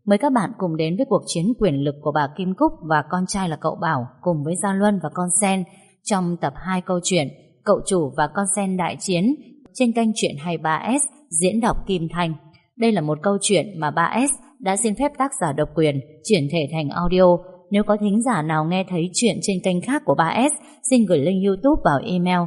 Mời các bạn cùng đến với cuộc chiến quyền lực của bà Kim Cúc và con trai là cậu Bảo cùng với Gia Luân và con Sen trong tập 2 câu chuyện Cậu Chủ và con Sen đại chiến trên kênh Truyện 23S diễn đọc Kim Thanh. Đây là một câu chuyện mà 3S đã xin phép tác giả độc quyền chuyển thể thành audio. Nếu có thính giả nào nghe thấy chuyện trên kênh khác của 3S, xin gửi link YouTube vào email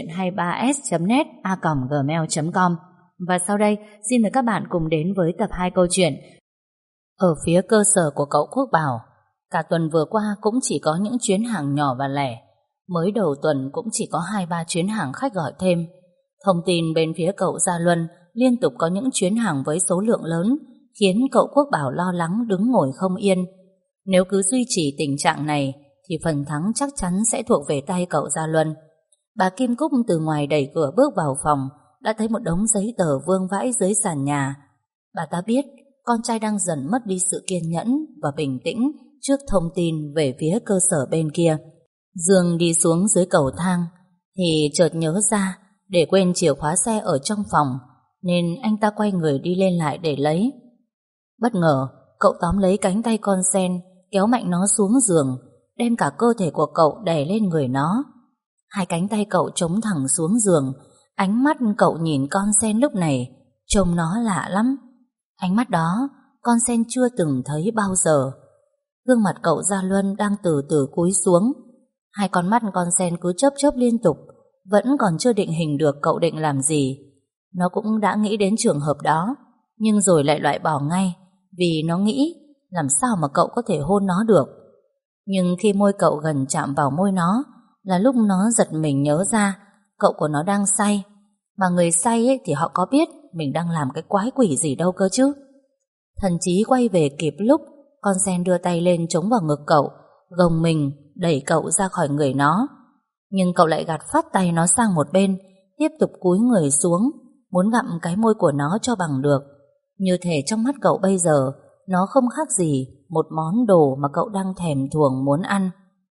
chuyện23s.net@gmail.com. Và sau đây, xin mời các bạn cùng đến với tập 2 câu chuyện. Ở phía cơ sở của cậu Quốc Bảo, cả tuần vừa qua cũng chỉ có những chuyến hàng nhỏ và lẻ. Mới đầu tuần cũng chỉ có 2-3 chuyến hàng khách gọi thêm. Thông tin bên phía cậu Gia Luân liên tục có những chuyến hàng với số lượng lớn, khiến cậu Quốc Bảo lo lắng đứng ngồi không yên. Nếu cứ duy trì tình trạng này thì phần thắng chắc chắn sẽ thuộc về tay cậu Gia Luân. Bà Kim Cúc từ ngoài đẩy cửa bước vào phòng, đã thấy một đống giấy tờ vương vãi dưới sàn nhà. Bà ta biết con trai đang dần mất đi sự kiên nhẫn và bình tĩnh trước thông tin về phía cơ sở bên kia. Dương đi xuống dưới cầu thang thì chợt nhớ ra để quên chìa khóa xe ở trong phòng, nên anh ta quay người đi lên lại để lấy. Bất ngờ cậu tóm lấy cánh tay con Sen, kéo mạnh nó xuống giường, đem cả cơ thể của cậu đè lên người nó. Hai cánh tay cậu chống thẳng xuống giường. Ánh mắt cậu nhìn con Sen lúc này trông nó lạ lắm. Ánh mắt đó con Sen chưa từng thấy bao giờ. Gương mặt cậu Gia Luân đang từ từ cúi xuống. Hai con mắt con Sen cứ chớp chớp liên tục, vẫn còn chưa định hình được cậu định làm gì. Nó cũng đã nghĩ đến trường hợp đó, nhưng rồi lại loại bỏ ngay, vì nó nghĩ làm sao mà cậu có thể hôn nó được. Nhưng khi môi cậu gần chạm vào môi nó là lúc nó giật mình nhớ ra cậu của nó đang say. Mà người say ấy thì họ có biết mình đang làm cái quái quỷ gì đâu cơ chứ. Thần trí quay về kịp lúc con Sen đưa tay lên chống vào ngực cậu, gồng mình đẩy cậu ra khỏi người nó. Nhưng cậu lại gạt phát tay nó sang một bên, tiếp tục cúi người xuống, muốn gặm cái môi của nó cho bằng được. Như thể trong mắt cậu bây giờ nó không khác gì một món đồ mà cậu đang thèm thuồng muốn ăn.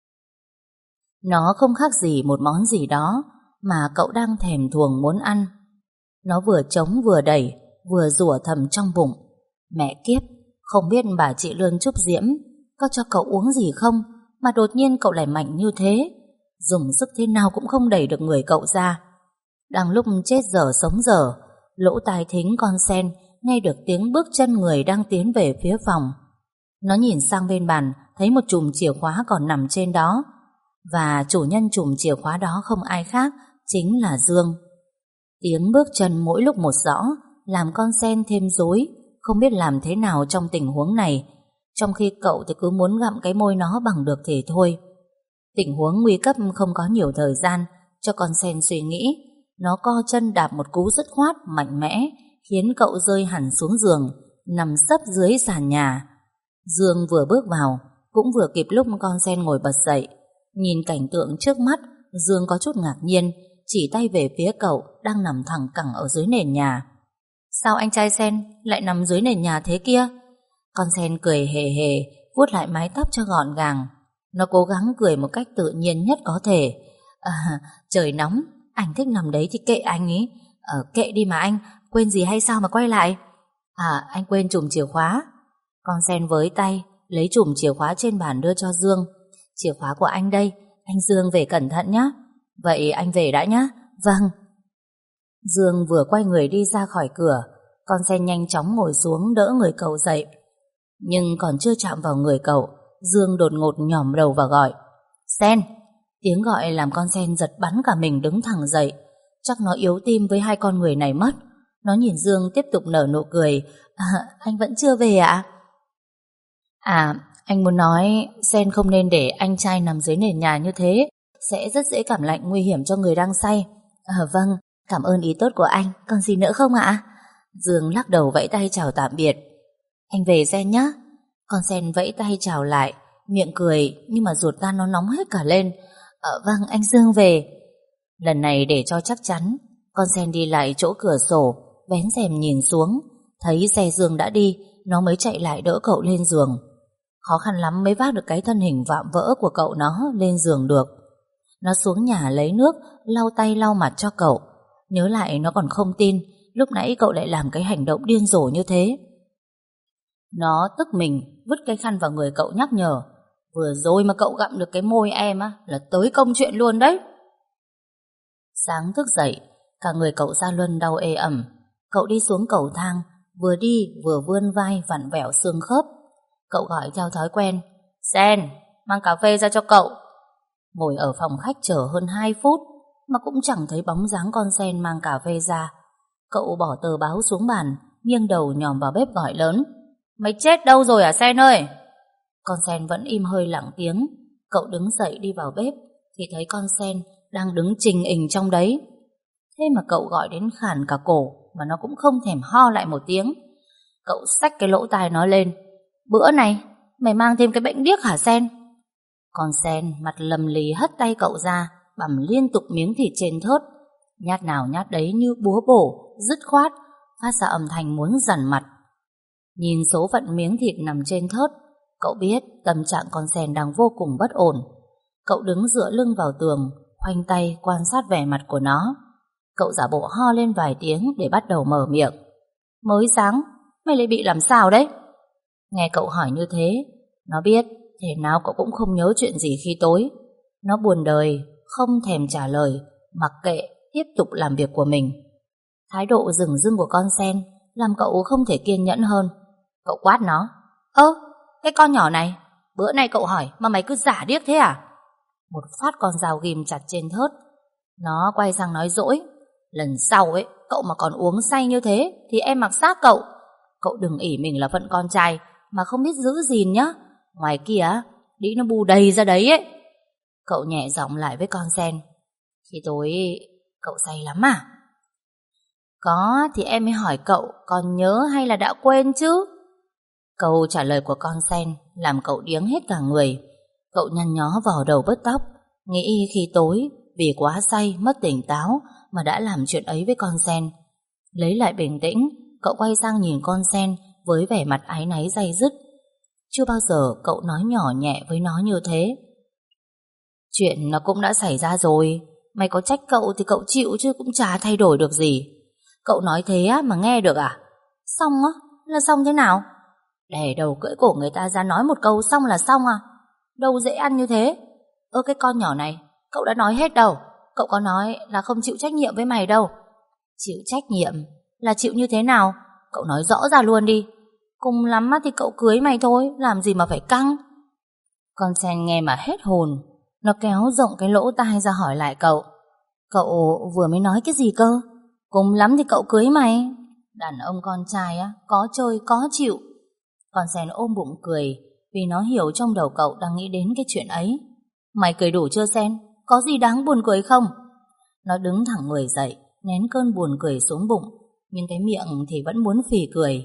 Nó không khác gì một món gì đó mà cậu đang thèm thuồng muốn ăn. Nó vừa chống vừa đẩy, vừa rủa thầm trong bụng. Mẹ kiếp, không biết bà chị Lương Trúc Diễm có cho cậu uống gì không mà đột nhiên cậu lại mạnh như thế. Dùng sức thế nào cũng không đẩy được người cậu ra. Đang lúc chết dở sống dở, lỗ tai thính con Sen nghe được tiếng bước chân người đang tiến về phía phòng. Nó nhìn sang bên bàn, thấy một chùm chìa khóa còn nằm trên đó. Và chủ nhân chùm chìa khóa đó không ai khác, chính là Dương. Tiếng bước chân mỗi lúc một rõ làm con Sen thêm rối, không biết làm thế nào trong tình huống này, trong khi cậu thì cứ muốn gặm cái môi nó bằng được thì thôi. Tình huống nguy cấp không có nhiều thời gian cho con Sen suy nghĩ. Nó co chân đạp một cú dứt khoát mạnh mẽ, khiến cậu rơi hẳn xuống giường, nằm sấp dưới sàn nhà. Dương vừa bước vào cũng vừa kịp lúc con Sen ngồi bật dậy. Nhìn cảnh tượng trước mắt, Dương có chút ngạc nhiên, chỉ tay về phía cậu đang nằm thẳng cẳng ở dưới nền nhà. Sao anh trai Sen lại nằm dưới nền nhà thế kia? Con Sen cười hề hề, vuốt lại mái tóc cho gọn gàng. Nó cố gắng cười một cách tự nhiên nhất có thể. Trời nóng, anh thích nằm đấy thì kệ anh ý. Kệ đi mà anh, quên gì hay sao mà quay lại? Anh quên chùm chìa khóa. Con Sen với tay lấy chùm chìa khóa trên bàn đưa cho Dương. Chìa khóa của anh đây, anh Dương về cẩn thận nhé. Vậy anh về đã nhé. Vâng. Dương vừa quay người đi ra khỏi cửa, con Sen nhanh chóng ngồi xuống đỡ người cậu dậy. Nhưng còn chưa chạm vào người cậu, Dương đột ngột nhòm đầu và gọi Sen. Tiếng gọi làm con Sen giật bắn cả mình đứng thẳng dậy. Chắc nó yếu tim với hai con người này mất. Nó nhìn Dương tiếp tục nở nụ cười. Anh vẫn chưa về ạ? Anh muốn nói Sen không nên để anh trai nằm dưới nền nhà như thế, sẽ rất dễ cảm lạnh nguy hiểm cho người đang say. Vâng, cảm ơn ý tốt của anh. Còn gì nữa không ạ? Dương lắc đầu vẫy tay chào tạm biệt. Anh về Sen nhé. Con Sen vẫy tay chào lại, miệng cười nhưng mà ruột gan nó nóng hết cả lên. Vâng, anh Dương về. Lần này để cho chắc chắn, con Sen đi lại chỗ cửa sổ, vén rèm nhìn xuống, thấy xe Dương đã đi, nó mới chạy lại đỡ cậu lên giường. Khó khăn lắm mới vác được cái thân hình vạm vỡ của cậu nó lên giường được. Nó xuống nhà lấy nước, lau tay lau mặt cho cậu. Nhớ lại nó còn không tin lúc nãy cậu lại làm cái hành động điên rồ như thế. Nó tức mình, vứt cái khăn vào người cậu nhắc nhở. Vừa rồi mà cậu gặm được cái môi em á là tới công chuyện luôn đấy. Sáng thức dậy, cả người cậu Gia Luân đau ê ẩm. Cậu đi xuống cầu thang, vừa đi vừa vươn vai vặn vẹo xương khớp. Cậu gọi theo thói quen: Sen, mang cà phê ra cho cậu. Ngồi ở phòng khách chờ hơn 2 phút mà cũng chẳng thấy bóng dáng con Sen mang cà phê ra. Cậu bỏ tờ báo xuống bàn, nghiêng đầu nhòm vào bếp gọi lớn: Mày chết đâu rồi hả Sen ơi? Con Sen vẫn im hơi lặng tiếng. Cậu đứng dậy đi vào bếp thì thấy con Sen đang đứng trình hình trong đấy. Thế mà cậu gọi đến khản cả cổ mà nó cũng không thèm ho lại một tiếng. Cậu xách cái lỗ tai nó lên: Bữa này mày mang thêm cái bệnh điếc hả Sen? Con Sen mặt lầm lì hất tay cậu ra, bằm liên tục miếng thịt trên thớt, nhát nào nhát đấy như búa bổ, dứt khoát, phát ra âm thanh muốn dằn mặt. Nhìn số phận miếng thịt nằm trên thớt, cậu biết tâm trạng con Sen đang vô cùng bất ổn. Cậu đứng dựa lưng vào tường, khoanh tay quan sát vẻ mặt của nó. Cậu giả bộ ho lên vài tiếng để bắt đầu mở miệng: Mới sáng, mày lại bị làm sao đấy? Nghe cậu hỏi như thế, nó biết thế nào cậu cũng không nhớ chuyện gì khi tối. Nó buồn đời, không thèm trả lời, mặc kệ, tiếp tục làm việc của mình. Thái độ dửng dưng của con Sen làm cậu không thể kiên nhẫn hơn. Cậu quát nó: Cái con nhỏ này, bữa nay cậu hỏi mà mày cứ giả điếc thế à? Một phát con dao ghim chặt trên thớt. Nó quay sang nói dỗi: Lần sau ấy, cậu mà còn uống say như thế thì em mặc xác cậu. Cậu đừng ỷ mình là phận con trai mà không biết giữ gìn nhá. Ngoài kia đĩ nó bù đầy ra đấy ấy. Cậu nhẹ giọng lại với con Sen: Khi tối cậu say lắm à? Có thì em mới hỏi cậu còn nhớ hay là đã quên chứ? Câu trả lời của con Sen làm cậu điếng hết cả người. Cậu nhăn nhó vò đầu bứt tóc, nghĩ khi tối vì quá say mất tỉnh táo mà đã làm chuyện ấy với con Sen. Lấy lại bình tĩnh, cậu quay sang nhìn con Sen với vẻ mặt áy náy day dứt. Chưa bao giờ cậu nói nhỏ nhẹ với nó như thế. Chuyện nó cũng đã xảy ra rồi, mày có trách cậu thì cậu chịu chứ cũng chả thay đổi được gì. Cậu nói thế á mà nghe được à? Xong á, là xong thế nào? Đè đầu cưỡi cổ người ta ra nói một câu xong là xong à? Đâu dễ ăn như thế. Cái con nhỏ này, cậu đã nói hết đâu. Cậu có nói là không chịu trách nhiệm với mày đâu. Chịu trách nhiệm là chịu như thế nào? Cậu nói rõ ra luôn đi. Cùng lắm thì cậu cưới mày thôi, làm gì mà phải căng. Con Sen nghe mà hết hồn. Nó kéo rộng cái lỗ tai ra hỏi lại cậu: Cậu vừa mới nói cái gì cơ? Cùng lắm thì cậu cưới mày. Đàn ông con trai á, có chơi có chịu. Con Sen ôm bụng cười vì nó hiểu trong đầu cậu đang nghĩ đến cái chuyện ấy. Mày cười đủ chưa Sen? Có gì đáng buồn cười không? Nó đứng thẳng người dậy, nén cơn buồn cười xuống bụng, nhưng cái miệng thì vẫn muốn phì cười.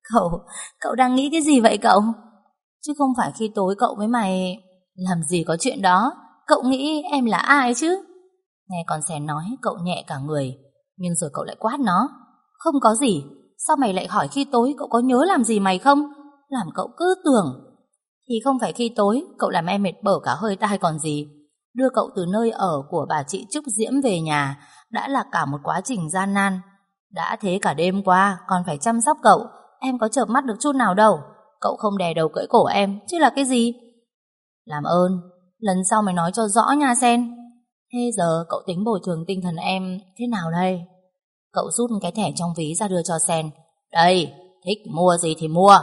Cậu đang nghĩ cái gì vậy cậu? Chứ không phải khi tối cậu với mày... Làm gì có chuyện đó. Cậu nghĩ em là ai chứ? Nghe con Sen nói cậu nhẹ cả người. Nhưng rồi cậu lại quát nó: Không có gì. Sao mày lại hỏi khi tối cậu có nhớ làm gì mày không? Làm cậu cứ tưởng. Thì không phải khi tối cậu làm em mệt bở cả hơi tai còn gì. Đưa cậu từ nơi ở của bà chị Trúc Diễm về nhà đã là cả một quá trình gian nan. Đã thế cả đêm qua còn phải chăm sóc cậu, em có chợp mắt được chút nào đâu. Cậu không đè đầu cưỡi cổ em chứ là cái gì? Làm ơn, lần sau mày nói cho rõ nha Sen. Thế giờ cậu tính bồi thường tinh thần em thế nào đây? Cậu rút cái thẻ trong ví ra đưa cho Sen. Đây, thích mua gì thì mua.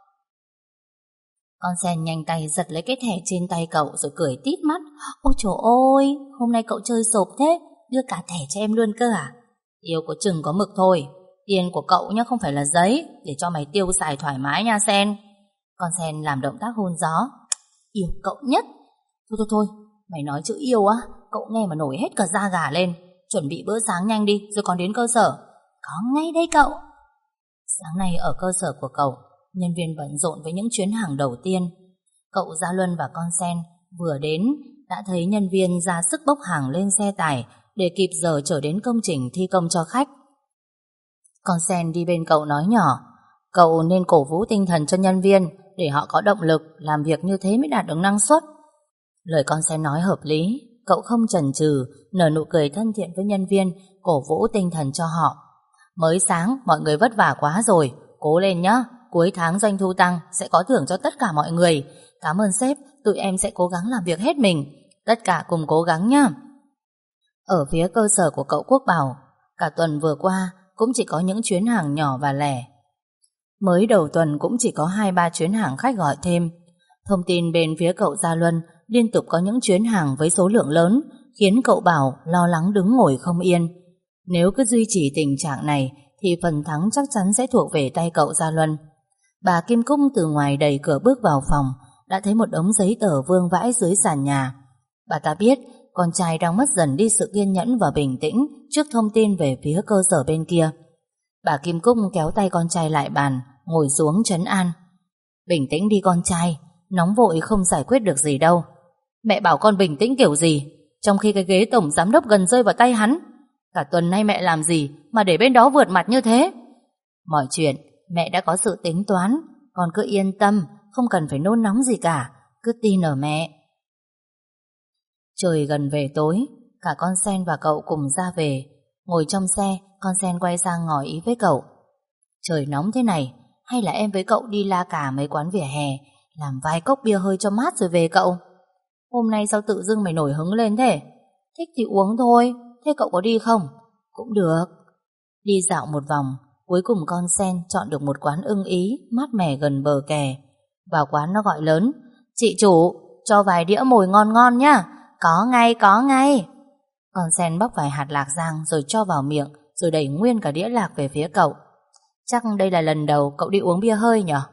Con Sen nhanh tay giật lấy cái thẻ trên tay cậu rồi cười tít mắt. Ôi trời ơi, hôm nay cậu chơi sộp thế, đưa cả thẻ cho em luôn cơ à? Yêu có chừng có mực thôi. Tiền của cậu nhá, không phải là giấy, để cho mày tiêu xài thoải mái nha Sen. Con Sen làm động tác hôn gió. Yêu cậu nhất. Thôi, mày nói chữ yêu á, cậu nghe mà nổi hết cả da gà lên. Chuẩn bị bữa sáng nhanh đi, rồi còn đến cơ sở. Có ngay đây cậu. Sáng nay ở cơ sở của cậu, nhân viên bận rộn với những chuyến hàng đầu tiên. Cậu Gia Luân và con Sen vừa đến đã thấy nhân viên ra sức bốc hàng lên xe tải để kịp giờ chở đến công trình thi công cho khách. Con Sen đi bên cậu nói nhỏ: Cậu nên cổ vũ tinh thần cho nhân viên để họ có động lực làm việc, như thế mới đạt được năng suất. Lời con Sen nói hợp lý. Cậu không chần chừ, nở nụ cười thân thiện với nhân viên, cổ vũ tinh thần cho họ. Mới sáng mọi người vất vả quá rồi, cố lên nhá, cuối tháng doanh thu tăng sẽ có thưởng cho tất cả mọi người. Cảm ơn sếp, tụi em sẽ cố gắng làm việc hết mình. Tất cả cùng cố gắng nhá. Ở phía cơ sở của cậu Quốc Bảo, cả tuần vừa qua cũng chỉ có những chuyến hàng nhỏ và lẻ. Mới đầu tuần cũng chỉ có 2-3 chuyến hàng khách gọi thêm. Thông tin bên phía cậu Gia Luân liên tục có những chuyến hàng với số lượng lớn, khiến cậu Bảo lo lắng đứng ngồi không yên. Nếu cứ duy trì tình trạng này thì phần thắng chắc chắn sẽ thuộc về tay cậu Gia Luân. Bà Kim Cúc từ ngoài đẩy cửa bước vào phòng, đã thấy một đống giấy tờ vương vãi dưới sàn nhà. Bà ta biết con trai đang mất dần đi sự kiên nhẫn và bình tĩnh trước thông tin về phía cơ sở bên kia. Bà Kim Cúc kéo tay con trai lại bàn, ngồi xuống trấn an. Bình tĩnh đi con trai, nóng vội không giải quyết được gì đâu. Mẹ bảo con bình tĩnh kiểu gì, trong khi cái ghế tổng giám đốc gần rơi vào tay hắn. Cả tuần nay mẹ làm gì mà để bên đó vượt mặt như thế? Mọi chuyện mẹ đã có sự tính toán, con cứ yên tâm, không cần phải nôn nóng gì cả, cứ tin ở mẹ. Trời gần về tối, cả con Sen và cậu cùng ra về. Ngồi trong xe, con Sen quay sang ngỏ ý với cậu. Trời nóng thế này, hay là em với cậu đi la cà mấy quán vỉa hè, làm vài cốc bia hơi cho mát rồi về cậu? Hôm nay sao tự dưng mày nổi hứng lên thế? Thích thì uống thôi, thế cậu có đi không? Cũng được. Đi dạo một vòng, cuối cùng con Sen chọn được một quán ưng ý, mát mẻ gần bờ kè. Vào quán nó gọi lớn, chị chủ, cho vài đĩa mồi ngon ngon nhá. Có ngay, có ngay. Con Sen bóc vài hạt lạc rang rồi cho vào miệng, rồi đẩy nguyên cả đĩa lạc về phía cậu. Chắc đây là lần đầu cậu đi uống bia hơi nhở?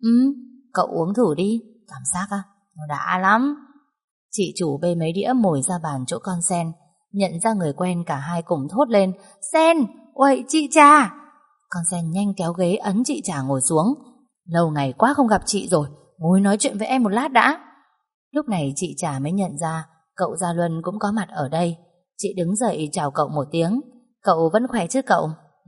Cậu uống thử đi, cảm giác nó đã lắm. Chị chủ bê mấy đĩa mồi ra bàn chỗ con Sen. Nhận ra người quen, cả hai cùng thốt lên, Sen, uầy chị Trà. Con Sen nhanh kéo ghế ấn chị Trà ngồi xuống. Lâu ngày quá không gặp chị rồi, ngồi nói chuyện với em một lát đã. Lúc này chị Trà mới nhận ra cậu Gia Luân cũng có mặt ở đây. Chị đứng dậy chào cậu một tiếng. Cậu vẫn khỏe chứ cậu?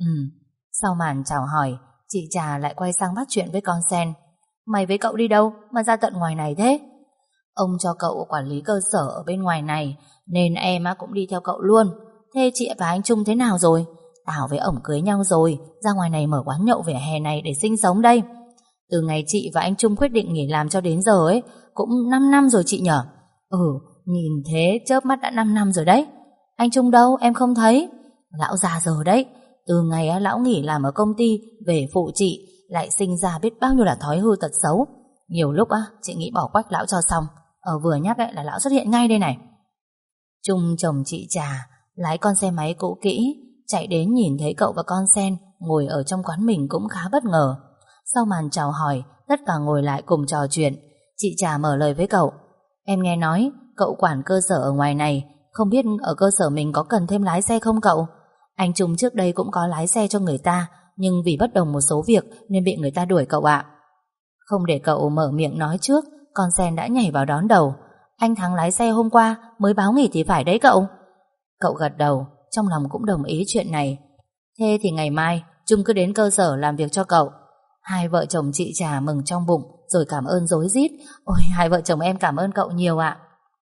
Sau màn chào hỏi, chị Trà lại quay sang bắt chuyện với con Sen. Mày với cậu đi đâu mà ra tận ngoài này thế? Ông cho cậu quản lý cơ sở ở bên ngoài này, nên em cũng đi theo cậu luôn. Thế chị và anh Trung thế nào rồi? Tao với ổng cưới nhau rồi, ra ngoài này mở quán nhậu vỉa hè này để sinh sống đây. Từ ngày chị và anh Trung quyết định nghỉ làm cho đến giờ cũng 5 năm rồi chị nhở? Nhìn thế chớp mắt đã 5 năm rồi đấy. Anh Trung đâu, em không thấy. Lão già rồi đấy. Từ ngày lão nghỉ làm ở công ty, về phụ chị, lại sinh ra biết bao nhiêu là thói hư tật xấu. Nhiều lúc chị nghĩ bỏ quách lão cho xong. Vừa nhắc là lão xuất hiện ngay đây này. Trung chồng chị Trà lái con xe máy cũ kỹ, chạy đến nhìn thấy cậu và con Sen ngồi ở trong quán mình cũng khá bất ngờ. Sau màn chào hỏi, tất cả ngồi lại cùng trò chuyện. Chị Trà mở lời với cậu. Em nghe nói cậu quản cơ sở ở ngoài này, không biết ở cơ sở mình có cần thêm lái xe không cậu? Anh Trung trước đây cũng có lái xe cho người ta, nhưng vì bất đồng một số việc nên bị người ta đuổi cậu ạ. Không để cậu mở miệng nói trước, con Sen đã nhảy vào đón đầu. Anh Thắng lái xe hôm qua mới báo nghỉ thì phải đấy cậu. Cậu gật đầu, trong lòng cũng đồng ý chuyện này. Thế thì ngày mai Trung cứ đến cơ sở làm việc cho cậu. Hai vợ chồng chị Trà mừng trong bụng, rồi cảm ơn rối rít. Ôi, hai vợ chồng em cảm ơn cậu nhiều ạ.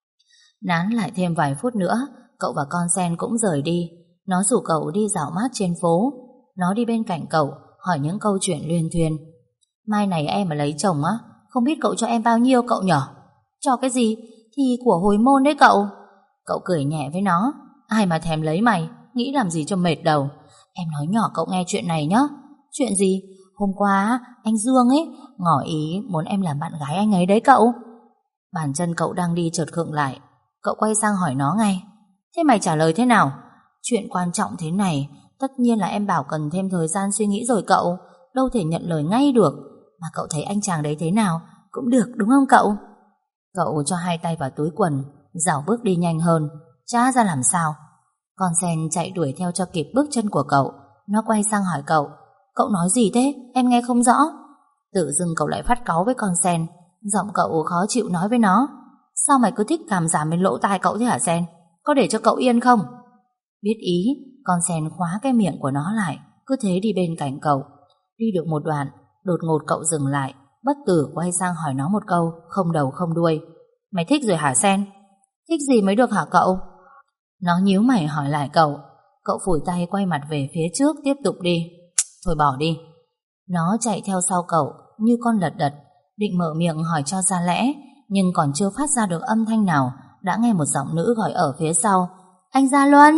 Nán lại thêm vài phút nữa, cậu và con Sen cũng rời đi. Nó rủ cậu đi dạo mát trên phố. Nó đi bên cạnh cậu, hỏi những câu chuyện luyên thuyên. Mai này em mà lấy chồng không biết cậu cho em bao nhiêu cậu nhở? Cho cái gì? Thì của hồi môn đấy cậu. Cậu cười nhẹ với nó. Ai mà thèm lấy mày, nghĩ làm gì cho mệt đầu. Em nói nhỏ cậu nghe chuyện này nhá. Chuyện gì? Hôm qua anh Dương ngỏ ý muốn em làm bạn gái anh ấy đấy cậu. Bàn chân cậu đang đi chợt khựng lại. Cậu quay sang hỏi nó ngay. Thế mày trả lời thế nào? Chuyện quan trọng thế này, tất nhiên là em bảo cần thêm thời gian suy nghĩ rồi cậu. Đâu thể nhận lời ngay được. Mà cậu thấy anh chàng đấy thế nào? Cũng được đúng không cậu? Cậu cho hai tay vào túi quần, dảo bước đi nhanh hơn. Chả ra làm sao. Con Sen chạy đuổi theo cho kịp bước chân của cậu. Nó quay sang hỏi cậu. Cậu nói gì thế? Em nghe không rõ. Tự dưng cậu lại phát cáu với con Sen. Giọng cậu khó chịu nói với nó. Sao mày cứ thích cảm giảm bên lỗ tai cậu thế hả Sen? Có để cho cậu yên không? Biết ý, con Sen khóa cái miệng của nó lại, cứ thế đi bên cạnh cậu. Đi được một đoạn, đột ngột cậu dừng lại, bất tử quay sang hỏi nó một câu, không đầu không đuôi. Mày thích rồi hả Sen? Thích gì mới được hả cậu? Nó nhíu mày hỏi lại cậu. Cậu phủi tay quay mặt về phía trước, tiếp tục đi. Thôi bỏ đi. Nó chạy theo sau cậu như con lật đật, định mở miệng hỏi cho ra lẽ, nhưng còn chưa phát ra được âm thanh nào đã nghe một giọng nữ gọi ở phía sau. Anh Gia Luân!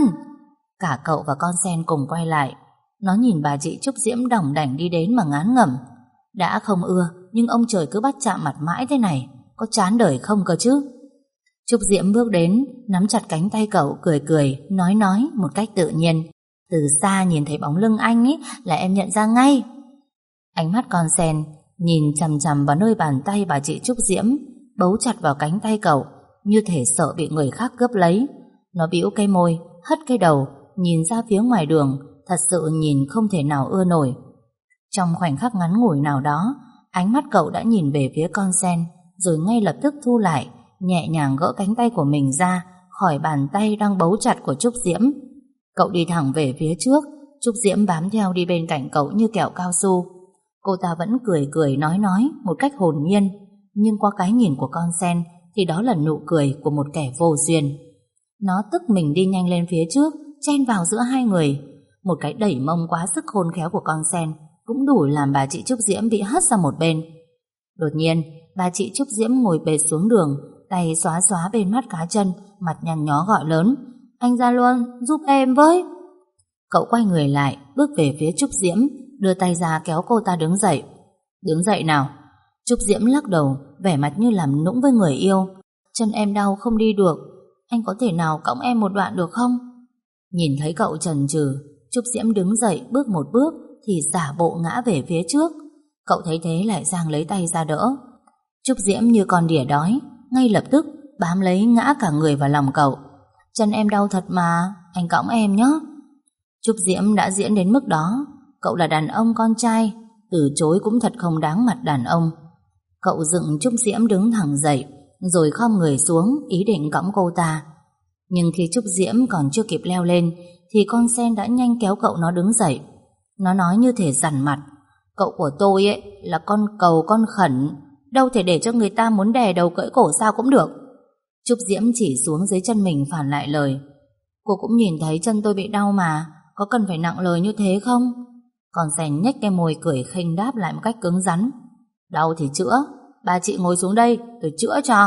Cả cậu và con sen cùng quay lại. Nó nhìn bà chị Trúc Diễm đỏng đảnh đi đến mà ngán ngẩm. Đã không ưa, nhưng ông trời cứ bắt chạm mặt mãi thế này, có chán đời không cơ chứ? Trúc Diễm bước đến, nắm chặt cánh tay cậu, cười cười, nói một cách tự nhiên. Từ xa nhìn thấy bóng lưng anh ấy là em nhận ra ngay. Ánh mắt con sen nhìn chằm chằm vào nơi bàn tay bà chị Trúc Diễm, bấu chặt vào cánh tay cậu, như thể sợ bị người khác cướp lấy. Nó bĩu cái môi, hất cái đầu, nhìn ra phía ngoài đường, thật sự nhìn không thể nào ưa nổi. Trong khoảnh khắc ngắn ngủi nào đó, ánh mắt cậu đã nhìn về phía con sen, rồi ngay lập tức thu lại, nhẹ nhàng gỡ cánh tay của mình ra khỏi bàn tay đang bấu chặt của Trúc Diễm. Cậu đi thẳng về phía trước, Trúc Diễm bám theo đi bên cạnh cậu như kẹo cao su. Cô ta vẫn cười cười nói một cách hồn nhiên, nhưng qua cái nhìn của con sen thì đó là nụ cười của một kẻ vô duyên. Nó tức mình đi nhanh lên phía trước, chen vào giữa hai người. Một cái đẩy mông quá sức khôn khéo của con sen cũng đủ làm bà chị Trúc Diễm bị hất sang một bên. Đột nhiên, bà chị Trúc Diễm ngồi bệt xuống đường, tay xóa xóa bên mắt cá chân, mặt nhăn nhó gọi lớn. Anh Gia Luân, giúp em với. Cậu quay người lại, bước về phía Trúc Diễm, đưa tay ra kéo cô ta đứng dậy. Đứng dậy nào. Trúc Diễm lắc đầu, vẻ mặt như làm nũng với người yêu. Chân em đau không đi được, anh có thể nào cõng em một đoạn được không? Nhìn thấy cậu chần chừ, Trúc Diễm đứng dậy bước một bước thì giả bộ ngã về phía trước. Cậu thấy thế lại giang lấy tay ra đỡ. Trúc Diễm như con đỉa đói, ngay lập tức bám lấy ngã cả người vào lòng cậu. Chân em đau thật mà, anh cõng em nhé. Trúc Diễm đã diễn đến mức đó. Cậu là đàn ông con trai, từ chối cũng thật không đáng mặt đàn ông. Cậu dựng Trúc Diễm đứng thẳng dậy, rồi khom người xuống ý định cõng cô ta. Nhưng khi Trúc Diễm còn chưa kịp leo lên thì con sen đã nhanh kéo cậu nó đứng dậy. Nó nói như thể dằn mặt. Cậu của tôi ấy là con cầu con khẩn, đâu thể để cho người ta muốn đè đầu cưỡi cổ sao cũng được. Trúc Diễm chỉ xuống dưới chân mình phản lại lời. Cô cũng nhìn thấy chân tôi bị đau mà, có cần phải nặng lời như thế không? Con sen nhếch cái môi cười khinh đáp lại một cách cứng rắn. Đau thì chữa, bà chị ngồi xuống đây tôi chữa cho.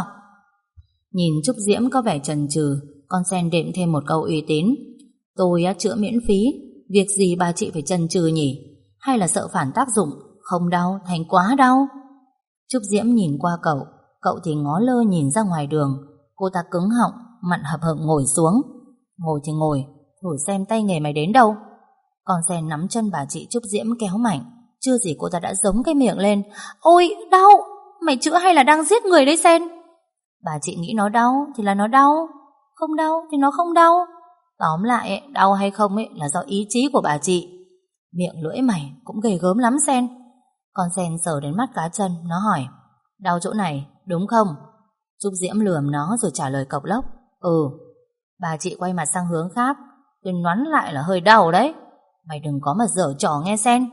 Nhìn Trúc Diễm có vẻ chần chừ, con sen đệm thêm một câu uy tín. Tôi chữa miễn phí, việc gì bà chị phải chần chừ nhỉ? Hay là sợ phản tác dụng, không đau thành quá đau? Trúc Diễm nhìn qua cậu, cậu thì ngó lơ nhìn ra ngoài đường. Cô ta cứng họng, mặn hậm hực ngồi xuống. Ngồi thì ngồi, thử xem tay nghề mày đến đâu. Con sen nắm chân bà chị Trúc Diễm kéo mạnh, chưa gì cô ta đã giống cái miệng lên. Ôi đau, mày chữa hay là đang giết người đấy Sen? Bà chị nghĩ nó đau thì là nó đau, không đau thì nó không đau. Tóm lại đau hay không là do ý chí của bà chị. Miệng lưỡi mày cũng ghê gớm lắm Sen. Con sen sờ đến mắt cá chân, nó hỏi. Đau chỗ này đúng không? Trúc Diễm lườm nó rồi trả lời cộc lốc. Ừ. Bà chị quay mặt sang hướng khác. Tôi ngoắn lại là hơi đau đấy. Mày đừng có mà giở trò nghe Sen.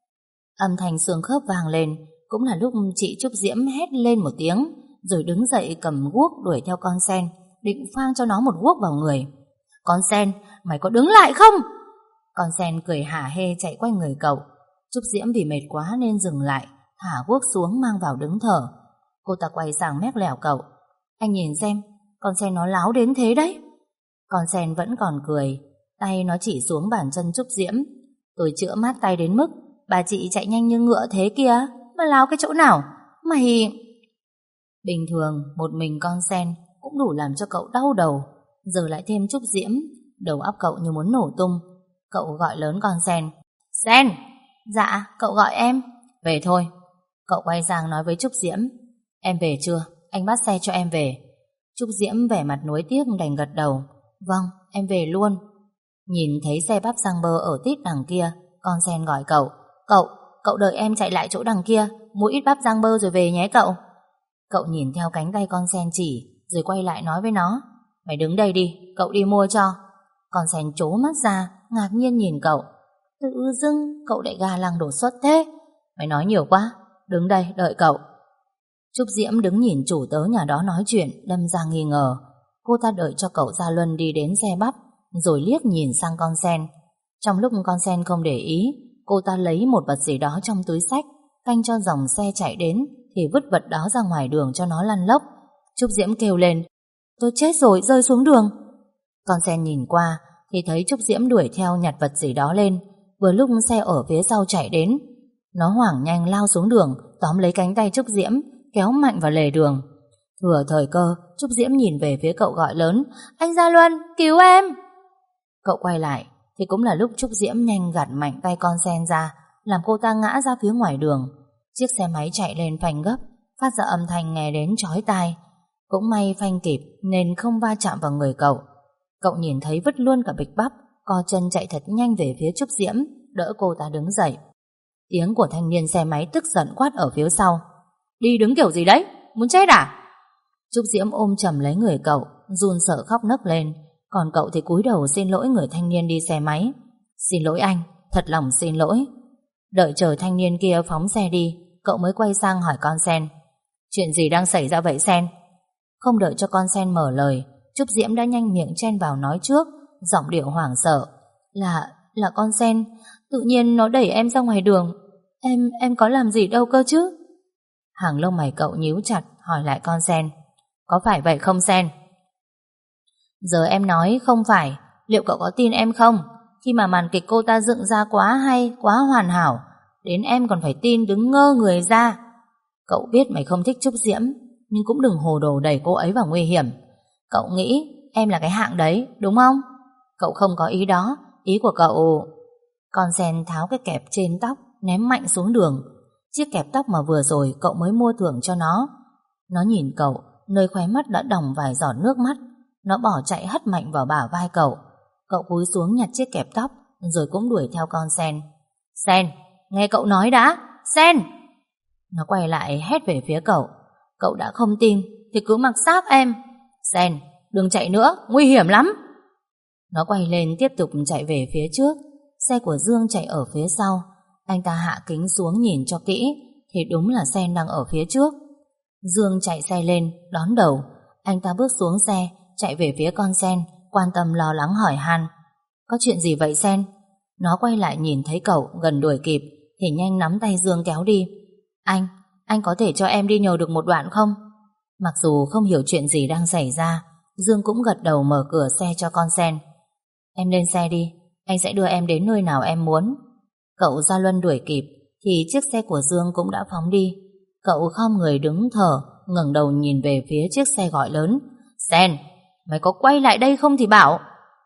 Âm thanh xương khớp vang lên. Cũng là lúc chị Trúc Diễm hét lên một tiếng, rồi đứng dậy cầm guốc đuổi theo con sen, định phang cho nó một guốc vào người. Con sen, mày có đứng lại không? Con sen cười hả hê chạy quanh người cậu. Trúc Diễm vì mệt quá nên dừng lại, thả guốc xuống mang vào đứng thở. Cô ta quay sang mét lèo cậu. Anh nhìn xem, con sen nó láo đến thế đấy. Con sen vẫn còn cười, tay nó chỉ xuống bàn chân Trúc Diễm. Tôi chữa mát tay đến mức bà chị chạy nhanh như ngựa thế kia, mà láo cái chỗ nào? Mày... Bình thường một mình con sen cũng đủ làm cho cậu đau đầu, giờ lại thêm Trúc Diễm, đầu óc cậu như muốn nổ tung. Cậu gọi lớn con sen. Sen! Dạ, cậu gọi em. Về thôi. Cậu quay sang nói với Trúc Diễm. Em về chưa? Anh bắt xe cho em về. Trúc Diễm vẻ mặt nuối tiếc đành gật đầu. Vâng, em về luôn. Nhìn thấy xe bắp rang bơ ở tít đằng kia, con sen gọi cậu. Cậu đợi em chạy lại chỗ đằng kia, mua ít bắp rang bơ rồi về nhé cậu. Cậu nhìn theo cánh tay con sen chỉ, rồi quay lại nói với nó. Mày đứng đây đi, cậu đi mua cho. Con sen trố mắt ra, ngạc nhiên nhìn cậu. Tự dưng cậu lại ga lăng đột xuất thế. Mày nói nhiều quá, đứng đây đợi cậu. Trúc Diễm đứng nhìn chủ tớ nhà đó nói chuyện, đâm ra nghi ngờ. Cô ta đợi cho cậu Gia Luân đi đến xe bắp, rồi liếc nhìn sang con sen. Trong lúc con sen không để ý, cô ta lấy một vật gì đó trong túi xách, canh cho dòng xe chạy đến thì vứt vật đó ra ngoài đường cho nó lăn lóc. Trúc Diễm kêu lên: tôi chết rồi, rơi xuống đường. Con sen nhìn qua thì thấy Trúc Diễm đuổi theo nhặt vật gì đó lên. Vừa lúc xe ở phía sau chạy đến, nó hoảng nhanh lao xuống đường, tóm lấy cánh tay Trúc Diễm, kéo mạnh vào lề đường. Thừa thời cơ, Trúc Diễm nhìn về phía cậu gọi lớn: anh Gia Luân, cứu em! Cậu quay lại thì cũng là lúc Trúc Diễm nhanh gạt mạnh tay con sen ra, làm cô ta ngã ra phía ngoài đường. Chiếc xe máy chạy lên phanh gấp, phát ra âm thanh nghe đến chói tai. Cũng may phanh kịp nên không va chạm vào người cậu. Cậu nhìn thấy vứt luôn cả bịch bắp, co chân chạy thật nhanh về phía Trúc Diễm, đỡ cô ta đứng dậy. Tiếng của thanh niên xe máy tức giận quát ở phía sau: đi đứng kiểu gì đấy, muốn chết à? Trúc Diễm ôm chầm lấy người cậu, run sợ khóc nấc lên. Còn cậu thì cúi đầu xin lỗi người thanh niên đi xe máy: xin lỗi anh, thật lòng xin lỗi. Đợi chờ thanh niên kia phóng xe đi, cậu mới quay sang hỏi con sen: chuyện gì đang xảy ra vậy Sen? Không đợi cho con sen mở lời, Trúc Diễm đã nhanh miệng chen vào nói trước, giọng điệu hoảng sợ: là con sen, tự nhiên nó đẩy em ra ngoài đường. Em có làm gì đâu cơ chứ? Hàng lông mày cậu nhíu chặt, hỏi lại con sen: có phải vậy không Sen? Giờ em nói không phải, liệu cậu có tin em không? Khi mà màn kịch cô ta dựng ra quá hay, quá hoàn hảo, đến em còn phải tin đứng ngơ người ra. Cậu biết mày không thích Trúc Diễm, nhưng cũng đừng hồ đồ đẩy cô ấy vào nguy hiểm. Cậu nghĩ em là cái hạng đấy, đúng không? Cậu không có ý đó, ý của cậu... Con sen tháo cái kẹp trên tóc, ném mạnh xuống đường. Chiếc kẹp tóc mà vừa rồi cậu mới mua thưởng cho nó. Nó nhìn cậu, nơi khóe mắt đã đọng vài giọt nước mắt. Nó bỏ chạy hất mạnh vào bả vai cậu. Cậu cúi xuống nhặt chiếc kẹp tóc, rồi cũng đuổi theo con sen. Sen, nghe cậu nói đã, Sen! Nó quay lại hét về phía cậu. Cậu đã không tin thì cứ mặc xác em. Sen, đừng chạy nữa, nguy hiểm lắm. Nó quay lên tiếp tục chạy về phía trước. Xe của Dương chạy ở phía sau. Anh ta hạ kính xuống nhìn cho kỹ thì đúng là Sen đang ở phía trước. Dương chạy xe lên đón đầu. Anh ta bước xuống xe, chạy về phía con sen, quan tâm lo lắng hỏi han: có chuyện gì vậy Sen? Nó quay lại nhìn thấy cậu gần đuổi kịp thì nhanh nắm tay Dương kéo đi. Anh có thể cho em đi nhờ được một đoạn không? Mặc dù không hiểu chuyện gì đang xảy ra, Dương cũng gật đầu mở cửa xe cho con sen. Em lên xe đi, anh sẽ đưa em đến nơi nào em muốn. Cậu Gia Luân đuổi kịp thì chiếc xe của Dương cũng đã phóng đi. Cậu khom người đứng thở, ngẩng đầu nhìn về phía chiếc xe gọi lớn: Sen, mày có quay lại đây không thì bảo.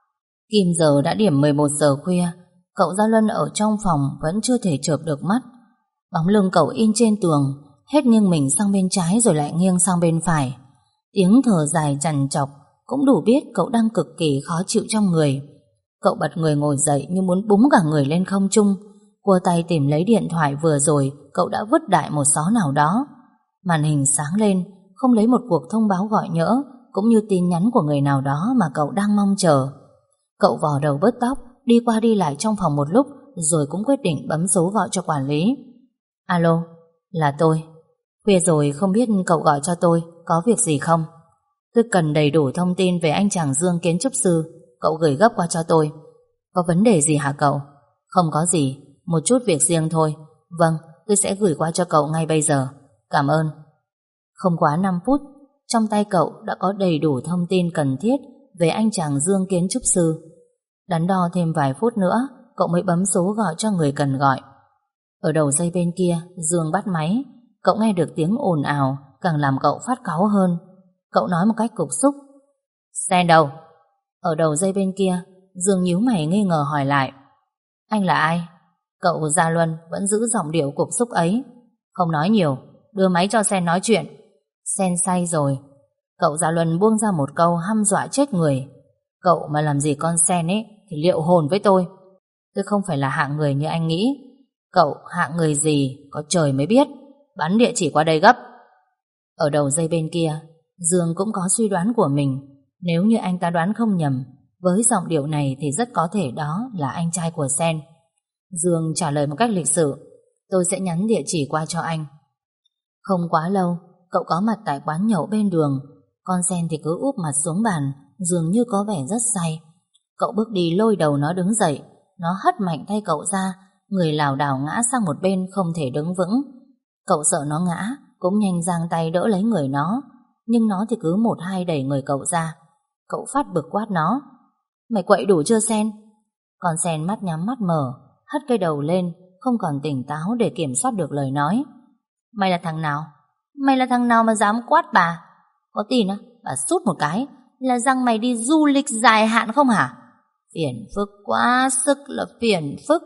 Kim giờ đã điểm 11 giờ khuya. Cậu Gia Luân ở trong phòng vẫn chưa thể chợp được mắt. Bóng lưng cậu in trên tường, hết nghiêng mình sang bên trái rồi lại nghiêng sang bên phải. Tiếng thở dài trằn trọc cũng đủ biết cậu đang cực kỳ khó chịu trong người. Cậu bật người ngồi dậy như muốn búng cả người lên không trung, cua tay tìm lấy điện thoại vừa rồi cậu đã vứt đại một xó nào đó. Màn hình sáng lên, không lấy một cuộc thông báo gọi nhỡ cũng như tin nhắn của người nào đó mà cậu đang mong chờ. Cậu vò đầu bứt tóc, đi qua đi lại trong phòng một lúc rồi cũng quyết định bấm số gọi cho quản lý. Alo, là tôi. Khuya rồi không biết cậu gọi cho tôi có việc gì không? Tôi cần đầy đủ thông tin về anh chàng Dương kiến trúc sư. Cậu gửi gấp qua cho tôi. Có vấn đề gì hả cậu? Không có gì, một chút việc riêng thôi. Vâng, tôi sẽ gửi qua cho cậu ngay bây giờ. Cảm ơn. Không quá 5 phút, trong tay cậu đã có đầy đủ thông tin cần thiết về anh chàng Dương kiến trúc sư. Đắn đo thêm vài phút nữa, cậu mới bấm số gọi cho người cần gọi. Ở đầu dây bên kia, Dương bắt máy. Cậu nghe được tiếng ồn ào, càng làm cậu phát cáu hơn. Cậu nói một cách cục xúc: Sen đâu? Ở đầu dây bên kia, Dương nhíu mày nghi ngờ hỏi lại: anh là ai? Cậu Gia Luân vẫn giữ giọng điệu cục xúc ấy. Không nói nhiều, đưa máy cho Sen nói chuyện. Sen say rồi. Cậu Gia Luân buông ra một câu hăm dọa chết người. Cậu mà làm gì con Sen ấy thì liệu hồn với tôi. Tôi không phải là hạng người như anh nghĩ. Cậu hạng người gì có trời mới biết. Bắn địa chỉ qua đây gấp. Ở đầu dây bên kia, Dương cũng có suy đoán của mình. Nếu như anh ta đoán không nhầm, với giọng điệu này thì rất có thể đó là anh trai của Sen. Dương trả lời một cách lịch sự: tôi sẽ nhắn địa chỉ qua cho anh. Không quá lâu, cậu có mặt tại quán nhậu bên đường. Con Sen thì cứ úp mặt xuống bàn, dường như có vẻ rất say. Cậu bước đi lôi đầu nó đứng dậy. Nó hất mạnh tay cậu ra, người lảo đảo ngã sang một bên không thể đứng vững. Cậu sợ nó ngã, cũng nhanh giang tay đỡ lấy người nó, nhưng nó thì cứ một hai đẩy người cậu ra. Cậu phát bực quát nó: "Mày quậy đủ chưa Sen?" Con Sen mắt nhắm mắt mở, hất cái đầu lên, không còn tỉnh táo để kiểm soát được lời nói. "Mày là thằng nào? Mày là thằng nào mà dám quát bà? Có tin á, bà sút một cái là rằng mày đi du lịch dài hạn không hả? Phiền phức quá sức là phiền phức."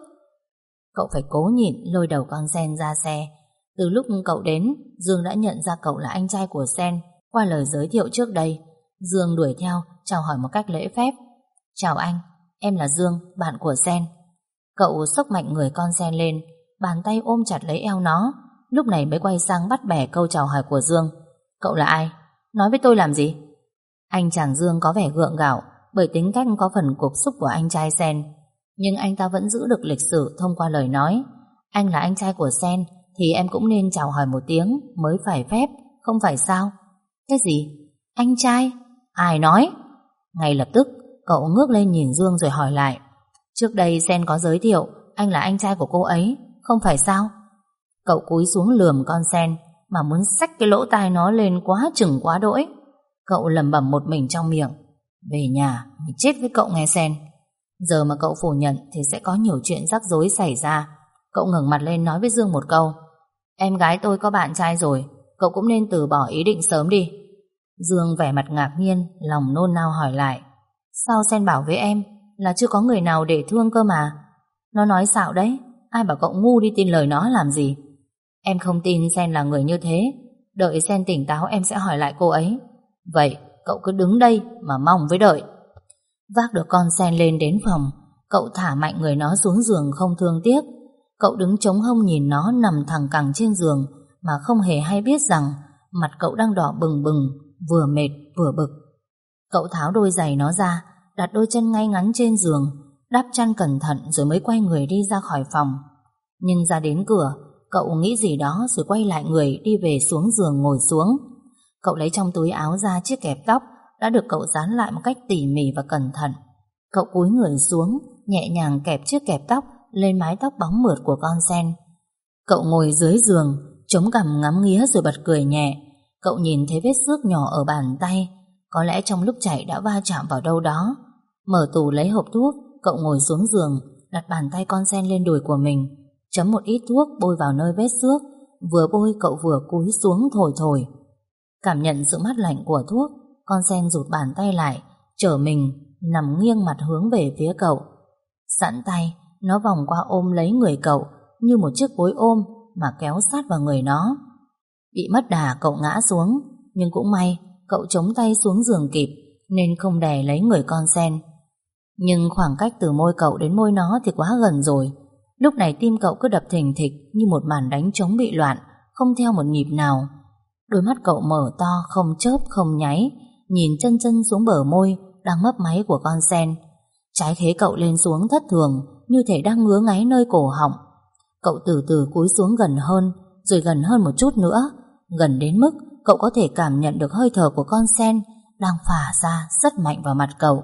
Cậu phải cố nhịn lôi đầu con Sen ra xe. Từ lúc cậu đến, Dương đã nhận ra cậu là anh trai của Sen qua lời giới thiệu trước đây. Dương đuổi theo, chào hỏi một cách lễ phép: "Chào anh, em là Dương, bạn của Sen." Cậu xốc mạnh người con Sen lên, bàn tay ôm chặt lấy eo nó, lúc này mới quay sang bắt bẻ câu chào hỏi của Dương: "Cậu là ai? Nói với tôi làm gì?" Anh chàng Dương có vẻ gượng gạo bởi tính cách có phần cục xúc của anh trai Sen, nhưng anh ta vẫn giữ được lịch sự thông qua lời nói: "Anh là anh trai của Sen thì em cũng nên chào hỏi một tiếng mới phải phép, không phải sao?" "Cái gì? Anh trai? Ai nói?" Ngay lập tức cậu ngước lên nhìn Dương rồi hỏi lại: "Trước đây Sen có giới thiệu anh là anh trai của cô ấy, không phải sao?" Cậu cúi xuống lườm con Sen mà muốn xách cái lỗ tai nó lên quá chừng quá đỗi. Cậu lẩm bẩm một mình trong miệng: "Về nhà mình chết với cậu nghe Sen." Giờ mà cậu phủ nhận thì sẽ có nhiều chuyện rắc rối xảy ra. Cậu ngẩng mặt lên nói với Dương một câu: "Em gái tôi có bạn trai rồi, cậu cũng nên từ bỏ ý định sớm đi." Dương vẻ mặt ngạc nhiên, lòng nôn nao hỏi lại: "Sao Sen bảo với em là chưa có người nào để thương cơ mà?" "Nó nói xạo đấy, ai bảo cậu ngu đi tin lời nó làm gì." "Em không tin Sen là người như thế, đợi Sen tỉnh táo em sẽ hỏi lại cô ấy. Vậy cậu cứ đứng đây mà mong với đợi." Vác được con Sen lên đến phòng, cậu thả mạnh người nó xuống giường không thương tiếc. Cậu đứng chống hông nhìn nó nằm thẳng cẳng trên giường mà không hề hay biết rằng mặt cậu đang đỏ bừng bừng, vừa mệt vừa bực. Cậu tháo đôi giày nó ra, đặt đôi chân ngay ngắn trên giường, đắp chăn cẩn thận rồi mới quay người đi ra khỏi phòng. Nhưng ra đến cửa, cậu nghĩ gì đó rồi quay lại người đi về xuống giường ngồi xuống. Cậu lấy trong túi áo ra chiếc kẹp tóc đã được cậu dán lại một cách tỉ mỉ và cẩn thận. Cậu cúi người xuống, nhẹ nhàng kẹp chiếc kẹp tóc lên mái tóc bóng mượt của con Sen. Cậu ngồi dưới giường, chống cằm ngắm nghía rồi bật cười nhẹ. Cậu nhìn thấy vết xước nhỏ ở bàn tay, có lẽ trong lúc chạy đã va chạm vào đâu đó. Mở tủ lấy hộp thuốc, cậu ngồi xuống giường, đặt bàn tay con Sen lên đùi của mình, chấm một ít thuốc bôi vào nơi vết xước. Vừa bôi cậu vừa cúi xuống thổi thổi. Cảm nhận sự mát lạnh của thuốc, con Sen rụt bàn tay lại, trở mình nằm nghiêng mặt hướng về phía cậu. Sẵn tay, nó vòng qua ôm lấy người cậu như một chiếc gối ôm mà kéo sát vào người nó. Bị mất đà cậu ngã xuống, nhưng cũng may cậu chống tay xuống giường kịp nên không đè lấy người con Sen. Nhưng khoảng cách từ môi cậu đến môi nó thì quá gần rồi. Lúc này tim cậu cứ đập thình thịch như một màn đánh trống bị loạn, không theo một nhịp nào. Đôi mắt cậu mở to không chớp không nháy, nhìn chân chân xuống bờ môi đang mấp máy của con Sen. Trái khế cậu lên xuống thất thường, như thể đang ngứa ngáy nơi cổ họng. Cậu từ từ cúi xuống gần hơn, rồi gần hơn một chút nữa, gần đến mức cậu có thể cảm nhận được hơi thở của con Sen đang phả ra rất mạnh vào mặt cậu.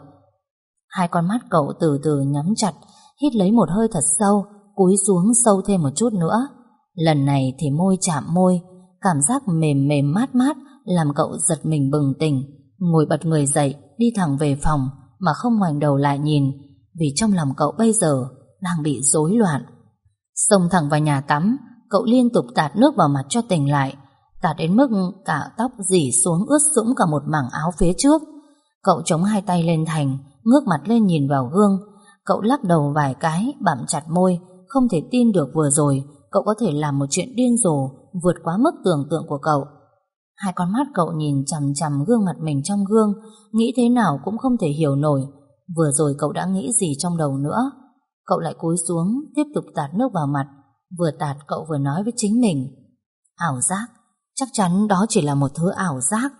Hai con mắt cậu từ từ nhắm chặt, hít lấy một hơi thật sâu, cúi xuống sâu thêm một chút nữa. Lần này thì môi chạm môi, cảm giác mềm mềm mát mát làm cậu giật mình bừng tỉnh, ngồi bật người dậy, đi thẳng về phòng mà không ngoảnh đầu lại nhìn, vì trong lòng cậu bây giờ đang bị rối loạn. Xông thẳng vào nhà tắm, cậu liên tục tạt nước vào mặt cho tỉnh lại, tạt đến mức cả tóc rỉ xuống ướt sũng cả một mảng áo phía trước. Cậu chống hai tay lên thành, ngước mặt lên nhìn vào gương. Cậu lắc đầu vài cái, bặm chặt môi, không thể tin được vừa rồi cậu có thể làm một chuyện điên rồ vượt quá mức tưởng tượng của cậu. Hai con mắt cậu nhìn chằm chằm gương mặt mình trong gương, nghĩ thế nào cũng không thể hiểu nổi vừa rồi cậu đã nghĩ gì trong đầu nữa. Cậu lại cúi xuống tiếp tục tạt nước vào mặt. Vừa tạt cậu vừa nói với chính mình: ảo giác, chắc chắn đó chỉ là một thứ ảo giác.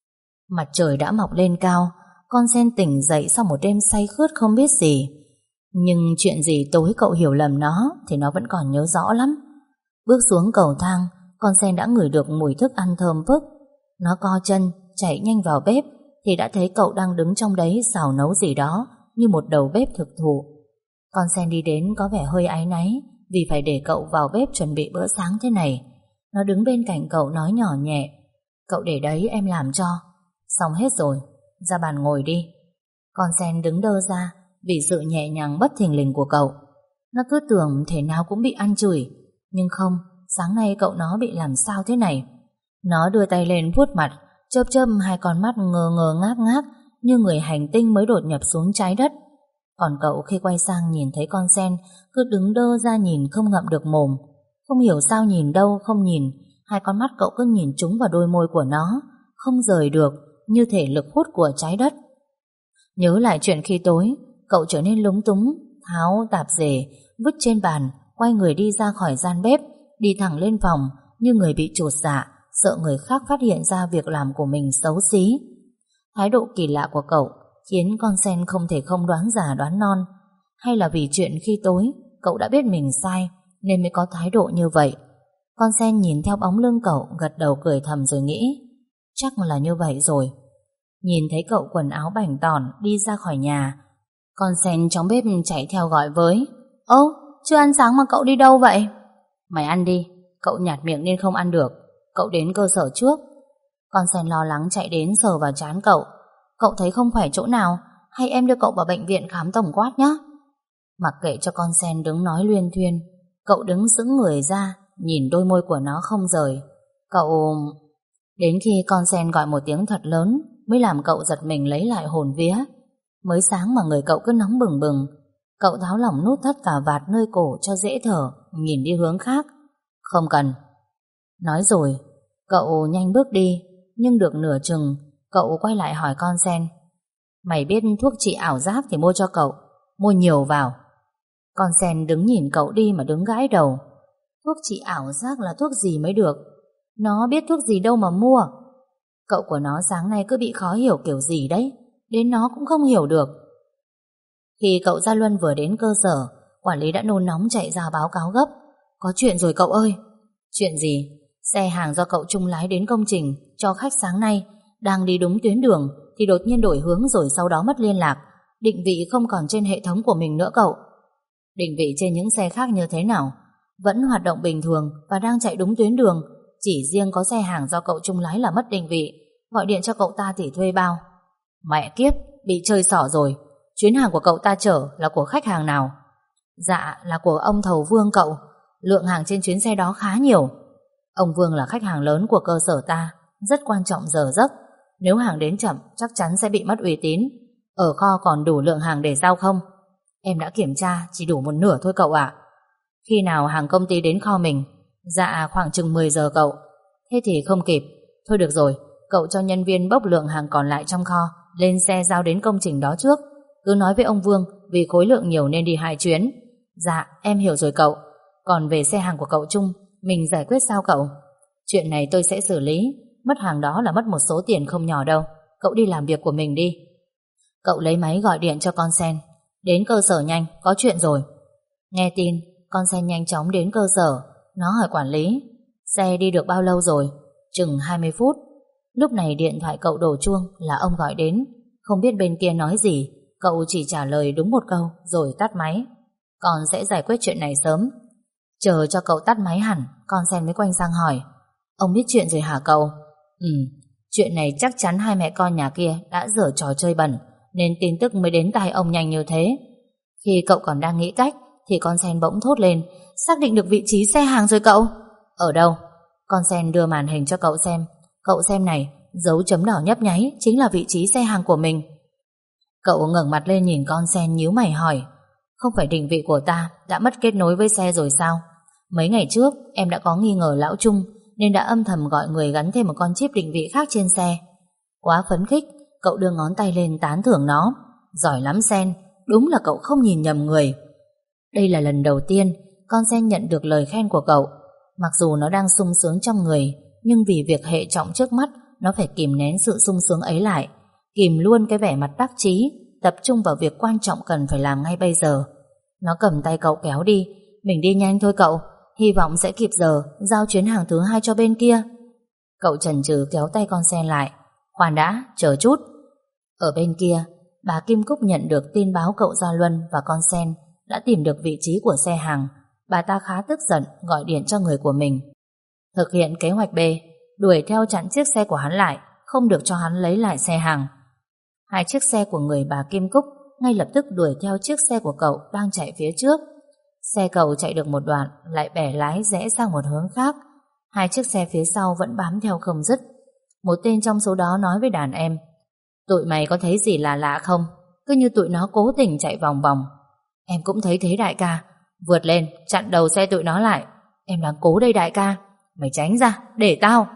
Mặt trời đã mọc lên cao, con Sen tỉnh dậy sau một đêm say khướt không biết gì. Nhưng chuyện gì tối cậu hiểu lầm nó thì nó vẫn còn nhớ rõ lắm. Bước xuống cầu thang, con Sen đã ngửi được mùi thức ăn thơm phức. Nó co chân chạy nhanh vào bếp thì đã thấy cậu đang đứng trong đấy xào nấu gì đó như một đầu bếp thực thụ. Con Sen đi đến có vẻ hơi áy náy vì phải để cậu vào bếp chuẩn bị bữa sáng thế này. Nó đứng bên cạnh cậu nói nhỏ nhẹ: "Cậu để đấy em làm cho." "Xong hết rồi, ra bàn ngồi đi." Con sen đứng đơ ra vì sự nhẹ nhàng bất thình lình của cậu. Nó cứ tưởng thể nào cũng bị ăn chửi, nhưng không, sáng nay cậu nó bị làm sao thế này. Nó đưa tay lên vuốt mặt, chớp chớp hai con mắt ngơ ngơ ngác ngác như người hành tinh mới đột nhập xuống trái đất. Còn cậu khi quay sang nhìn thấy con sen cứ đứng đơ ra nhìn không ngậm được mồm. Không hiểu sao nhìn đâu không nhìn, hai con mắt cậu cứ nhìn trúng vào đôi môi của nó, không rời được, như thể lực hút của trái đất. Nhớ lại chuyện khi tối, cậu trở nên lúng túng, tháo tạp dề vứt trên bàn, quay người đi ra khỏi gian bếp, đi thẳng lên phòng như người bị chột dạ, sợ người khác phát hiện ra việc làm của mình xấu xí. Thái độ kỳ lạ của cậu khiến con sen không thể không đoán già đoán non. Hay là vì chuyện khi tối cậu đã biết mình sai nên mới có thái độ như vậy? Con sen nhìn theo bóng lưng cậu, gật đầu cười thầm rồi nghĩ chắc là như vậy rồi. Nhìn thấy cậu quần áo bảnh tỏn đi ra khỏi nhà, con sen trong bếp chạy theo gọi với: "Ơ, chưa ăn sáng mà cậu đi đâu vậy?" "Mày ăn đi." Cậu nhạt miệng nên không ăn được. "Cậu đến cơ sở trước." Con sen lo lắng chạy đến sờ vào trán cậu. "Cậu thấy không khỏe chỗ nào, hay em đưa cậu vào bệnh viện khám tổng quát nhé?" Mặc kệ cho con sen đứng nói luyên thuyên, cậu đứng sững người ra, nhìn đôi môi của nó không rời. Cậu... Đến khi con sen gọi một tiếng thật lớn mới làm cậu giật mình lấy lại hồn vía. Mới sáng mà người cậu cứ nóng bừng bừng. Cậu tháo lỏng nút thắt cà vạt nơi cổ cho dễ thở, nhìn đi hướng khác. "Không cần." Nói rồi cậu nhanh bước đi, nhưng được nửa chừng cậu quay lại hỏi con sen: "Mày biết thuốc trị ảo giác thì mua cho cậu, mua nhiều vào." Con sen đứng nhìn cậu đi mà đứng gãi đầu. Thuốc trị ảo giác là thuốc gì mới được? Nó biết thuốc gì đâu mà mua. Cậu của nó sáng nay cứ bị khó hiểu kiểu gì đấy, đến nó cũng không hiểu được. Khi cậu Gia Luân vừa đến cơ sở, quản lý đã nôn nóng chạy ra báo cáo gấp: "Có chuyện rồi cậu ơi." "Chuyện gì?" "Xe hàng do cậu Trung lái đến công trình cho khách sáng nay đang đi đúng tuyến đường thì đột nhiên đổi hướng rồi sau đó mất liên lạc, định vị không còn trên hệ thống của mình nữa cậu." "Định vị trên những xe khác như thế nào?" "Vẫn hoạt động bình thường và đang chạy đúng tuyến đường, chỉ riêng có xe hàng do cậu Trung lái là mất định vị. Gọi điện cho cậu ta thì thuê bao." "Mẹ kiếp, bị chơi xỏ rồi. Chuyến hàng của cậu ta chở là của khách hàng nào?" "Dạ là của ông thầu Vương cậu. Lượng hàng trên chuyến xe đó khá nhiều." "Ông Vương là khách hàng lớn của cơ sở ta, rất quan trọng giờ giấc. Nếu hàng đến chậm chắc chắn sẽ bị mất uy tín. Ở kho còn đủ lượng hàng để giao không?" "Em đã kiểm tra, chỉ đủ một nửa thôi cậu ạ." "Khi nào hàng công ty đến kho mình?" "Dạ khoảng chừng 10 giờ cậu." "Thế thì không kịp. Thôi được rồi, cậu cho nhân viên bốc lượng hàng còn lại trong kho lên xe giao đến công trình đó trước. Cứ nói với ông Vương vì khối lượng nhiều nên đi 2 chuyến." "Dạ em hiểu rồi cậu. Còn về xe hàng của cậu Trung, mình giải quyết sao cậu?" "Chuyện này tôi sẽ xử lý. Mất hàng đó là mất một số tiền không nhỏ đâu. Cậu đi làm việc của mình đi." Cậu lấy máy gọi điện cho con sen: "Đến cơ sở nhanh, có chuyện rồi." Nghe tin, con sen nhanh chóng đến cơ sở. Nó hỏi quản lý: "Xe đi được bao lâu rồi?" "Chừng 20 phút." Lúc này điện thoại cậu đổ chuông là ông gọi đến. Không biết bên kia nói gì, cậu chỉ trả lời đúng một câu rồi tắt máy. "Con sẽ giải quyết chuyện này sớm." Chờ cho cậu tắt máy hẳn, con sen mới quay sang hỏi: "Ông biết chuyện rồi hả cậu?" "Ừ, chuyện này chắc chắn hai mẹ con nhà kia đã giở trò chơi bẩn nên tin tức mới đến tai ông nhanh như thế." Khi cậu còn đang nghĩ cách thì con sen bỗng thốt lên: "Xác định được vị trí xe hàng rồi cậu." "Ở đâu?" Con sen đưa màn hình cho cậu xem. "Cậu xem này, dấu chấm đỏ nhấp nháy chính là vị trí xe hàng của mình." Cậu ngẩng mặt lên nhìn con sen nhíu mày hỏi: "Không phải định vị của ta đã mất kết nối với xe rồi sao? Mấy ngày trước em đã có nghi ngờ lão Trung nên đã âm thầm gọi người gắn thêm một con chip định vị khác trên xe." Quá phấn khích, cậu đưa ngón tay lên tán thưởng nó: "Giỏi lắm Sen, đúng là cậu không nhìn nhầm người." Đây là lần đầu tiên con sen nhận được lời khen của cậu. Mặc dù nó đang sung sướng trong người, nhưng vì việc hệ trọng trước mắt, nó phải kìm nén sự sung sướng ấy lại, kìm luôn cái vẻ mặt đắc chí, tập trung vào việc quan trọng cần phải làm ngay bây giờ. Nó cầm tay cậu kéo đi: "Mình đi nhanh thôi cậu, hy vọng sẽ kịp giờ giao chuyến hàng thứ 2 cho bên kia." Cậu chần chừ kéo tay con sen lại: "Khoan đã, chờ chút." Ở bên kia, bà Kim Cúc nhận được tin báo cậu Gia Luân và con sen đã tìm được vị trí của xe hàng. bà ta khá tức giận, gọi điện cho người của mình. Thực hiện kế hoạch B, đuổi theo chặn chiếc xe của hắn lại, không được cho hắn lấy lại xe hàng. Hai chiếc xe của người bà Kim Cúc ngay lập tức đuổi theo chiếc xe của cậu đang chạy phía trước. Xe cậu chạy được một đoạn lại bẻ lái rẽ sang một hướng khác. Hai chiếc xe phía sau vẫn bám theo không dứt. Một tên trong số đó nói với đàn em: tụi mày có thấy gì lạ lạ không? Cứ như tụi nó cố tình chạy vòng vòng. Em cũng thấy thế đại ca. Vượt lên, chặn đầu xe tụi nó lại. Em đang cố đây đại ca. Mày tránh ra, để tao.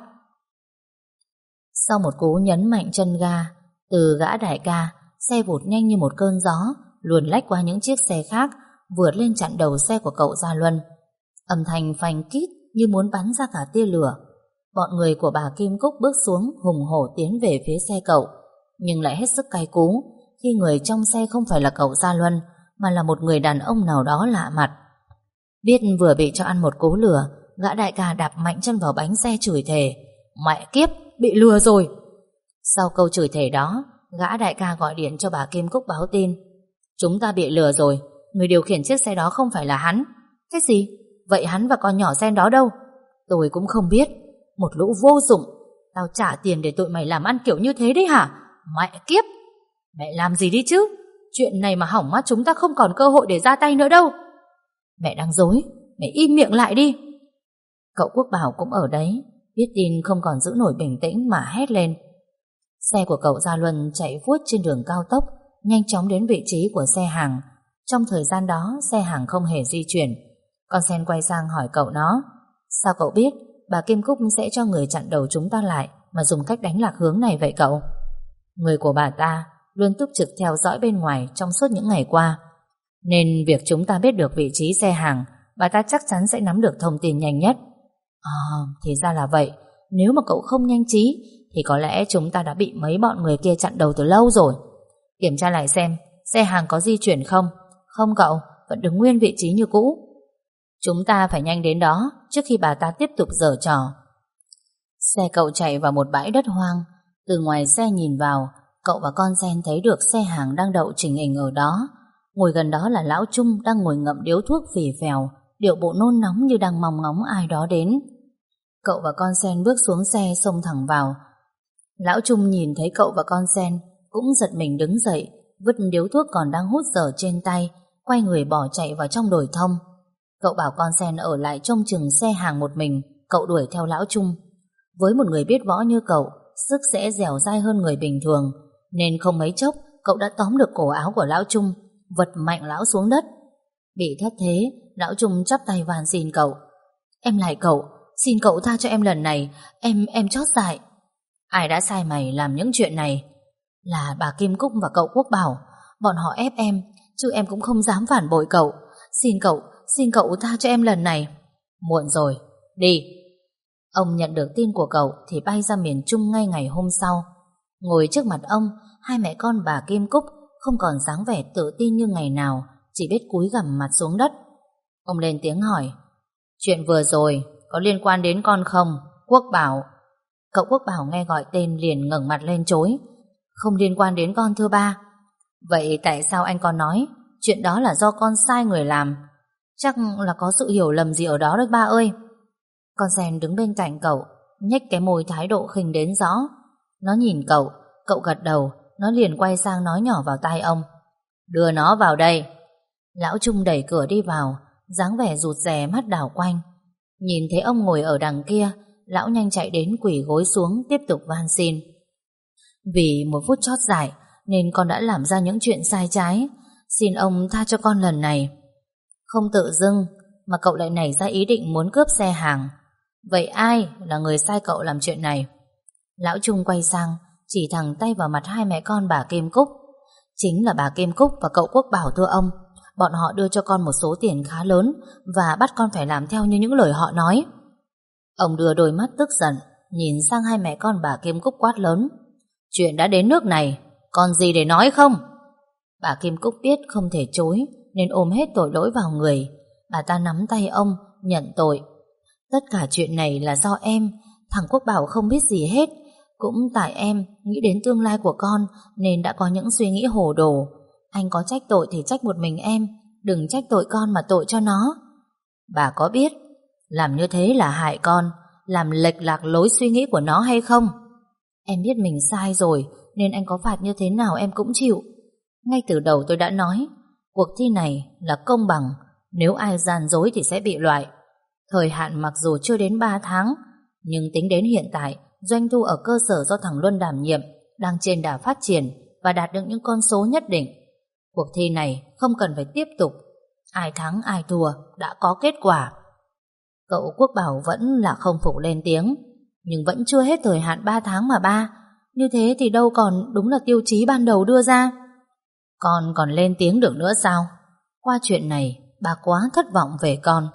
Sau một cú nhấn mạnh chân ga, từ gã đại ca, xe vụt nhanh như một cơn gió, luồn lách qua những chiếc xe khác, vượt lên chặn đầu xe của cậu Gia Luân. Âm thanh phanh kít như muốn bắn ra cả tia lửa. Bọn người của bà Kim Cúc bước xuống hùng hổ tiến về phía xe cậu, nhưng lại hết sức cay cú khi người trong xe không phải là cậu Gia Luân, mà là một người đàn ông nào đó lạ mặt. Biết vừa bị cho ăn một cú lừa, gã đại ca đạp mạnh chân vào bánh xe chửi thề: mẹ kiếp, bị lừa rồi. Sau câu chửi thề đó, gã đại ca gọi điện cho bà Kim Cúc báo tin: chúng ta bị lừa rồi, người điều khiển chiếc xe đó không phải là hắn. Cái gì? Vậy hắn và con nhỏ Sen đó đâu? Tôi cũng không biết. Một lũ vô dụng. Tao trả tiền để tụi mày làm ăn kiểu như thế đấy hả? Mẹ kiếp. Mẹ làm gì đi chứ? Chuyện này mà hỏng mắt chúng ta không còn cơ hội để ra tay nữa đâu. Mẹ đang dối, mẹ im miệng lại đi. Cậu Quốc Bảo cũng ở đấy, biết tin không còn giữ nổi bình tĩnh mà hét lên. Xe của cậu Gia Luân chạy vuốt trên đường cao tốc, nhanh chóng đến vị trí của xe hàng. Trong thời gian đó, xe hàng không hề di chuyển. Con Sen quay sang hỏi cậu nó: sao cậu biết bà Kim Cúc sẽ cho người chặn đầu chúng ta lại mà dùng cách đánh lạc hướng này vậy cậu? Người của bà ta luôn túc trực theo dõi bên ngoài trong suốt những ngày qua, nên việc chúng ta biết được vị trí xe hàng, bà ta chắc chắn sẽ nắm được thông tin nhanh nhất. Thì ra là vậy. Nếu mà cậu không nhanh trí thì có lẽ chúng ta đã bị mấy bọn người kia chặn đầu từ lâu rồi. Kiểm tra lại xem xe hàng có di chuyển không. Không cậu, vẫn đứng nguyên vị trí như cũ. Chúng ta phải nhanh đến đó trước khi bà ta tiếp tục giở trò. Xe cậu chạy vào một bãi đất hoang. Từ ngoài xe nhìn vào, cậu và con Sen thấy được xe hàng đang đậu chỉnh hình ở đó. Ngồi gần đó là lão Trung đang ngồi ngậm điếu thuốc phì phèo, điệu bộ nôn nóng như đang mong ngóng ai đó đến. Cậu và con Sen bước xuống xe xông thẳng vào. Lão Trung nhìn thấy cậu và con Sen cũng giật mình đứng dậy, vứt điếu thuốc còn đang hút dở trên tay, quay người bỏ chạy vào trong đồi thông. Cậu bảo con Sen ở lại trông chừng xe hàng một mình, cậu đuổi theo lão Trung. Với một người biết võ như cậu, sức sẽ dẻo dai hơn người bình thường, nên không mấy chốc cậu đã tóm được cổ áo của lão Trung, vật mạnh lão xuống đất. Bị thất thế, lão Trung chắp tay van xin cậu: em lại cậu, xin cậu tha cho em lần này, em chót dại. Ai đã sai mày làm những chuyện này? Là bà Kim Cúc và cậu Quốc Bảo. Bọn họ ép em, chứ em cũng không dám phản bội cậu. Xin cậu tha cho em lần này. Muộn rồi, đi. Ông nhận được tin của cậu thì bay ra miền Trung ngay ngày hôm sau. Ngồi trước mặt ông, hai mẹ con bà Kim Cúc không còn dáng vẻ tự tin như ngày nào, chỉ biết cúi gằm mặt xuống đất. Ông lên tiếng hỏi: chuyện vừa rồi có liên quan đến con không, Quốc Bảo? Cậu Quốc Bảo nghe gọi tên liền ngẩng mặt lên chối: không liên quan đến con thưa ba. Vậy tại sao anh con nói chuyện đó là do con sai người làm? Chắc là có sự hiểu lầm gì ở đó đấy ba ơi. Con Sen đứng bên cạnh cậu, nhếch cái môi thái độ khinh đến rõ. Nó nhìn cậu, cậu gật đầu, nó liền quay sang nói nhỏ vào tai ông: đưa nó vào đây. Lão Trung đẩy cửa đi vào, dáng vẻ rụt rè mắt đảo quanh. Nhìn thấy ông ngồi ở đằng kia, lão nhanh chạy đến quỳ gối xuống tiếp tục van xin: vì một phút chót dại nên con đã làm ra những chuyện sai trái, xin ông tha cho con lần này. Không tự dưng mà cậu lại nảy ra ý định muốn cướp xe hàng. Vậy ai là người sai cậu làm chuyện này? Lão Trung quay sang chỉ thẳng tay vào mặt hai mẹ con bà Kim Cúc. Chính là bà Kim Cúc và cậu Quốc Bảo thưa ông. Bọn họ đưa cho con một số tiền khá lớn và bắt con phải làm theo như những lời họ nói. Ông đưa đôi mắt tức giận nhìn sang hai mẹ con bà Kim Cúc quát lớn: chuyện đã đến nước này, còn gì để nói không? Bà Kim Cúc biết không thể chối nên ôm hết tội lỗi vào người. Bà ta nắm tay ông nhận tội: tất cả chuyện này là do em. Thằng Quốc Bảo không biết gì hết. Cũng tại em nghĩ đến tương lai của con nên đã có những suy nghĩ hồ đồ. Anh có trách tội thì trách một mình em, đừng trách tội con mà tội cho nó. Bà có biết làm như thế là hại con, làm lệch lạc lối suy nghĩ của nó hay không? Em biết mình sai rồi, nên anh có phạt như thế nào em cũng chịu. Ngay từ đầu tôi đã nói, cuộc thi này là công bằng, nếu ai gian dối thì sẽ bị loại. Thời hạn mặc dù chưa đến 3 tháng, nhưng tính đến hiện tại, doanh thu ở cơ sở do thằng Luân đảm nhiệm đang trên đà phát triển và đạt được những con số nhất định. Cuộc thi này không cần phải tiếp tục, ai thắng ai thua đã có kết quả. Cậu Quốc Bảo vẫn là không phục lên tiếng, nhưng vẫn chưa hết thời hạn 3 tháng mà ba. Như thế thì đâu còn đúng là tiêu chí ban đầu đưa ra. Con còn lên tiếng được nữa sao? Qua chuyện này, bà quá thất vọng về con.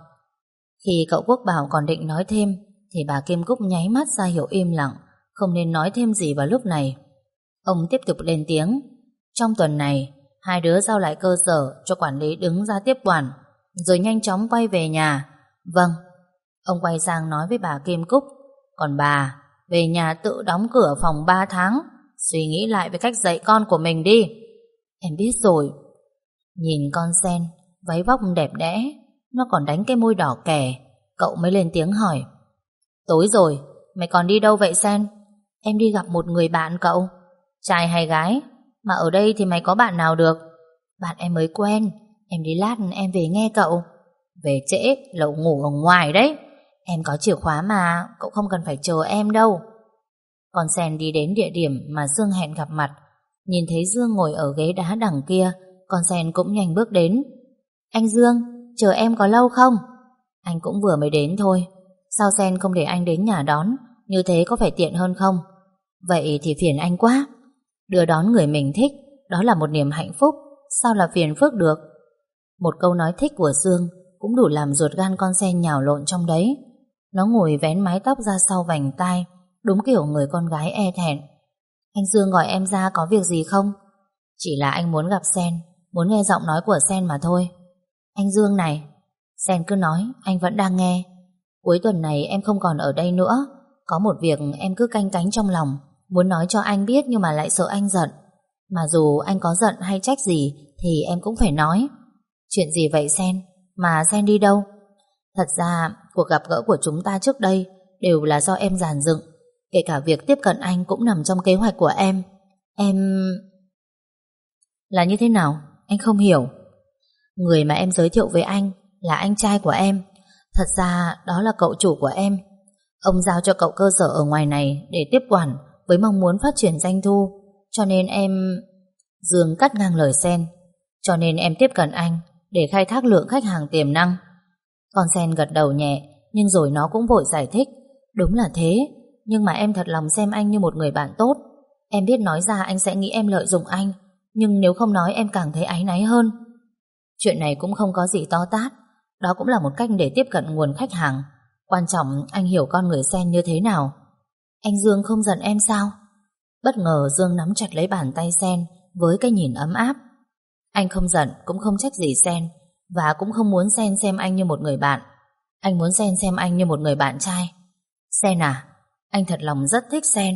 Khi cậu Quốc Bảo còn định nói thêm, thì bà Kim Cúc nháy mắt ra hiệu im lặng, không nên nói thêm gì vào lúc này. Ông tiếp tục lên tiếng. Trong tuần này, hai đứa giao lại cơ sở cho quản lý đứng ra tiếp quản, rồi nhanh chóng quay về nhà. Vâng. Ông quay sang nói với bà Kim Cúc. Còn bà, về nhà tự đóng cửa phòng 3 tháng, suy nghĩ lại về cách dạy con của mình đi. Em biết rồi. Nhìn con Sen, váy vóc đẹp đẽ, nó còn đánh cái môi đỏ kẻ, cậu mới lên tiếng hỏi. Tối rồi, mày còn đi đâu vậy Sen? Em đi gặp một người bạn cậu. Trai hay gái? Mà ở đây thì mày có bạn nào được? Bạn em mới quen, em đi lát em về nghe cậu. Về trễ, lậu ngủ ở ngoài đấy. Em có chìa khóa mà, cậu không cần phải chờ em đâu. Con Sen đi đến địa điểm mà Dương hẹn gặp mặt. Nhìn thấy Dương ngồi ở ghế đá đằng kia, con Sen cũng nhanh bước đến. Anh Dương, chờ em có lâu không? Anh cũng vừa mới đến thôi. Sao Sen không để anh đến nhà đón? Như thế có phải tiện hơn không? Vậy thì phiền anh quá. Đưa đón người mình thích, đó là một niềm hạnh phúc, sao là phiền phức được? Một câu nói thích của Dương cũng đủ làm ruột gan con Sen nhào lộn trong đấy. Nó ngồi vén mái tóc ra sau vành tai, đúng kiểu người con gái e thẹn. Anh Dương gọi em ra có việc gì không? Chỉ là anh muốn gặp Sen, muốn nghe giọng nói của Sen mà thôi. Anh Dương này. Sen cứ nói, anh vẫn đang nghe. Cuối tuần này em không còn ở đây nữa. Có một việc em cứ canh cánh trong lòng, muốn nói cho anh biết nhưng mà lại sợ anh giận. Mà dù anh có giận hay trách gì thì em cũng phải nói. Chuyện gì vậy Sen? Mà Sen đi đâu? Thật ra cuộc gặp gỡ của chúng ta trước đây đều là do em dàn dựng. Kể cả việc tiếp cận anh cũng nằm trong kế hoạch của em. Em... Là như thế nào? Anh không hiểu. Người mà em giới thiệu với anh là anh trai của em. Thật ra đó là cậu chủ của em. Ông giao cho cậu cơ sở ở ngoài này để tiếp quản với mong muốn phát triển doanh thu. Cho nên em... Dương cắt ngang lời Sen. Cho nên em tiếp cận anh để khai thác lượng khách hàng tiềm năng. Con Sen gật đầu nhẹ, nhưng rồi nó cũng vội giải thích. Đúng là thế, nhưng mà em thật lòng xem anh như một người bạn tốt. Em biết nói ra anh sẽ nghĩ em lợi dụng anh, nhưng nếu không nói em càng thấy áy náy hơn. Chuyện này cũng không có gì to tát, đó cũng là một cách để tiếp cận nguồn khách hàng. Quan trọng anh hiểu con người Sen như thế nào. Anh Dương không giận em sao? Bất ngờ Dương nắm chặt lấy bàn tay Sen với cái nhìn ấm áp. Anh không giận cũng không trách gì Sen, và cũng không muốn Sen xem anh như một người bạn. Anh muốn Sen xem anh như một người bạn trai. Sen à, anh thật lòng rất thích Sen.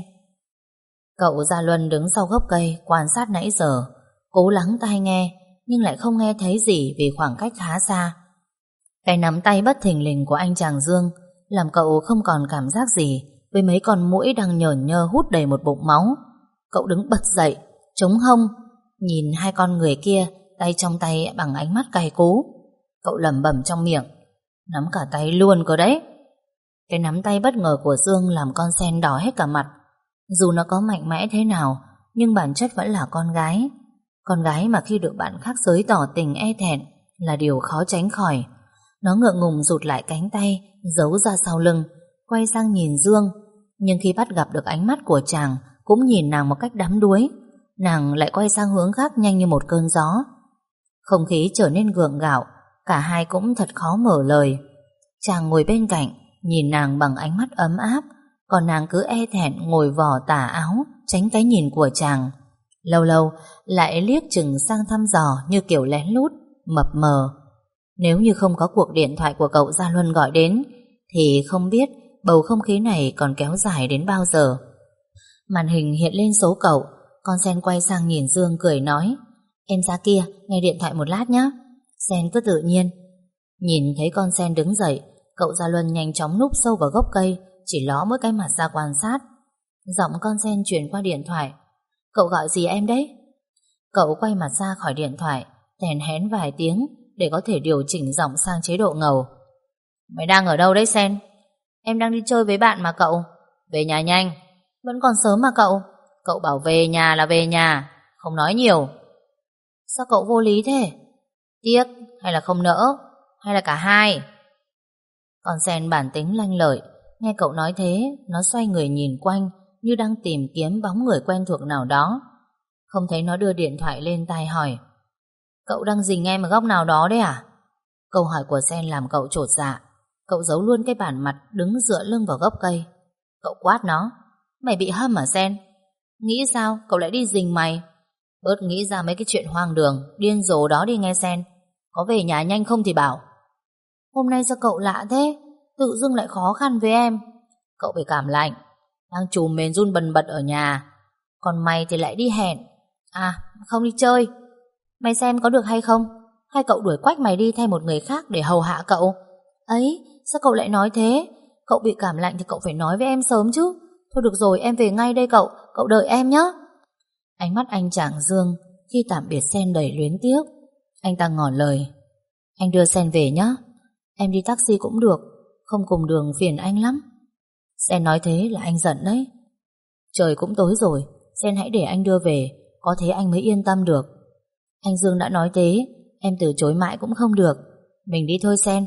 Cậu Gia Luân đứng sau gốc cây quan sát nãy giờ, cố lắng tai nghe nhưng lại không nghe thấy gì vì khoảng cách khá xa. Cái nắm tay bất thình lình của anh chàng Dương làm cậu không còn cảm giác gì với mấy con muỗi đang nhởn nhơ hút đầy một bụng máu. Cậu đứng bật dậy, chống hông, nhìn hai con người kia tay trong tay bằng ánh mắt cay cú. Cậu lẩm bẩm trong miệng, nắm cả tay luôn cơ đấy. Cái nắm tay bất ngờ của Dương làm con Sen đỏ hết cả mặt. Dù nó có mạnh mẽ thế nào, nhưng bản chất vẫn là con gái. Con gái mà khi được bạn khác giới tỏ tình e thẹn là điều khó tránh khỏi. Nó ngượng ngùng rụt lại cánh tay, giấu ra sau lưng, quay sang nhìn Dương. Nhưng khi bắt gặp được ánh mắt của chàng, cũng nhìn nàng một cách đắm đuối, nàng lại quay sang hướng khác nhanh như một cơn gió. Không khí trở nên gượng gạo, cả hai cũng thật khó mở lời. Chàng ngồi bên cạnh, nhìn nàng bằng ánh mắt ấm áp, còn nàng cứ e thẹn ngồi vò tà áo, tránh cái nhìn của chàng. Lâu lâu lại liếc chừng sang thăm dò như kiểu lén lút, mập mờ. Nếu như không có cuộc điện thoại của cậu Gia Luân gọi đến, thì không biết bầu không khí này còn kéo dài đến bao giờ. Màn hình hiện lên số cậu, con Sen quay sang nhìn Dương cười nói, em ra kia nghe điện thoại một lát nhé. Sen cứ tự nhiên. Nhìn thấy con sen đứng dậy, cậu Gia Luân nhanh chóng núp sâu vào gốc cây, chỉ ló mỗi cái mặt ra quan sát. Giọng con sen truyền qua điện thoại. Cậu gọi gì em đấy? Cậu quay mặt ra khỏi điện thoại, thèn hén vài tiếng để có thể điều chỉnh giọng sang chế độ ngầu. Mày đang ở đâu đấy Sen? Em đang đi chơi với bạn mà cậu. Về nhà nhanh. Vẫn còn sớm mà cậu. Cậu bảo về nhà là về nhà, không nói nhiều. Sao cậu vô lý thế? Tiếc hay là không nỡ, hay là cả hai? Con sen bản tính lanh lợi, nghe cậu nói thế, nó xoay người nhìn quanh như đang tìm kiếm bóng người quen thuộc nào đó. Không thấy nó đưa điện thoại lên tai hỏi. Cậu đang rình em ở góc nào đó đấy à? Câu hỏi của sen làm cậu chột dạ. Cậu giấu luôn cái bản mặt đứng dựa lưng vào gốc cây. Cậu quát nó. Mày bị hâm hả Sen? Nghĩ sao cậu lại đi rình mày? Bớt nghĩ ra mấy cái chuyện hoang đường điên rồ đó đi nghe Sen. Có về nhà nhanh không thì bảo. Hôm nay sao cậu lạ thế? Tự dưng lại khó khăn với em. Cậu bị cảm lạnh, đang trùm mền run bần bật ở nhà. Còn mày thì lại đi hẹn. À không, đi chơi. Mày xem có được hay không? Hay cậu đuổi quách mày đi thay một người khác để hầu hạ cậu? Ấy, sao cậu lại nói thế? Cậu bị cảm lạnh thì cậu phải nói với em sớm chứ. Thôi được rồi, em về ngay đây cậu. Cậu đợi em nhé. Ánh mắt anh Tràng Dương khi tạm biệt Sen đầy luyến tiếc. Anh ta ngỏ lời. Anh đưa Sen về nhé. Em đi taxi cũng được, không cùng đường phiền anh lắm. Sen nói thế là anh giận đấy. Trời cũng tối rồi, Sen hãy để anh đưa về, có thế anh mới yên tâm được. Anh Dương đã nói thế, em từ chối mãi cũng không được. Mình đi thôi Sen.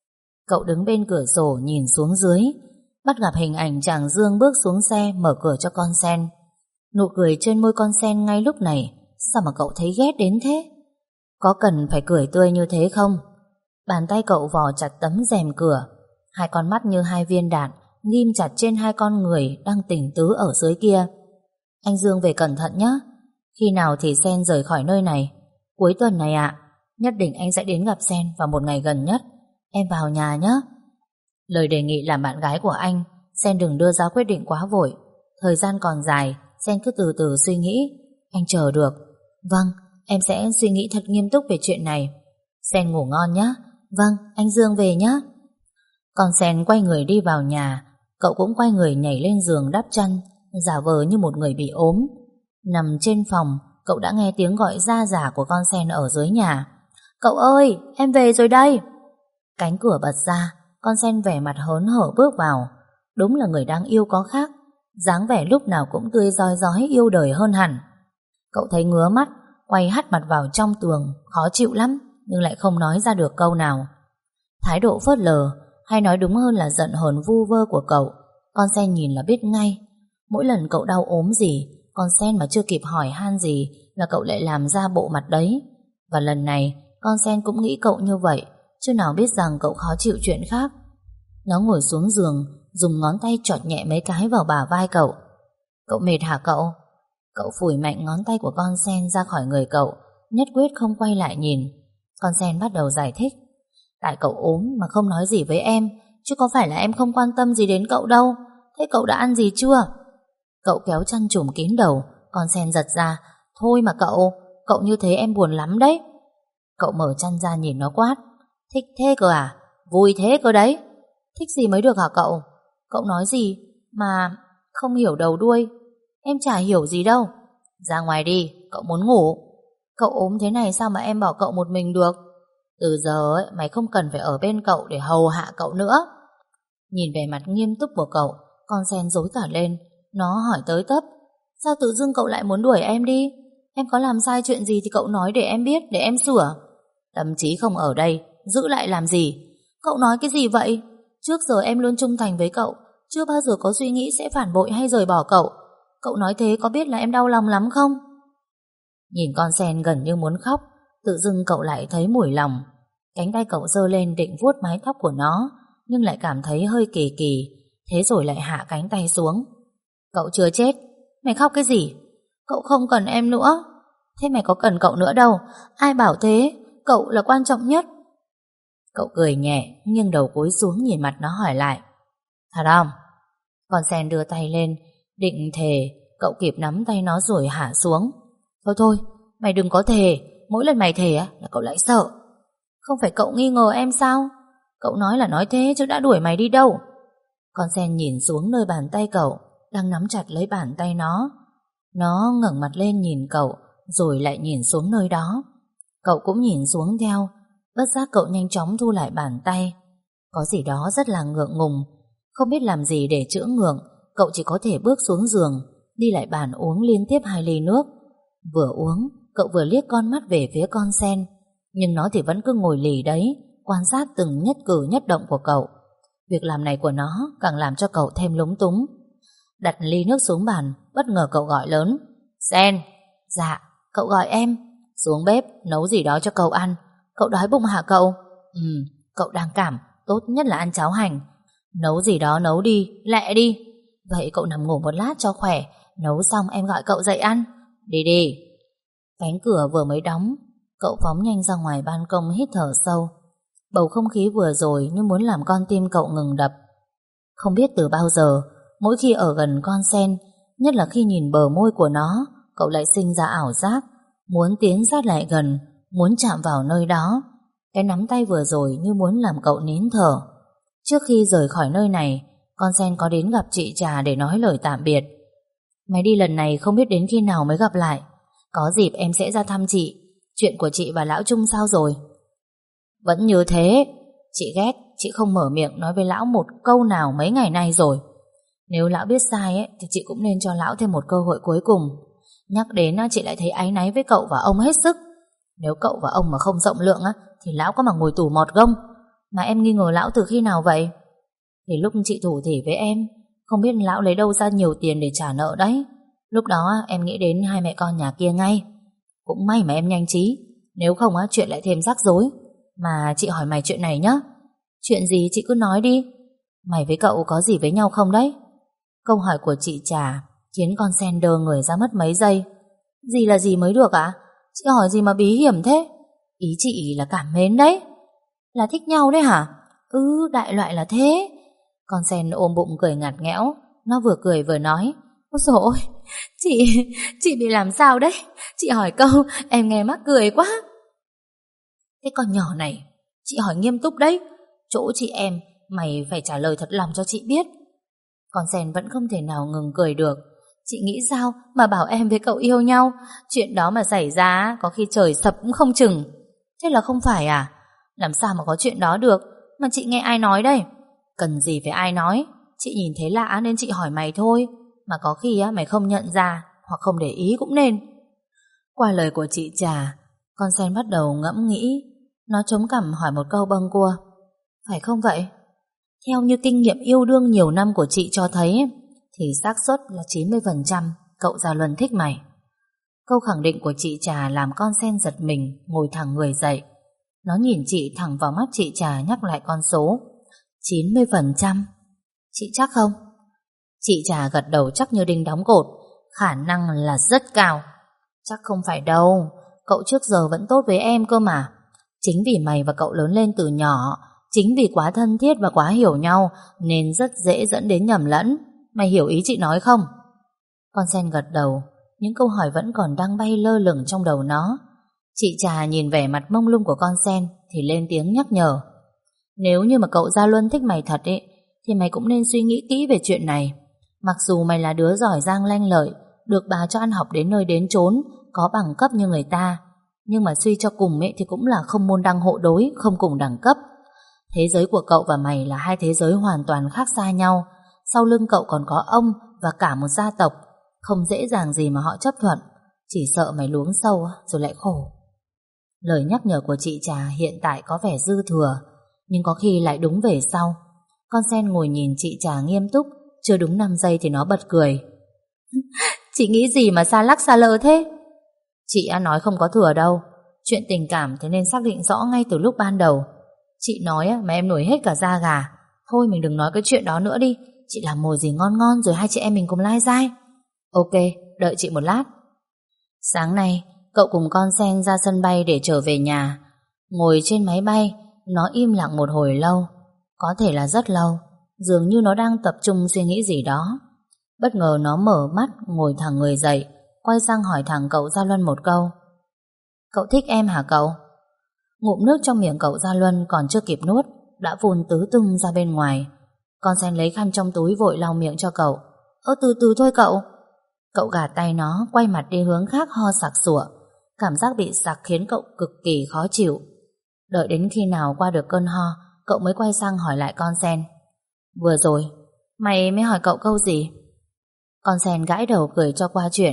Cậu đứng bên cửa sổ nhìn xuống dưới, bắt gặp hình ảnh Tràng Dương bước xuống xe mở cửa cho con Sen. Nụ cười trên môi con Sen ngay lúc này, sao mà cậu thấy ghét đến thế? Có cần phải cười tươi như thế không? Bàn tay cậu vò chặt tấm rèm cửa, hai con mắt như hai viên đạn ghim chặt trên hai con người đang tình tứ ở dưới kia. Anh Dương về cẩn thận nhé. Khi nào thì Sen rời khỏi nơi này? Cuối tuần này ạ. Nhất định anh sẽ đến gặp Sen vào một ngày gần nhất. Em vào nhà nhé. Lời đề nghị làm bạn gái của anh, Sen đừng đưa ra quyết định quá vội. Thời gian còn dài, Sen cứ từ từ suy nghĩ. Anh chờ được. Vâng, em sẽ suy nghĩ thật nghiêm túc về chuyện này. Sen ngủ ngon nhé. Vâng, anh Dương về nhé. Còn Sen quay người đi vào nhà. Cậu cũng quay người nhảy lên giường đắp chăn, giả vờ như một người bị ốm. Nằm trên phòng, cậu đã nghe tiếng gọi ra giả của con Sen ở dưới nhà. Cậu ơi, em về rồi đây. Cánh cửa bật ra, con Sen vẻ mặt hớn hở bước vào. Đúng là người đang yêu có khác, dáng vẻ lúc nào cũng tươi rói rói yêu đời hơn hẳn. Cậu thấy ngứa mắt, quay hắt mặt vào trong tường, khó chịu lắm, nhưng lại không nói ra được câu nào. Thái độ phớt lờ, hay nói đúng hơn là giận hờn vu vơ của cậu, con Sen nhìn là biết ngay. Mỗi lần cậu đau ốm gì, con Sen mà chưa kịp hỏi han gì là cậu lại làm ra bộ mặt đấy. Và lần này, con Sen cũng nghĩ cậu như vậy, chứ nào biết rằng cậu khó chịu chuyện khác. Nó ngồi xuống giường, dùng ngón tay chọt nhẹ mấy cái vào bả vai cậu. Cậu mệt hả cậu? Cậu phủi mạnh ngón tay của con Sen ra khỏi người cậu, nhất quyết không quay lại nhìn. Con Sen bắt đầu giải thích. Tại cậu ốm mà không nói gì với em, chứ có phải là em không quan tâm gì đến cậu đâu. Thế cậu đã ăn gì chưa? Cậu kéo chăn trùm kín đầu. Con Sen giật ra. Thôi mà cậu như thế em buồn lắm đấy. Cậu mở chăn ra nhìn nó quát. Thích thế cơ à? Vui thế cơ đấy. Thích gì mới được hả cậu? Cậu nói gì mà không hiểu đầu đuôi. Em chả hiểu gì đâu. Ra ngoài đi, cậu muốn ngủ. Cậu ốm thế này sao mà em bỏ cậu một mình được? Từ giờ ấy, mày không cần phải ở bên cậu để hầu hạ cậu nữa. Nhìn vẻ mặt nghiêm túc của cậu, con Sen rối cả lên. Nó hỏi tới tấp. Sao tự dưng cậu lại muốn đuổi em đi? Em có làm sai chuyện gì thì cậu nói để em biết, để em sửa. Tâm trí không ở đây, giữ lại làm gì? Cậu nói cái gì vậy? Trước giờ em luôn trung thành với cậu, chưa bao giờ có suy nghĩ sẽ phản bội hay rời bỏ cậu. Cậu nói thế có biết là em đau lòng lắm không? Nhìn con Sen gần như muốn khóc, tự dưng cậu lại thấy mủi lòng. Cánh tay cậu giơ lên định vuốt mái tóc của nó, nhưng lại cảm thấy hơi kỳ kỳ, thế rồi lại hạ cánh tay xuống. Cậu chưa chết, mày khóc cái gì? Cậu không cần em nữa. Thế mày có cần cậu nữa đâu. Ai bảo thế? Cậu là quan trọng nhất. Cậu cười nhẹ, nghiêng đầu cúi xuống nhìn mặt nó hỏi lại. Thật không? Con Sen đưa tay lên, định thề. Cậu kịp nắm tay nó rồi hạ xuống. Thôi thôi, mày đừng có thề. Mỗi lần mày thề là cậu lại sợ. Không phải cậu nghi ngờ em sao? Cậu nói là nói thế chứ đã đuổi mày đi đâu. Con sen nhìn xuống nơi bàn tay cậu, đang nắm chặt lấy bàn tay nó. Nó ngẩng mặt lên nhìn cậu, rồi lại nhìn xuống nơi đó. Cậu cũng nhìn xuống theo. Bất giác cậu nhanh chóng thu lại bàn tay. Có gì đó rất là ngượng ngùng. Không biết làm gì để chữa ngượng, cậu chỉ có thể bước xuống giường, đi lại bàn uống liên tiếp 2 ly nước. Vừa uống, cậu vừa liếc con mắt về phía con sen, nhưng nó thì vẫn cứ ngồi lì đấy, quan sát từng nhất cử nhất động của cậu. Việc làm này của nó càng làm cho cậu thêm lúng túng. Đặt ly nước xuống bàn, bất ngờ cậu gọi lớn: Sen! Dạ, cậu gọi em. Xuống bếp, nấu gì đó cho cậu ăn. Cậu đói bụng hả cậu? Cậu đang cảm, tốt nhất là ăn cháo hành. Nấu gì đó nấu đi, lẹ đi. Vậy cậu nằm ngủ một lát cho khỏe, nấu xong em gọi cậu dậy ăn. Đi đi. Cánh cửa vừa mới đóng, cậu phóng nhanh ra ngoài ban công hít thở sâu. Bầu không khí vừa rồi như muốn làm con tim cậu ngừng đập. Không biết từ bao giờ, mỗi khi ở gần con sen, nhất là khi nhìn bờ môi của nó, cậu lại sinh ra ảo giác, muốn tiến sát lại gần, muốn chạm vào nơi đó. Cái nắm tay vừa rồi như muốn làm cậu nín thở. Trước khi rời khỏi nơi này, con sen có đến gặp chị Trà để nói lời tạm biệt. Mày đi lần này không biết đến khi nào mới gặp lại. Có dịp em sẽ ra thăm chị. Chuyện của chị và lão Trung sao rồi? Vẫn như thế. Chị ghét, chị không mở miệng nói với lão một câu nào mấy ngày nay rồi. Nếu lão biết sai ấy, thì chị cũng nên cho lão thêm một cơ hội cuối cùng. Nhắc đến chị lại thấy áy náy với cậu và ông hết sức. Nếu cậu và ông mà không rộng lượng thì lão có mà ngồi tù mọt gông. Mà em nghi ngờ lão từ khi nào vậy? Thì lúc chị thủ thỉ với em, không biết lão lấy đâu ra nhiều tiền để trả nợ đấy. Lúc đó em nghĩ đến hai mẹ con nhà kia ngay. Cũng may mà em nhanh trí, nếu không chuyện lại thêm rắc rối. Mà chị hỏi mày chuyện này nhá. Chuyện gì chị cứ nói đi. Mày với cậu có gì với nhau không đấy? Câu hỏi của chị Trà khiến con sen đơ người ra mất mấy giây. Gì là gì mới được ạ? Chị hỏi gì mà bí hiểm thế? Ý chị là cảm mến đấy. Là thích nhau đấy hả? Đại loại là thế. Con sen ôm bụng cười ngặt nghẽo. Nó vừa cười vừa nói: Ôi dồi ôi, chị bị làm sao đấy? Chị hỏi câu em nghe mắc cười quá. Cái con nhỏ này, chị hỏi nghiêm túc đấy. Chỗ chị em, mày phải trả lời thật lòng cho chị biết. Con sen vẫn không thể nào ngừng cười được. Chị nghĩ sao mà bảo em với cậu yêu nhau? Chuyện đó mà xảy ra có khi trời sập cũng không chừng. Thế là không phải à? Làm sao mà có chuyện đó được? Mà chị nghe ai nói đây? Cần gì phải ai nói? Chị nhìn thấy lạ nên chị hỏi mày thôi. Mà có khi mày không nhận ra hoặc không để ý cũng nên. Qua lời của chị Trà, con sen bắt đầu ngẫm nghĩ. Nó chống cằm hỏi một câu bâng quơ: Phải không vậy? Theo như kinh nghiệm yêu đương nhiều năm của chị cho thấy thì xác suất là 90% cậu Gia Luân thích mày. Câu khẳng định của chị Trà làm con sen giật mình, ngồi thẳng người dậy. Nó nhìn chị thẳng vào mắt chị Trà, nhắc lại con số 90%. Chị chắc không? Chị Trà gật đầu chắc như đinh đóng cột. Khả năng là rất cao. Chắc không phải đâu. Cậu trước giờ vẫn tốt với em cơ mà. Chính vì mày và cậu lớn lên từ nhỏ, chính vì quá thân thiết và quá hiểu nhau nên rất dễ dẫn đến nhầm lẫn. Mày hiểu ý chị nói không? Con sen gật đầu. Những câu hỏi vẫn còn đang bay lơ lửng trong đầu nó. Chị Trà nhìn vẻ mặt mông lung của con sen thì lên tiếng nhắc nhở: Nếu như mà cậu Gia Luân thích mày thật thì mày cũng nên suy nghĩ kỹ về chuyện này. Mặc dù mày là đứa giỏi giang lanh lợi, được bà cho ăn học đến nơi đến chốn, có bằng cấp như người ta, nhưng mà suy cho cùng thì cũng là không môn đăng hộ đối, không cùng đẳng cấp. Thế giới của cậu và mày là hai thế giới hoàn toàn khác xa nhau. Sau lưng cậu còn có ông và cả một gia tộc, không dễ dàng gì mà họ chấp thuận. Chỉ sợ mày luống sâu rồi lại khổ. Lời nhắc nhở của chị Trà hiện tại có vẻ dư thừa, nhưng có khi lại đúng về sau. Con sen ngồi nhìn chị Trà nghiêm túc. Chưa đúng 5 giây thì nó bật cười. Chị nghĩ gì mà xa lắc xa lơ thế? Chị đã nói không có thừa đâu. Chuyện tình cảm thế nên xác định rõ ngay từ lúc ban đầu. Chị nói mà em nổi hết cả da gà. Thôi mình đừng nói cái chuyện đó nữa đi. Chị làm mồi gì ngon ngon rồi hai chị em mình cùng lai dai. Ok, đợi chị một lát. Sáng nay cậu cùng con sen ra sân bay để trở về nhà. Ngồi trên máy bay, nó im lặng một hồi lâu. Có thể là rất lâu. Dường như nó đang tập trung suy nghĩ gì đó. Bất ngờ nó mở mắt, ngồi thẳng người dậy, quay sang hỏi thẳng cậu Gia Luân một câu: Cậu thích em hả cậu? Ngụm nước trong miệng cậu Gia Luân còn chưa kịp nuốt đã phun tứ tung ra bên ngoài. Con sen lấy khăn trong túi vội lau miệng cho cậu. Từ từ thôi cậu. Cậu gạt tay nó, quay mặt đi hướng khác, ho sặc sụa. Cảm giác bị sặc khiến cậu cực kỳ khó chịu. Đợi đến khi nào qua được cơn ho, cậu mới quay sang hỏi lại con sen. Vừa rồi mày mới hỏi cậu câu gì? Con sen gãi đầu cười cho qua chuyện.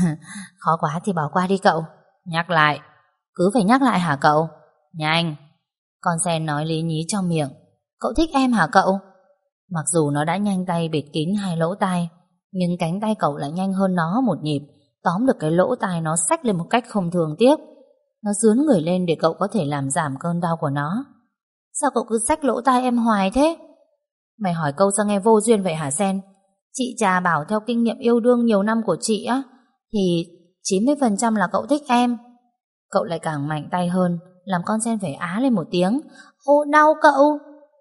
Khó quá thì bỏ qua đi cậu. Nhắc lại. Cứ phải nhắc lại hả cậu? Nhanh. Con sen nói lý nhí trong miệng. Cậu thích em hả cậu? Mặc dù nó đã nhanh tay bịt kín hai lỗ tai, nhưng cánh tay cậu lại nhanh hơn nó một nhịp, tóm được cái lỗ tai nó xách lên một cách không thường tiếc. Nó dướn người lên để cậu có thể làm giảm cơn đau của nó. Sao cậu cứ xách lỗ tai em hoài thế? Mày hỏi câu sao nghe vô duyên vậy hả Sen? Chị Trà bảo theo kinh nghiệm yêu đương nhiều năm của chị á, thì 90% là cậu thích em. Cậu lại càng mạnh tay hơn, làm con Sen phải á lên một tiếng. Ô đau cậu.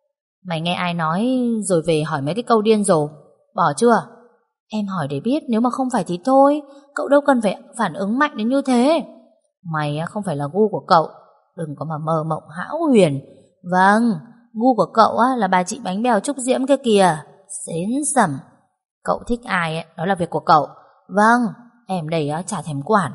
Mày nghe ai nói rồi về hỏi mấy cái câu điên rồ? Bỏ chưa? Em hỏi để biết, nếu mà không phải thì thôi. Cậu đâu cần phải phản ứng mạnh đến như thế. Mày không phải là gu của cậu, đừng có mà mơ mộng hão huyền. Vâng, gu của cậu là bà chị bánh bèo Trúc Diễm kia kìa. Xến sẩm. Cậu thích ai đó là việc của cậu. Vâng, em đây chả thèm quản.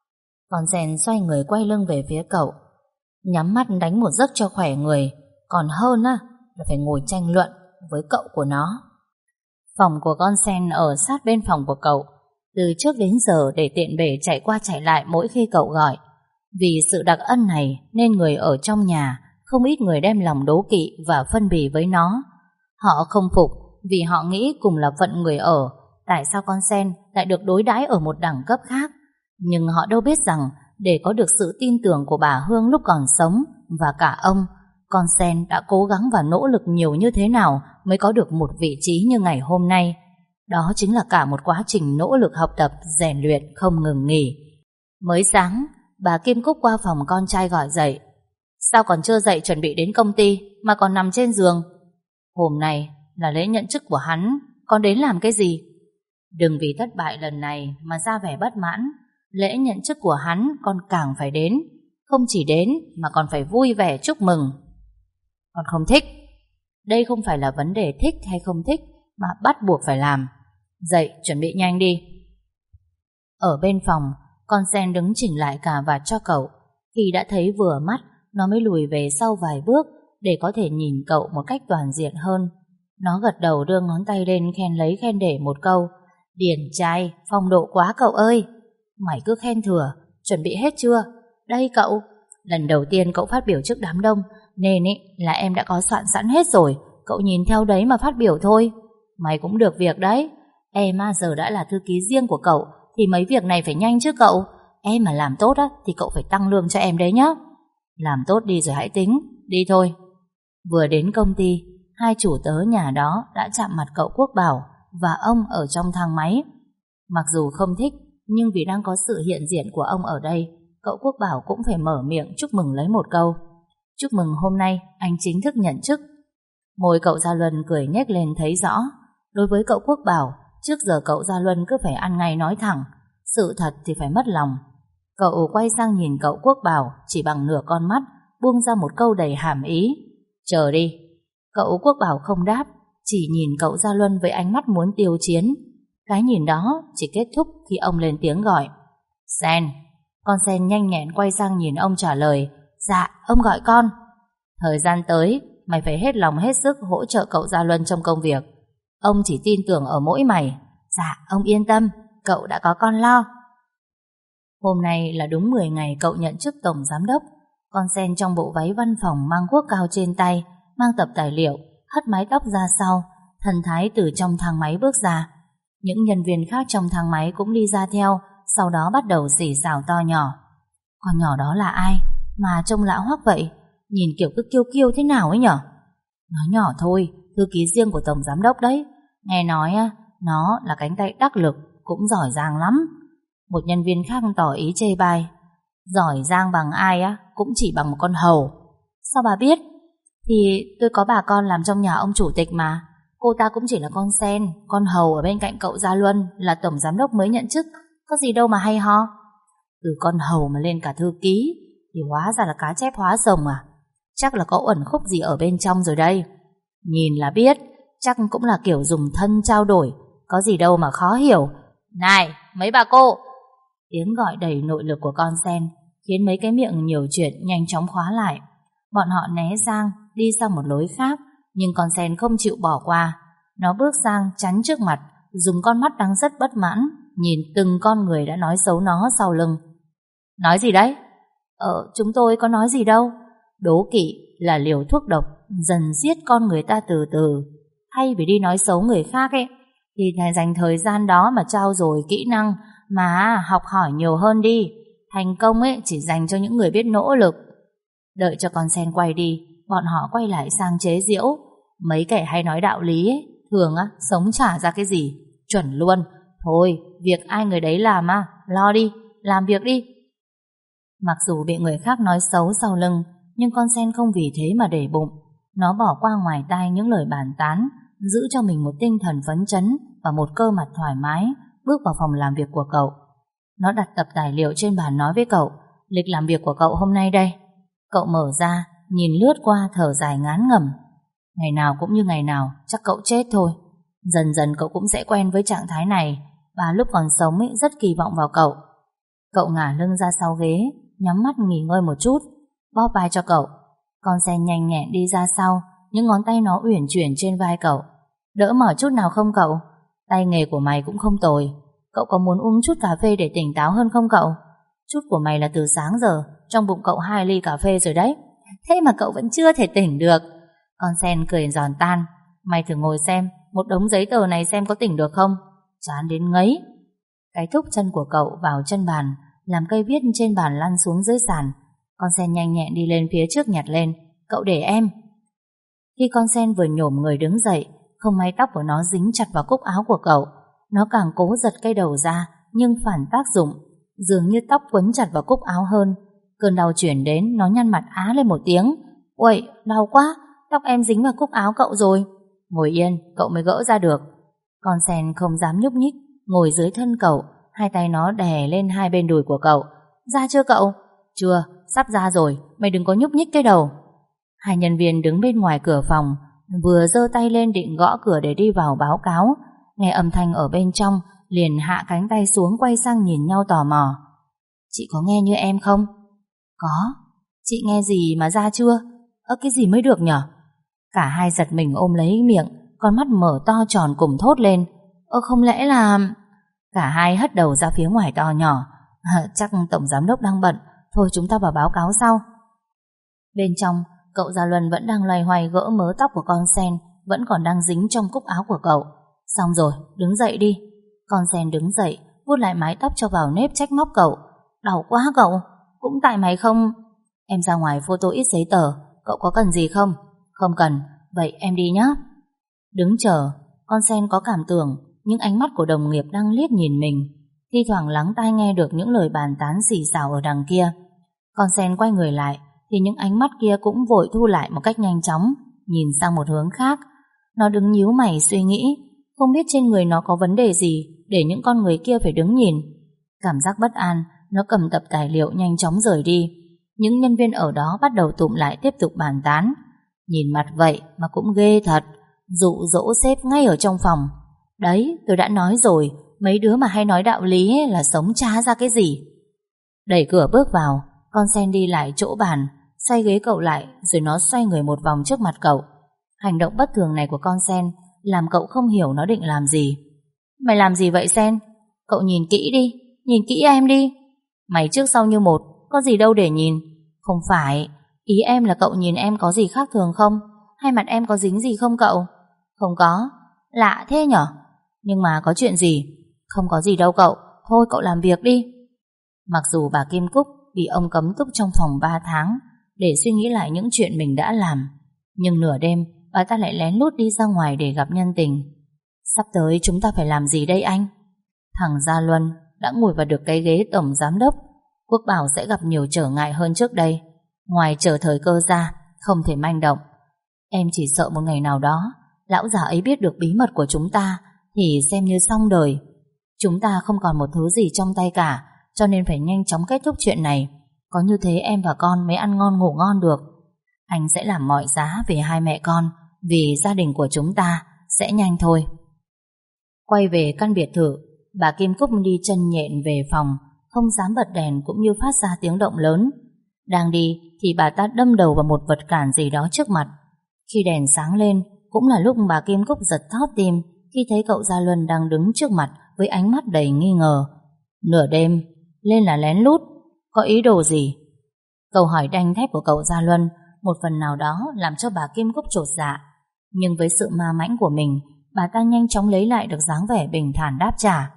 Con sen xoay người quay lưng về phía cậu, nhắm mắt đánh một giấc cho khỏe người. Còn hơn là phải ngồi tranh luận với cậu của nó. Phòng của con sen ở sát bên phòng của cậu, từ trước đến giờ để tiện bề chạy qua chạy lại mỗi khi cậu gọi. Vì sự đặc ân này nên người ở trong nhà không ít người đem lòng đố kỵ và phân bì với nó. Họ không phục vì họ nghĩ cùng là phận người ở, tại sao con sen lại được đối đãi ở một đẳng cấp khác. Nhưng họ đâu biết rằng để có được sự tin tưởng của bà Hương lúc còn sống và cả ông, con sen đã cố gắng và nỗ lực nhiều như thế nào mới có được một vị trí như ngày hôm nay. Đó chính là cả một quá trình nỗ lực học tập, rèn luyện không ngừng nghỉ. Mới sáng, bà Kim Cúc qua phòng con trai gọi dậy. Sao còn chưa dậy chuẩn bị đến công ty mà còn nằm trên giường? Hôm nay là lễ nhận chức của hắn, con đến làm cái gì? Đừng vì thất bại lần này mà ra vẻ bất mãn. Lễ nhận chức của hắn con càng phải đến. Không chỉ đến mà còn phải vui vẻ chúc mừng. Con không thích. Đây không phải là vấn đề thích hay không thích, mà bắt buộc phải làm. Dậy chuẩn bị nhanh đi. Ở bên phòng, con sen đứng chỉnh lại cà vạt cho cậu. Khi đã thấy vừa mắt, nó mới lùi về sau vài bước để có thể nhìn cậu một cách toàn diện hơn. Nó gật đầu đưa ngón tay lên khen lấy khen để một câu. Điển trai, phong độ quá cậu ơi. Mày cứ khen thừa, chuẩn bị hết chưa? Đây cậu. Lần đầu tiên cậu phát biểu trước đám đông nên là em đã có soạn sẵn hết rồi. Cậu nhìn theo đấy mà phát biểu thôi. Mày cũng được việc đấy. Em giờ đã là thư ký riêng của cậu thì mấy việc này phải nhanh chứ cậu. Em mà làm tốt thì cậu phải tăng lương cho em đấy nhá. Làm tốt đi rồi hãy tính. Đi thôi. Vừa đến công ty, hai chủ tớ nhà đó đã chạm mặt cậu Quốc Bảo và ông ở trong thang máy. Mặc dù không thích, nhưng vì đang có sự hiện diện của ông ở đây, cậu Quốc Bảo cũng phải mở miệng chúc mừng lấy một câu. Chúc mừng hôm nay anh chính thức nhận chức. Môi cậu Gia Luân cười nhếch lên thấy rõ. Đối với cậu Quốc Bảo, trước giờ cậu Gia Luân cứ phải ăn ngay nói thẳng, sự thật thì phải mất lòng. Cậu quay sang nhìn cậu Quốc Bảo chỉ bằng nửa con mắt, buông ra một câu đầy hàm ý. Chờ đi. Cậu Quốc Bảo không đáp, chỉ nhìn cậu Gia Luân với ánh mắt muốn tiêu chiến. Cái nhìn đó chỉ kết thúc khi ông lên tiếng gọi. Sen. Con sen nhanh nhẹn quay sang nhìn ông trả lời. Dạ, ông gọi con. Thời gian tới, mày phải hết lòng hết sức hỗ trợ cậu Gia Luân trong công việc. Ông chỉ tin tưởng ở mỗi mày. Dạ, ông yên tâm, cậu đã có con lo. Hôm nay là đúng 10 ngày cậu nhận chức tổng giám đốc. Con sen trong bộ váy văn phòng mang guốc cao trên tay, mang tập tài liệu, hất mái tóc ra sau, thần thái từ trong thang máy bước ra. Những nhân viên khác trong thang máy cũng đi ra theo, sau đó bắt đầu xì xào to nhỏ. Con nhỏ đó là ai mà trông lạ hoắc vậy? Nhìn kiểu cứ kiêu kiêu thế nào ấy nhở? Nói nhỏ thôi, thư ký riêng của tổng giám đốc đấy. Nghe nói nó là cánh tay đắc lực, cũng giỏi giang lắm. Một nhân viên khác tỏ ý chê bai. Giỏi giang bằng ai cũng chỉ bằng một con hầu. Sao bà biết? Thì tôi có bà con làm trong nhà ông chủ tịch mà. Cô ta cũng chỉ là con sen, con hầu ở bên cạnh cậu Gia Luân là tổng giám đốc mới nhận chức. Có gì đâu mà hay ho. Từ con hầu mà lên cả thư ký, Thì hóa ra là cá chép hóa rồng à? Chắc là có uẩn khúc gì ở bên trong rồi đây. Nhìn là biết, chắc cũng là kiểu dùng thân trao đổi, có gì đâu mà khó hiểu. Này, mấy bà cô! Tiếng gọi đầy nội lực của con sen khiến mấy cái miệng nhiều chuyện nhanh chóng khóa lại. Bọn họ né sang, đi sang một lối khác, nhưng con sen không chịu bỏ qua. Nó bước sang chắn trước mặt, dùng con mắt đang rất bất mãn nhìn từng con người đã nói xấu nó sau lưng. Nói gì đấy? Chúng tôi có nói gì đâu. Đố kỵ là liều thuốc độc dần giết con người ta từ từ. Thay vì đi nói xấu người khác ấy, thì thầy dành thời gian đó mà trau dồi kỹ năng, mà học hỏi nhiều hơn đi. Thành công ấy chỉ dành cho những người biết nỗ lực. Đợi cho con sen quay đi, bọn họ quay lại sang chế giễu. Mấy kẻ hay nói đạo lý ấy, thường á, sống chả ra cái gì. Chuẩn luôn. Thôi, việc ai người đấy làm á, lo đi, làm việc đi. Mặc dù bị người khác nói xấu sau lưng, nhưng con sen không vì thế mà để bụng. Nó bỏ qua ngoài tai những lời bàn tán, giữ cho mình một tinh thần phấn chấn và một cơ mặt thoải mái, bước vào phòng làm việc của cậu. Nó đặt tập tài liệu trên bàn nói với cậu, lịch làm việc của cậu hôm nay đây. Cậu mở ra, nhìn lướt qua thở dài ngán ngẩm. Ngày nào cũng như ngày nào, chắc cậu chết thôi. Dần dần cậu cũng sẽ quen với trạng thái này, và lúc còn sống ấy rất kỳ vọng vào cậu. Cậu ngả lưng ra sau ghế, nhắm mắt nghỉ ngơi một chút, bóp vai cho cậu. Con sen nhanh nhẹn đi ra sau, những ngón tay nó uyển chuyển trên vai cậu. Đỡ mỏi chút nào không cậu? Tay nghề của mày cũng không tồi. Cậu có muốn uống chút cà phê để tỉnh táo hơn không cậu? Chút của mày là từ sáng giờ, trong bụng cậu 2 ly cà phê rồi đấy. Thế mà cậu vẫn chưa thể tỉnh được. Con sen cười giòn tan. Mày thử ngồi xem, một đống giấy tờ này xem có tỉnh được không? Chán đến ngấy. Cái thúc chân của cậu vào chân bàn, làm cây viết trên bàn lăn xuống dưới sàn. Con sen nhanh nhẹn đi lên phía trước nhặt lên. Cậu để em. Khi con sen vừa nhổm người đứng dậy, không may tóc của nó dính chặt vào cúc áo của cậu. Nó càng cố giật cây đầu ra, nhưng phản tác dụng, dường như tóc quấn chặt vào cúc áo hơn. Cơn đau chuyển đến, nó nhăn mặt á lên một tiếng. Uầy, đau quá, tóc em dính vào cúc áo cậu rồi. Ngồi yên, cậu mới gỡ ra được. Con sen không dám nhúc nhích, ngồi dưới thân cậu, hai tay nó đè lên hai bên đùi của cậu. Ra chưa cậu? Chưa, sắp ra rồi, mày đừng có nhúc nhích cái đầu. Hai nhân viên đứng bên ngoài cửa phòng, vừa giơ tay lên định gõ cửa để đi vào báo cáo. Nghe âm thanh ở bên trong, liền hạ cánh tay xuống quay sang nhìn nhau tò mò. Chị có nghe như em không? Có. Chị nghe gì mà ra chưa? Cái gì mới được nhở? Cả hai giật mình ôm lấy miệng, con mắt mở to tròn cùng thốt lên. Không lẽ là... Cả hai hất đầu ra phía ngoài to nhỏ. Chắc tổng giám đốc đang bận, thôi chúng ta vào báo cáo sau. Bên trong, cậu Gia Luân vẫn đang loay hoay gỡ mớ tóc của con sen, vẫn còn đang dính trong cúc áo của cậu. Xong rồi, đứng dậy đi. Con sen đứng dậy, vuốt lại mái tóc cho vào nếp, trách móc cậu. Đau quá cậu, cũng tại mày không... Em ra ngoài photo ít giấy tờ, cậu có cần gì không? Không cần, vậy em đi nhé. Đứng chờ, con sen có cảm tưởng những ánh mắt của đồng nghiệp đang liếc nhìn mình, thi thoảng lắng tai nghe được những lời bàn tán xì xào ở đằng kia. Con sen quay người lại, thì những ánh mắt kia cũng vội thu lại một cách nhanh chóng, nhìn sang một hướng khác. Nó đứng nhíu mày suy nghĩ, không biết trên người nó có vấn đề gì để những con người kia phải đứng nhìn. Cảm giác bất an, nó cầm tập tài liệu nhanh chóng rời đi. Những nhân viên ở đó bắt đầu tụm lại tiếp tục bàn tán. Nhìn mặt vậy mà cũng ghê thật, dụ dỗ sếp ngay ở trong phòng. Đấy, tôi đã nói rồi, mấy đứa mà hay nói đạo lý ấy là sống chả ra cái gì. Đẩy cửa bước vào, con sen đi lại chỗ bàn, xoay ghế cậu lại, rồi nó xoay người một vòng trước mặt cậu. Hành động bất thường này của con sen làm cậu không hiểu nó định làm gì. Mày làm gì vậy Sen? Cậu nhìn kỹ đi, nhìn kỹ em đi. Mày trước sau như một, có gì đâu để nhìn. Không phải, ý em là cậu nhìn em có gì khác thường không? Hay mặt em có dính gì không cậu? Không có. Lạ thế nhở? Nhưng mà có chuyện gì? Không có gì đâu cậu, thôi cậu làm việc đi. Mặc dù bà Kim Cúc bị ông cấm túc trong phòng 3 tháng để suy nghĩ lại những chuyện mình đã làm, nhưng nửa đêm bà ta lại lén lút đi ra ngoài để gặp nhân tình. Sắp tới chúng ta phải làm gì đây anh? Thằng Gia Luân đã ngồi vào được cái ghế tổng giám đốc. Quốc Bảo sẽ gặp nhiều trở ngại hơn trước đây. Ngoài chờ thời cơ ra, không thể manh động. Em chỉ sợ một ngày nào đó lão già ấy biết được bí mật của chúng ta thì xem như xong đời. Chúng ta không còn một thứ gì trong tay cả, cho nên phải nhanh chóng kết thúc chuyện này. Có như thế em và con mới ăn ngon ngủ ngon được. Anh sẽ làm mọi giá vì hai mẹ con, vì gia đình của chúng ta. Sẽ nhanh thôi. Quay về căn biệt thự, bà Kim Cúc đi chân nhện về phòng, không dám bật đèn cũng như phát ra tiếng động lớn. Đang đi thì bà ta đâm đầu vào một vật cản gì đó trước mặt. Khi đèn sáng lên, cũng là lúc bà Kim Cúc giật thót tim khi thấy cậu Gia Luân đang đứng trước mặt với ánh mắt đầy nghi ngờ. Nửa đêm, lên là lén lút, có ý đồ gì? Câu hỏi đanh thép của cậu Gia Luân một phần nào đó làm cho bà Kim Cúc chột dạ. Nhưng với sự ma mãnh của mình, bà ta nhanh chóng lấy lại được dáng vẻ bình thản đáp trả.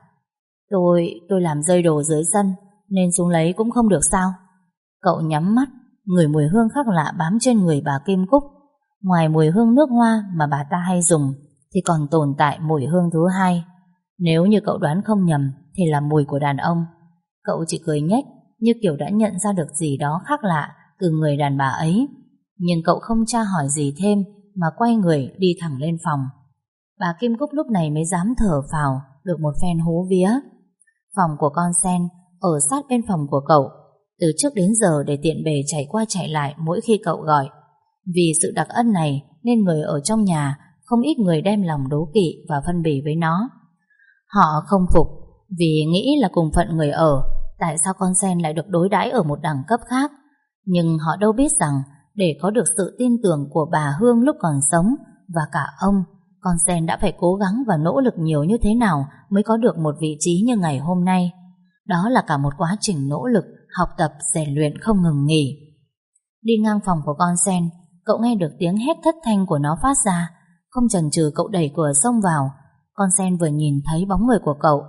Tôi làm rơi đồ dưới sân, nên xuống lấy cũng không được sao? Cậu nhắm mắt, ngửi mùi hương khác lạ bám trên người bà Kim Cúc. Ngoài mùi hương nước hoa mà bà ta hay dùng, thì còn tồn tại mùi hương thứ hai. Nếu như cậu đoán không nhầm, thì là mùi của đàn ông. Cậu chỉ cười nhếch, như kiểu đã nhận ra được gì đó khác lạ từ người đàn bà ấy. Nhưng cậu không tra hỏi gì thêm, mà quay người đi thẳng lên phòng. Bà Kim Cúc lúc này mới dám thở phào được một phen hú vía. Phòng của con Sen ở sát bên phòng của cậu, từ trước đến giờ để tiện bề chạy qua chạy lại mỗi khi cậu gọi. Vì sự đặc ân này nên người ở trong nhà không ít người đem lòng đố kỵ và phân bì với nó. Họ không phục vì nghĩ là cùng phận người ở, tại sao con Sen lại được đối đãi ở một đẳng cấp khác. Nhưng họ đâu biết rằng để có được sự tin tưởng của bà Hương lúc còn sống và cả ông, con Sen đã phải cố gắng và nỗ lực nhiều như thế nào mới có được một vị trí như ngày hôm nay. Đó là cả một quá trình nỗ lực, học tập, rèn luyện không ngừng nghỉ. Đi ngang phòng của con Sen, cậu nghe được tiếng hét thất thanh của nó phát ra. Không chần chừ cậu đẩy cửa xông vào. Con Sen vừa nhìn thấy bóng người của cậu,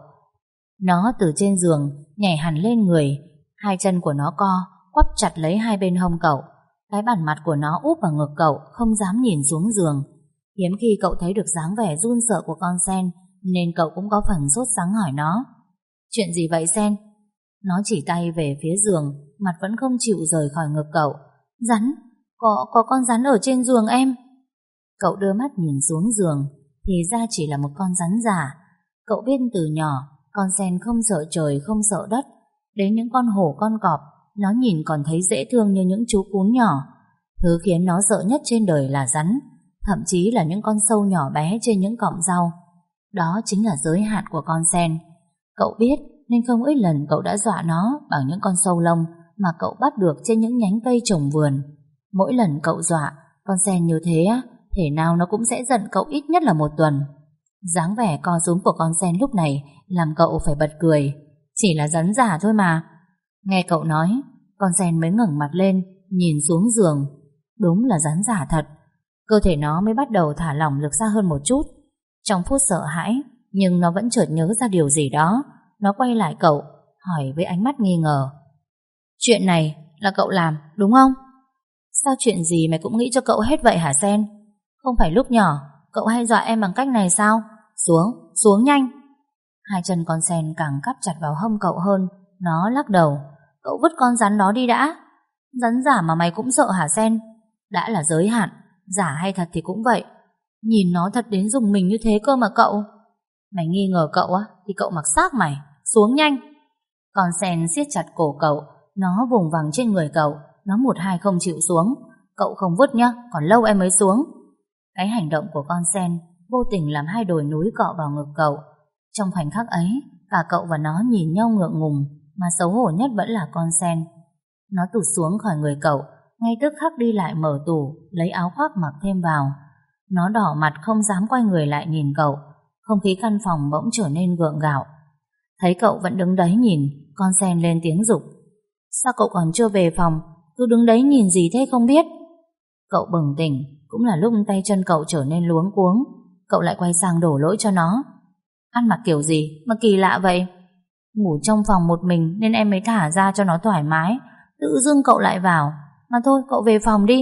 nó từ trên giường nhảy hẳn lên người. Hai chân của nó co, quắp chặt lấy hai bên hông cậu. Cái bản mặt của nó úp vào ngực cậu, không dám nhìn xuống giường. Hiếm khi cậu thấy được dáng vẻ run sợ của con Sen, nên cậu cũng có phần sốt sắng hỏi nó. Chuyện gì vậy Sen? Nó chỉ tay về phía giường, mặt vẫn không chịu rời khỏi ngực cậu. Rắn, có con rắn ở trên giường em. Cậu đưa mắt nhìn xuống giường, thì ra chỉ là một con rắn giả. Cậu biết từ nhỏ, con Sen không sợ trời không sợ đất. Đến những con hổ con cọp, nó nhìn còn thấy dễ thương như những chú cún nhỏ. Thứ khiến nó sợ nhất trên đời là rắn, thậm chí là những con sâu nhỏ bé trên những cọng rau. Đó chính là giới hạn của con Sen. Cậu biết nên không ít lần cậu đã dọa nó bằng những con sâu lông mà cậu bắt được trên những nhánh cây trồng vườn. Mỗi lần cậu dọa con Sen như thế, thể nào nó cũng sẽ giận cậu ít nhất là một tuần. Dáng vẻ co rúm của con Sen lúc này làm cậu phải bật cười. Chỉ là rắn giả thôi mà. Nghe cậu nói, con Sen mới ngẩng mặt lên, nhìn xuống giường. Đúng là rắn giả thật. Cơ thể nó mới bắt đầu thả lỏng lực ra hơn một chút. Trong phút sợ hãi, nhưng nó vẫn chợt nhớ ra điều gì đó. Nó quay lại cậu, hỏi với ánh mắt nghi ngờ. Chuyện này là cậu làm, đúng không? Sao chuyện gì mày cũng nghĩ cho cậu hết vậy hả Sen? Không phải lúc nhỏ cậu hay dọa em bằng cách này sao? Xuống nhanh. Hai chân con Sen càng cắp chặt vào hông cậu hơn. Nó lắc đầu. Cậu vứt con rắn đó đi đã. Rắn giả mà mày cũng sợ hả Sen? Đã là giới hạn, giả hay thật thì cũng vậy. Nhìn nó thật đến rùng mình như thế cơ mà cậu. Mày nghi ngờ cậu á thì cậu mặc xác mày. Xuống nhanh. Con Sen siết chặt cổ cậu. Nó vùng vằng trên người cậu. Nó một hai không chịu xuống. Cậu không vứt nhá, còn lâu em mới xuống. Cái hành động của con Sen vô tình làm hai đồi núi cọ vào ngực cậu. Trong khoảnh khắc ấy, cả cậu và nó nhìn nhau ngượng ngùng, mà xấu hổ nhất vẫn là con Sen. Nó tụt xuống khỏi người cậu, ngay tức khắc đi lại mở tủ, lấy áo khoác mặc thêm vào. Nó đỏ mặt không dám quay người lại nhìn cậu. Không khí căn phòng bỗng trở nên gượng gạo. Thấy cậu vẫn đứng đấy nhìn, con Sen lên tiếng giục. Sao cậu còn chưa về phòng? Cứ đứng đấy nhìn gì thế không biết? Cậu bừng tỉnh, cũng là lúc tay chân cậu trở nên luống cuống. Cậu lại quay sang đổ lỗi cho nó. Ăn mặc kiểu gì mà kỳ lạ vậy? Ngủ trong phòng một mình nên em mới thả ra cho nó thoải mái. Tự dưng cậu lại vào. Mà thôi cậu về phòng đi.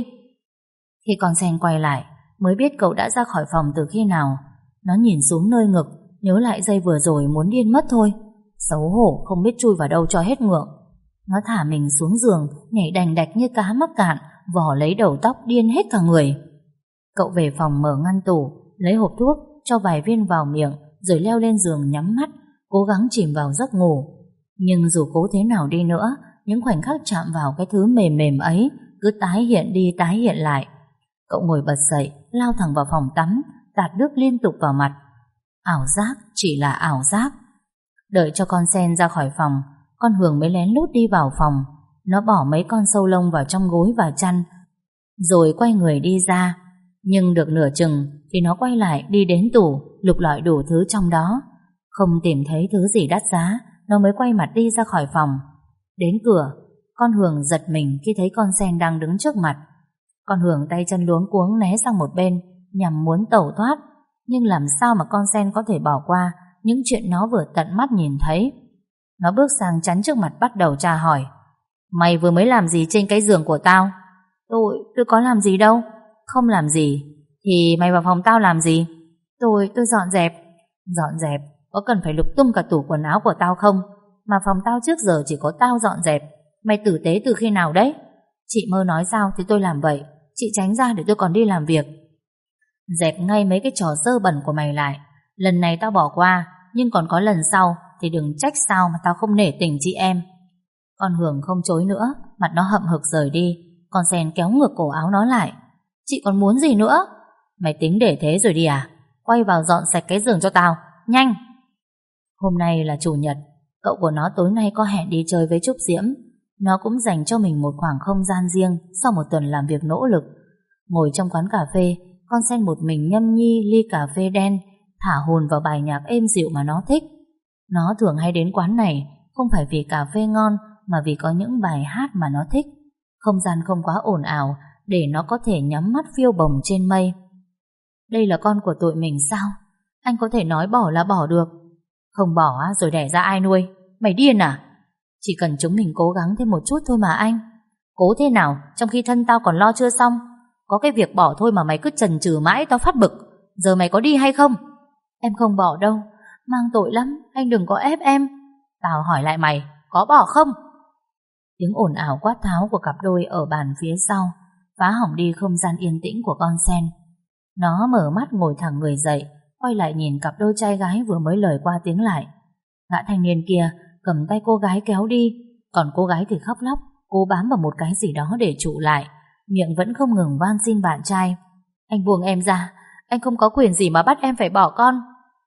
Khi con Sen quay lại, mới biết cậu đã ra khỏi phòng từ khi nào. Nó nhìn xuống nơi ngực, nhớ lại giây vừa rồi muốn điên mất thôi. Xấu hổ không biết chui vào đâu cho hết ngượng. Nó thả mình xuống giường, nhảy đành đạch như cá mắc cạn, vò lấy đầu tóc điên hết cả người. Cậu về phòng mở ngăn tủ, lấy hộp thuốc, cho vài viên vào miệng, rồi leo lên giường nhắm mắt, cố gắng chìm vào giấc ngủ. Nhưng dù cố thế nào đi nữa, những khoảnh khắc chạm vào cái thứ mềm mềm ấy cứ tái hiện đi tái hiện lại. Cậu ngồi bật dậy, lao thẳng vào phòng tắm, tạt nước liên tục vào mặt. Ảo giác chỉ là ảo giác. Đợi cho con sen ra khỏi phòng, con Hường mới lén lút đi vào phòng. Nó bỏ mấy con sâu lông vào trong gối và chăn, rồi quay người đi ra. Nhưng được nửa chừng thì nó quay lại đi đến tủ, lục lọi đủ thứ trong đó. Không tìm thấy thứ gì đắt giá, nó mới quay mặt đi ra khỏi phòng. Đến cửa, con Hường giật mình khi thấy con sen đang đứng trước mặt. Con Hường tay chân luống cuống né sang một bên, nhằm muốn tẩu thoát. Nhưng làm sao mà con sen có thể bỏ qua những chuyện nó vừa tận mắt nhìn thấy. Nó bước sang chắn trước mặt bắt đầu tra hỏi. Mày vừa mới làm gì trên cái giường của tao? Tôi có làm gì đâu. Không làm gì thì mày vào phòng tao làm gì? Tôi dọn dẹp. Dọn dẹp? Có cần phải lục tung cả tủ quần áo của tao không? Mà phòng tao trước giờ chỉ có tao dọn dẹp. Mày tử tế từ khi nào đấy? Chị Mơ nói sao thì tôi làm vậy. Chị tránh ra để tôi còn đi làm việc. Dẹp ngay mấy cái trò dơ bẩn của mày lại. Lần này tao bỏ qua, nhưng còn có lần sau thì đừng trách sao mà tao không nể tình chị em. Con Hường không chối nữa, mặt nó hậm hực rời đi. Con sen kéo ngược cổ áo nó lại. Chị còn muốn gì nữa? Mày tính để thế rồi đi à? Quay vào dọn sạch cái giường cho tao, nhanh. Hôm nay là chủ nhật, cậu của nó tối nay có hẹn đi chơi với Trúc Diễm. Nó cũng dành cho mình một khoảng không gian riêng sau một tuần làm việc nỗ lực. Ngồi trong quán cà phê, con sen một mình nhâm nhi ly cà phê đen, thả hồn vào bài nhạc êm dịu mà nó thích. Nó thường hay đến quán này không phải vì cà phê ngon, mà vì có những bài hát mà nó thích. Không gian không quá ồn ào để nó có thể nhắm mắt phiêu bồng trên mây. Đây là con của tụi mình sao? Anh có thể nói bỏ là bỏ được. Không bỏ rồi đẻ ra ai nuôi? Mày điên à? Chỉ cần chúng mình cố gắng thêm một chút thôi mà anh. Cố thế nào trong khi thân tao còn lo chưa xong? Có cái việc bỏ thôi mà mày cứ chần chừ mãi, tao phát bực. Giờ mày có đi hay không? Em không bỏ đâu. Mang tội lắm, anh đừng có ép em. Tao hỏi lại mày, có bỏ không? Tiếng ồn ào quát tháo của cặp đôi ở bàn phía sau phá hỏng đi không gian yên tĩnh của con sen. Nó mở mắt ngồi thẳng người dậy, quay lại nhìn cặp đôi trai gái vừa mới lời qua tiếng lại. Gã thanh niên kia cầm tay cô gái kéo đi, còn cô gái thì khóc lóc, cố bám vào một cái gì đó để trụ lại, miệng vẫn không ngừng van xin bạn trai. Anh buông em ra, anh không có quyền gì mà bắt em phải bỏ con.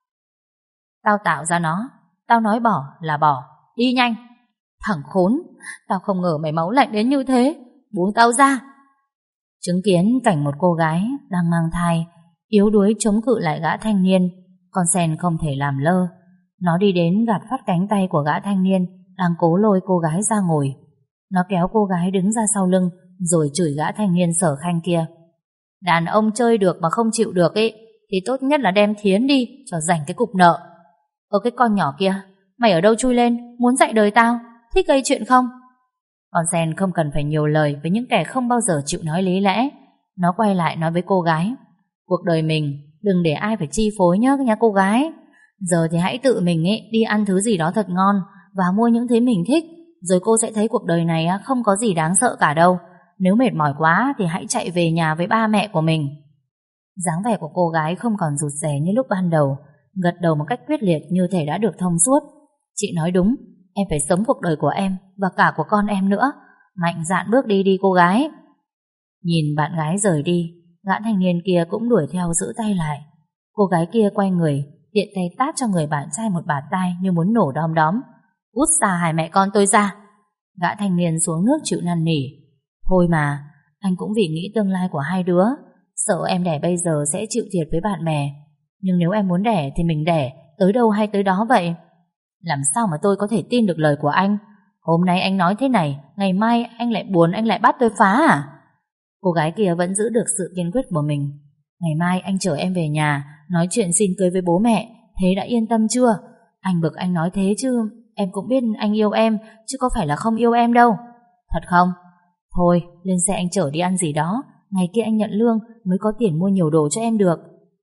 Tao tạo ra nó, tao nói bỏ là bỏ, đi nhanh. Thằng khốn, tao không ngờ mày máu lạnh đến như thế, buông tao ra. Chứng kiến cảnh một cô gái đang mang thai yếu đuối chống cự lại gã thanh niên, con sen không thể làm lơ. Nó đi đến gạt phát cánh tay của gã thanh niên đang cố lôi cô gái ra ngồi. Nó kéo cô gái đứng ra sau lưng rồi chửi gã thanh niên sở khanh kia. Đàn ông chơi được mà không chịu được ấy thì tốt nhất là đem thiến đi cho rảnh cái cục nợ. Cái con nhỏ kia, mày ở đâu chui lên, muốn dạy đời tao, thích gây chuyện không? Con sen không cần phải nhiều lời với những kẻ không bao giờ chịu nói lý lẽ. Nó quay lại nói với cô gái, cuộc đời mình đừng để ai phải chi phối nhá cô gái. Giờ thì hãy tự mình đi ăn thứ gì đó thật ngon và mua những thứ mình thích, rồi cô sẽ thấy cuộc đời này không có gì đáng sợ cả đâu. Nếu mệt mỏi quá thì hãy chạy về nhà với ba mẹ của mình. Dáng vẻ của cô gái không còn rụt rè như lúc ban đầu, gật đầu một cách quyết liệt như thể đã được thông suốt. Chị nói đúng, em phải sống cuộc đời của em và cả của con em nữa. Mạnh dạn bước đi đi cô gái. Nhìn bạn gái rời đi, gã thanh niên kia cũng đuổi theo giữ tay lại. Cô gái kia quay người, tiện tay tát cho người bạn trai một bạt tai như muốn nổ đom đóm. Út xa hai mẹ con tôi ra. Gã thanh niên xuống nước chịu năn nỉ. Thôi mà, anh cũng vì nghĩ tương lai của hai đứa, sợ em đẻ bây giờ sẽ chịu thiệt với bạn bè. Nhưng nếu em muốn đẻ thì mình đẻ, tới đâu hay tới đó vậy. Làm sao mà tôi có thể tin được lời của anh? Hôm nay anh nói thế này, ngày mai anh lại buồn, anh lại bắt tôi phá à? Cô gái kia vẫn giữ được sự kiên quyết của mình. Ngày mai anh chở em về nhà, nói chuyện xin cưới với bố mẹ, thế đã yên tâm chưa? Anh bực anh nói thế chứ, em cũng biết anh yêu em, chứ có phải là không yêu em đâu. Thật không? Thôi, lên xe anh chở đi ăn gì đó, ngày kia anh nhận lương mới có tiền mua nhiều đồ cho em được.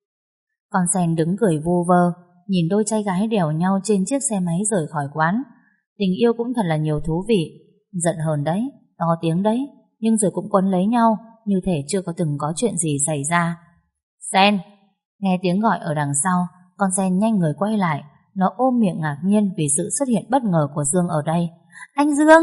Con sen đứng cười vu vơ, nhìn đôi trai gái đèo nhau trên chiếc xe máy rời khỏi quán. Tình yêu cũng thật là nhiều thú vị. Giận hờn đấy, to tiếng đấy, nhưng rồi cũng quấn lấy nhau như thể chưa có từng có chuyện gì xảy ra. Sen! Nghe tiếng gọi ở đằng sau, con sen nhanh người quay lại. Nó ôm miệng ngạc nhiên vì sự xuất hiện bất ngờ của Dương ở đây. Anh Dương!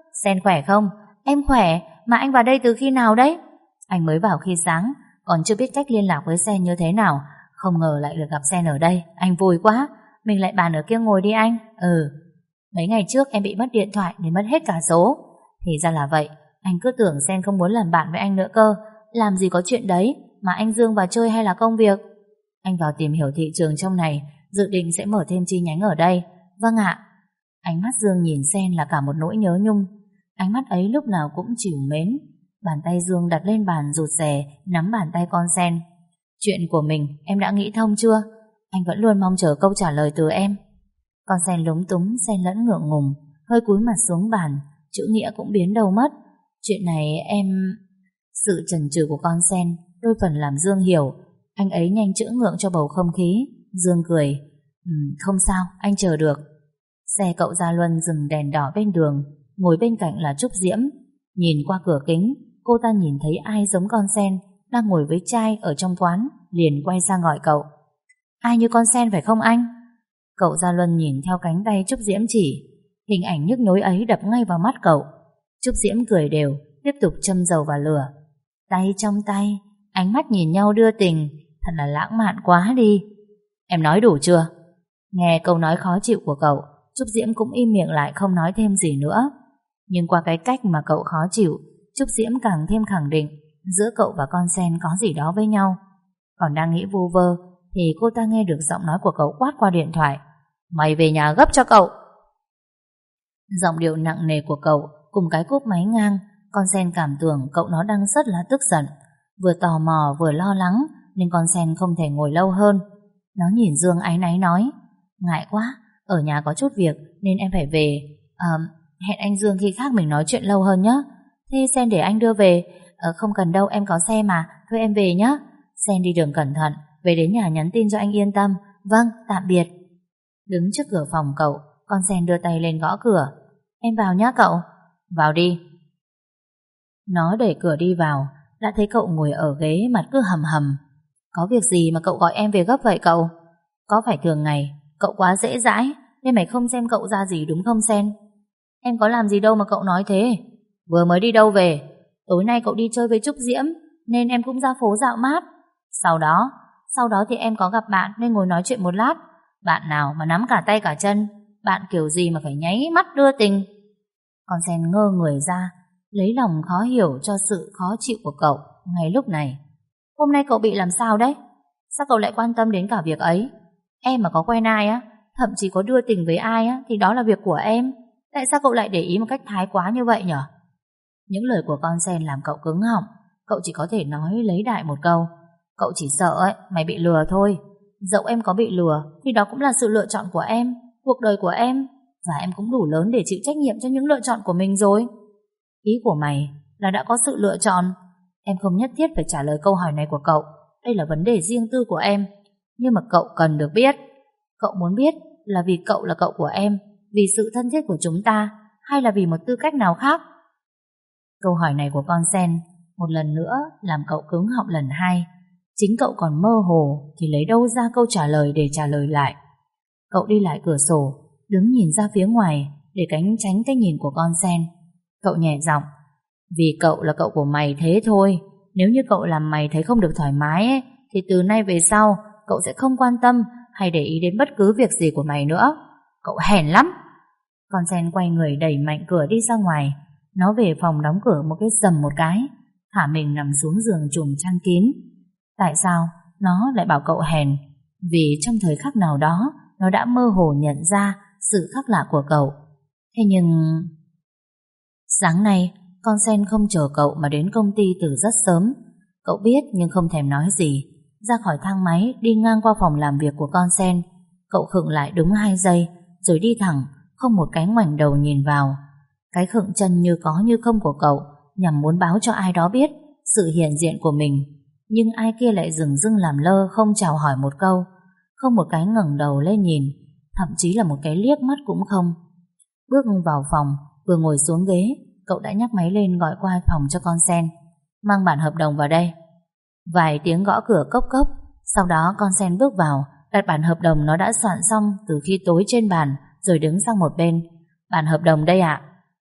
Sen khỏe không? Em khỏe, mà anh vào đây từ khi nào đấy? Anh mới vào khi sáng, còn chưa biết cách liên lạc với Sen như thế nào. Không ngờ lại được gặp Sen ở đây, anh vui quá. Mình lại bàn ở kia ngồi đi anh. Mấy ngày trước em bị mất điện thoại nên mất hết cả số. Thì ra là vậy, anh cứ tưởng Sen không muốn làm bạn với anh nữa cơ. Làm gì có chuyện đấy, mà anh Dương vào chơi hay là công việc? Anh vào tìm hiểu thị trường trong này, dự định sẽ mở thêm chi nhánh ở đây. Vâng ạ. Ánh mắt Dương nhìn Sen là cả một nỗi nhớ nhung. Ánh mắt ấy lúc nào cũng trìu mến. Bàn tay Dương đặt lên bàn rụt rè nắm bàn tay con Sen. Chuyện của mình em đã nghĩ thông chưa? Anh vẫn luôn mong chờ câu trả lời từ em. Con Sen lúng túng, xen lẫn ngượng ngùng, hơi cúi mặt xuống bàn, chữ nghĩa cũng biến đâu mất. Chuyện này em... Sự chần chừ của con Sen đôi phần làm Dương hiểu. Anh ấy nhanh chữa ngượng cho bầu không khí. Dương cười. Không sao, anh chờ được. Xe cậu Gia Luân dừng đèn đỏ bên đường. Ngồi bên cạnh là Trúc Diễm. Nhìn qua cửa kính, cô ta nhìn thấy ai giống con Sen đang ngồi với trai ở trong quán, liền quay sang gọi cậu. Ai như con Sen phải không anh? Cậu Gia Luân nhìn theo cánh tay Trúc Diễm chỉ. Hình ảnh nhức nhối ấy đập ngay vào mắt cậu. Trúc Diễm cười đều, tiếp tục châm dầu vào lửa. Tay trong tay, ánh mắt nhìn nhau đưa tình, thật là lãng mạn quá đi. Em nói đủ chưa? Nghe câu nói khó chịu của cậu, Trúc Diễm cũng im miệng lại không nói thêm gì nữa. Nhưng qua cái cách mà cậu khó chịu, Trúc Diễm càng thêm khẳng định giữa cậu và con Sen có gì đó với nhau. Còn đang nghĩ vu vơ thì cô ta nghe được giọng nói của cậu quát qua điện thoại. Mày về nhà gấp cho cậu. Giọng điệu nặng nề của cậu cùng cái cúp máy ngang, con Sen cảm tưởng cậu nó đang rất là tức giận. Vừa tò mò vừa lo lắng nên con Sen không thể ngồi lâu hơn. Nó nhìn Dương áy náy nói, ngại quá, ở nhà có chút việc nên em phải về. Hẹn anh Dương khi khác mình nói chuyện lâu hơn nhé. Thế Sen để anh đưa về? Không cần đâu, em có xe mà, thôi em về nhé. Sen đi đường cẩn thận, về đến nhà nhắn tin cho anh yên tâm. Vâng, tạm biệt. Đứng trước cửa phòng cậu, con Sen đưa tay lên gõ cửa. Em vào nhé cậu. Vào đi. Nó đẩy cửa đi vào, đã thấy cậu ngồi ở ghế mặt cứ hầm hầm. Có việc gì mà cậu gọi em về gấp vậy cậu? Có phải thường ngày cậu quá dễ dãi nên mày không xem cậu ra gì đúng không Sen? Em có làm gì đâu mà cậu nói thế. Vừa mới đi đâu về? Tối nay cậu đi chơi với Trúc Diễm nên em cũng ra phố dạo mát. Sau đó thì em có gặp bạn nên ngồi nói chuyện một lát. Bạn nào mà nắm cả tay cả chân? Bạn kiểu gì mà phải nháy mắt đưa tình? Con Sen ngơ người ra, lấy lòng khó hiểu cho sự khó chịu của cậu ngay lúc này. Hôm nay cậu bị làm sao đấy? Sao cậu lại quan tâm đến cả việc ấy? Em mà có quen ai á, thậm chí có đưa tình với ai á, thì đó là việc của em. Tại sao cậu lại để ý một cách thái quá như vậy nhở? Những lời của con Sen làm cậu cứng họng. Cậu chỉ có thể nói lấy đại một câu. Cậu chỉ sợ ấy, mày bị lừa thôi. Dẫu em có bị lừa thì đó cũng là sự lựa chọn của em, cuộc đời của em. Và em cũng đủ lớn để chịu trách nhiệm cho những lựa chọn của mình rồi. Ý của mày là đã có sự lựa chọn. Em không nhất thiết phải trả lời câu hỏi này của cậu. Đây là vấn đề riêng tư của em. Nhưng mà cậu cần được biết. Cậu muốn biết là vì cậu là cậu của em, vì sự thân thiết của chúng ta, hay là vì một tư cách nào khác? Câu hỏi này của con Sen một lần nữa làm cậu cứng họng lần hai. Chính cậu còn mơ hồ thì lấy đâu ra câu trả lời để trả lời lại. Cậu đi lại cửa sổ, đứng nhìn ra phía ngoài để tránh cái nhìn của con Sen. Cậu nhẹ giọng, vì cậu là cậu của mày thế thôi. Nếu như cậu làm mày thấy không được thoải mái ấy, thì từ nay về sau cậu sẽ không quan tâm hay để ý đến bất cứ việc gì của mày nữa. Cậu hèn lắm. Con Sen quay người đẩy mạnh cửa đi ra ngoài. Nó về phòng đóng cửa một cái rầm một cái, thả mình nằm xuống giường chùm chăn kín. Tại sao nó lại bảo cậu hèn? Vì trong thời khắc nào đó nó đã mơ hồ nhận ra sự khác lạ của cậu. Thế nhưng sáng nay con Sen không chờ cậu mà đến công ty từ rất sớm. Cậu biết nhưng không thèm nói gì. Ra khỏi thang máy đi ngang qua phòng làm việc của con Sen. Cậu khựng lại đúng 2 giây rồi đi thẳng, không một cái ngoảnh đầu nhìn vào. Cái khựng chân như có như không của cậu nhằm muốn báo cho ai đó biết sự hiện diện của mình. Nhưng ai kia lại dừng dưng làm lơ, không chào hỏi một câu, không một cái ngẩng đầu lên nhìn, thậm chí là một cái liếc mắt cũng không. Bước vào phòng, vừa ngồi xuống ghế, cậu đã nhắc máy lên gọi qua phòng cho con Sen. Mang bản hợp đồng vào đây. Vài tiếng gõ cửa cốc cốc. Sau đó con Sen bước vào, đặt bản hợp đồng nó đã soạn xong từ khi tối trên bàn, rồi đứng sang một bên. Bản hợp đồng đây ạ.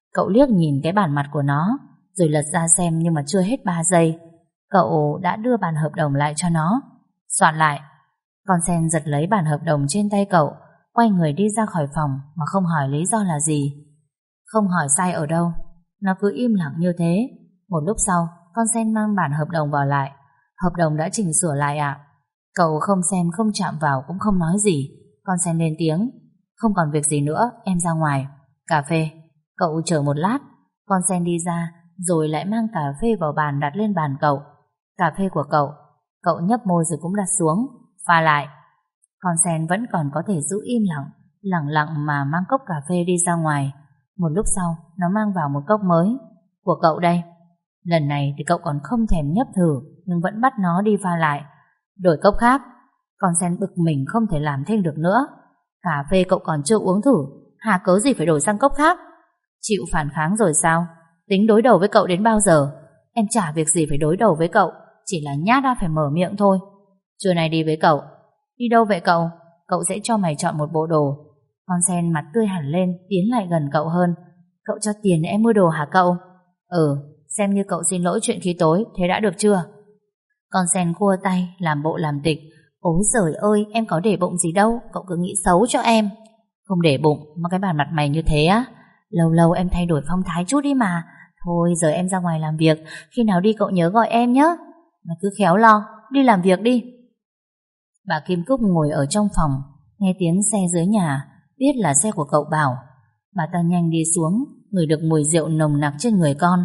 Cậu liếc nhìn cái bản mặt của nó, rồi lật ra xem, nhưng mà chưa hết 3 giây, cậu đã đưa bản hợp đồng lại cho nó. Soạn lại. Con sen giật lấy bản hợp đồng trên tay cậu, quay người đi ra khỏi phòng mà không hỏi lý do là gì. Không hỏi sai ở đâu, nó cứ im lặng như thế. Một lúc sau, con sen mang bản hợp đồng vào lại. Hợp đồng đã chỉnh sửa lại ạ. Cậu không xem không chạm vào cũng không nói gì. Con sen lên tiếng. Không còn việc gì nữa, em ra ngoài. Cà phê. Cậu chờ một lát. Con sen đi ra, rồi lại mang cà phê vào bàn đặt lên bàn cậu. Cà phê của cậu. Cậu nhấp môi rồi cũng đặt xuống. Pha lại. Con sen vẫn còn có thể giữ im lặng, lẳng lặng mà mang cốc cà phê đi ra ngoài. Một lúc sau, nó mang vào một cốc mới. Của cậu đây. Lần này thì cậu còn không thèm nhấp thử, nhưng vẫn bắt nó đi pha lại. Đổi cốc khác. Con sen bực mình không thể làm thêm được nữa. Cà phê cậu còn chưa uống thử, hà cớ gì phải đổi sang cốc khác? Chịu phản kháng rồi sao? Tính đối đầu với cậu đến bao giờ? Em chả việc gì phải đối đầu với cậu, chỉ là nhát ra phải mở miệng thôi. Trưa nay đi với cậu. Đi đâu vậy cậu? Cậu sẽ cho mày chọn một bộ đồ. Con sen mặt tươi hẳn lên, tiến lại gần cậu hơn. Cậu cho tiền để em mua đồ hả cậu? Xem như cậu xin lỗi chuyện khi tối, thế đã được chưa? Con sen cua tay, làm bộ làm tịch. Ôi giời ơi, em có để bụng gì đâu, cậu cứ nghĩ xấu cho em. Không để bụng, mà cái bản mặt mày như thế á? Lâu lâu em thay đổi phong thái chút đi mà. Thôi giờ em ra ngoài làm việc, khi nào đi cậu nhớ gọi em nhé. Mày cứ khéo lo, đi làm việc đi. Bà Kim Cúc ngồi ở trong phòng, nghe tiếng xe dưới nhà, biết là xe của cậu Bảo. Bà ta nhanh đi xuống, ngửi được mùi rượu nồng nặc trên người con.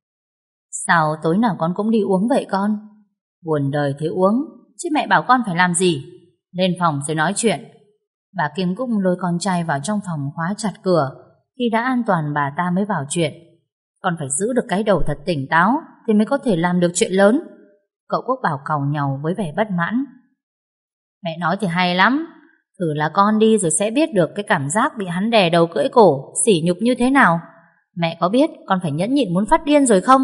Sao tối nào con cũng đi uống vậy con? Buồn đời thế uống, chứ mẹ bảo con phải làm gì? Lên phòng rồi nói chuyện. Bà Kim Cúc lôi con trai vào trong phòng khóa chặt cửa. Khi đã an toàn bà ta mới vào chuyện. Con phải giữ được cái đầu thật tỉnh táo thì mới có thể làm được chuyện lớn. Cậu Quốc Bảo càu nhàu với vẻ bất mãn. Mẹ nói thì hay lắm, thử là con đi rồi sẽ biết được cái cảm giác bị hắn đè đầu cưỡi cổ, sỉ nhục như thế nào. Mẹ có biết con phải nhẫn nhịn muốn phát điên rồi không?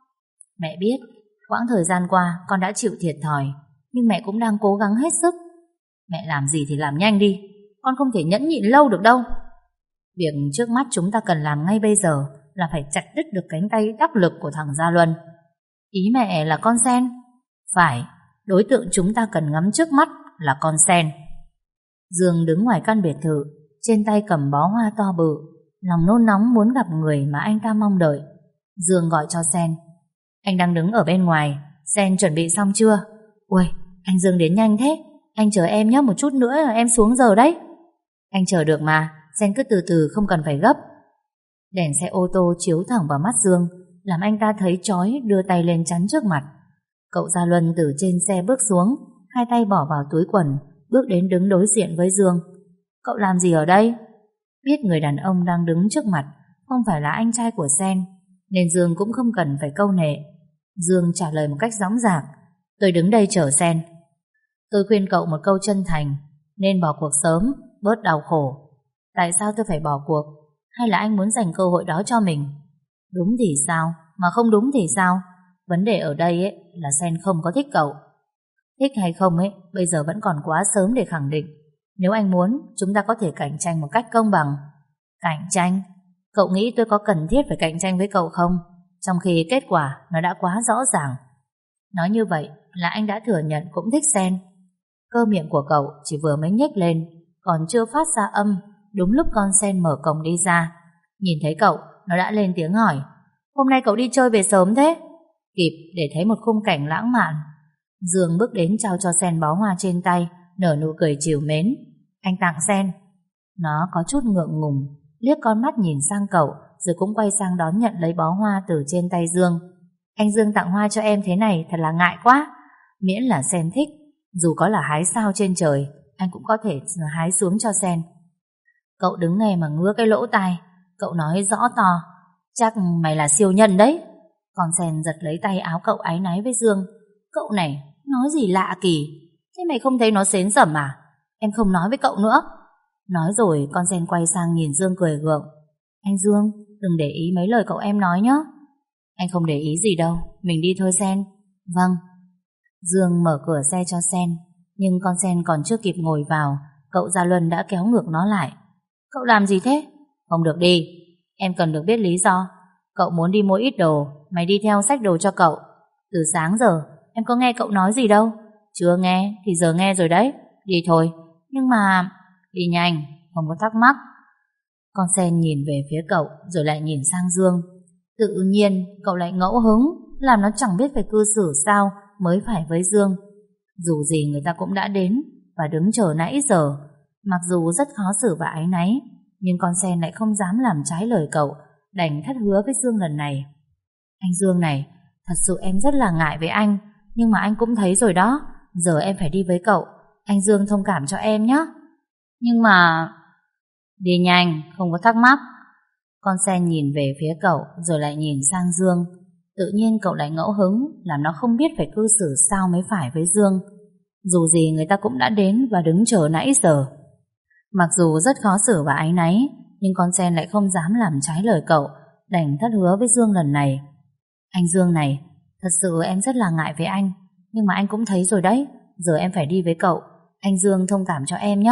Mẹ biết, quãng thời gian qua con đã chịu thiệt thòi, nhưng mẹ cũng đang cố gắng hết sức. Mẹ làm gì thì làm nhanh đi, con không thể nhẫn nhịn lâu được đâu. Việc trước mắt chúng ta cần làm ngay bây giờ là phải chặt đứt được cánh tay đắc lực của thằng Gia Luân. Ý mẹ là con sen? Phải, đối tượng chúng ta cần ngắm trước mắt là con sen. Dương đứng ngoài căn biệt thự, trên tay cầm bó hoa to bự, lòng nôn nóng muốn gặp người mà anh ta mong đợi. Dương gọi cho Sen. Anh đang đứng ở bên ngoài, Sen chuẩn bị xong chưa? Ui, anh Dương đến nhanh thế. Anh chờ em nhé, một chút nữa là em xuống giờ đấy. Anh chờ được mà, Sen cứ từ từ không cần phải gấp. Đèn xe ô tô chiếu thẳng vào mắt Dương, làm anh ta thấy chói, đưa tay lên chắn trước mặt. Cậu Gia Luân từ trên xe bước xuống, hai tay bỏ vào túi quần, bước đến đứng đối diện với Dương. Cậu làm gì ở đây? Biết người đàn ông đang đứng trước mặt không phải là anh trai của Sen, nên Dương cũng không cần phải câu nệ. Dương trả lời một cách dõng dạc. Tôi đứng đây chờ Sen. Tôi khuyên cậu một câu chân thành, nên bỏ cuộc sớm, bớt đau khổ. Tại sao tôi phải bỏ cuộc? Hay là anh muốn dành cơ hội đó cho mình? Đúng thì sao, mà không đúng thì sao? Vấn đề ở đây ấy là Sen không có thích cậu. Thích hay không ấy, bây giờ vẫn còn quá sớm để khẳng định. Nếu anh muốn, chúng ta có thể cạnh tranh một cách công bằng. Cạnh tranh? Cậu nghĩ tôi có cần thiết phải cạnh tranh với cậu không? Trong khi kết quả nó đã quá rõ ràng. Nói như vậy là anh đã thừa nhận cũng thích Sen. Cơ miệng của cậu chỉ vừa mới nhếch lên, còn chưa phát ra âm, đúng lúc con Sen mở cổng đi ra. Nhìn thấy cậu, nó đã lên tiếng hỏi: Hôm nay cậu đi chơi về sớm thế? Kịp để thấy một khung cảnh lãng mạn. Dương bước đến trao cho Sen bó hoa trên tay, nở nụ cười trìu mến. Anh tặng Sen. Nó có chút ngượng ngùng, liếc con mắt nhìn sang cậu, rồi cũng quay sang đón nhận lấy bó hoa từ trên tay Dương. Anh Dương tặng hoa cho em thế này thật là ngại quá. Miễn là Sen thích, dù có là hái sao trên trời, anh cũng có thể hái xuống cho Sen. Cậu đứng nghe mà ngứa cái lỗ tai. Cậu nói rõ to: Chắc mày là siêu nhân đấy. Còn Sen giật lấy tay áo cậu áy náy với Dương. Cậu này, nói gì lạ kỳ. Thế mày không thấy nó xến xẩm à? Em không nói với cậu nữa. Nói rồi con Sen quay sang nhìn Dương cười gượng. Anh Dương, đừng để ý mấy lời cậu em nói nhé. Anh không để ý gì đâu, mình đi thôi Sen. Vâng. Dương mở cửa xe cho Sen, nhưng con Sen còn chưa kịp ngồi vào, cậu Gia Luân đã kéo ngược nó lại. Cậu làm gì thế? Không được đi. Em cần được biết lý do. Cậu muốn đi mua ít đồ, mày đi theo xách đồ cho cậu. Từ sáng giờ em có nghe cậu nói gì đâu. Chưa nghe thì giờ nghe rồi đấy. Đi thôi. Nhưng mà... Đi nhanh, không có thắc mắc. Con sen nhìn về phía cậu rồi lại nhìn sang Dương. Tự nhiên cậu lại ngẫu hứng, làm nó chẳng biết phải cư xử sao mới phải với Dương. Dù gì người ta cũng đã đến và đứng chờ nãy giờ. Mặc dù rất khó xử và áy náy, nhưng con sen lại không dám làm trái lời cậu, đành thất hứa với Dương lần này. Anh Dương này, thật sự em rất là ngại với anh, nhưng mà anh cũng thấy rồi đó, giờ em phải đi với cậu. Anh Dương thông cảm cho em nhé. Nhưng mà... Đi nhanh, không có thắc mắc. Con sen nhìn về phía cậu rồi lại nhìn sang Dương. Tự nhiên cậu lại ngẫu hứng, làm nó không biết phải cư xử sao mới phải với Dương. Dù gì người ta cũng đã đến và đứng chờ nãy giờ. Mặc dù rất khó xử và áy náy, nhưng con sen lại không dám làm trái lời cậu, đành thất hứa với Dương lần này. Anh Dương này, thật sự em rất là ngại với anh, nhưng mà anh cũng thấy rồi đấy, giờ em phải đi với cậu. Anh Dương thông cảm cho em nhé.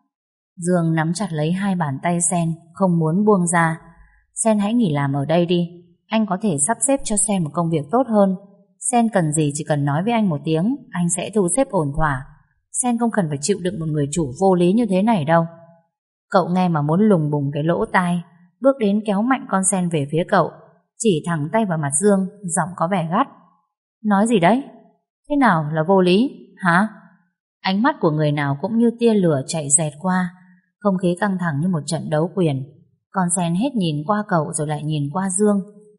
Dương nắm chặt lấy hai bàn tay Sen, không muốn buông ra. Sen hãy nghỉ làm ở đây đi, anh có thể sắp xếp cho Sen một công việc tốt hơn. Sen cần gì chỉ cần nói với anh một tiếng, anh sẽ thu xếp ổn thỏa. Sen không cần phải chịu đựng một người chủ vô lý như thế này đâu. Cậu nghe mà muốn lùng bùng cái lỗ tai, bước đến kéo mạnh con Sen về phía cậu, chỉ thẳng tay vào mặt Dương, giọng có vẻ gắt. Nói gì đấy? Thế nào là vô lý, hả? Ánh mắt của người nào cũng như tia lửa chạy rẹt qua, không khí căng thẳng như một trận đấu quyền. Con Sen hết nhìn qua cậu rồi lại nhìn qua Dương.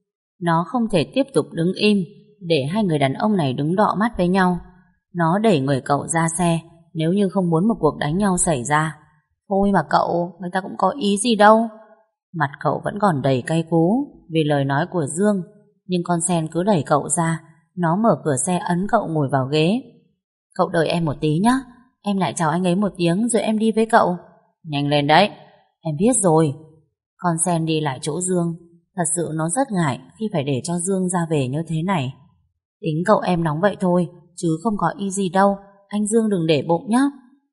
Nó không thể tiếp tục đứng im để hai người đàn ông này đứng đọ mắt với nhau. Nó đẩy người cậu ra xe, nếu như không muốn một cuộc đánh nhau xảy ra. Thôi mà cậu, người ta cũng có ý gì đâu. Mặt cậu vẫn còn đầy cay cú vì lời nói của Dương, nhưng con Sen cứ đẩy cậu ra. Nó mở cửa xe ấn cậu ngồi vào ghế. Cậu đợi em một tí nhé, em lại chào anh ấy một tiếng rồi em đi với cậu. Nhanh lên đấy. Em biết rồi. Con Sen đi lại chỗ Dương. Thật sự nó rất ngại khi phải để cho Dương ra về như thế này. Tính cậu em nóng vậy thôi, chứ không có ý gì đâu. Anh Dương đừng để bụng nhé.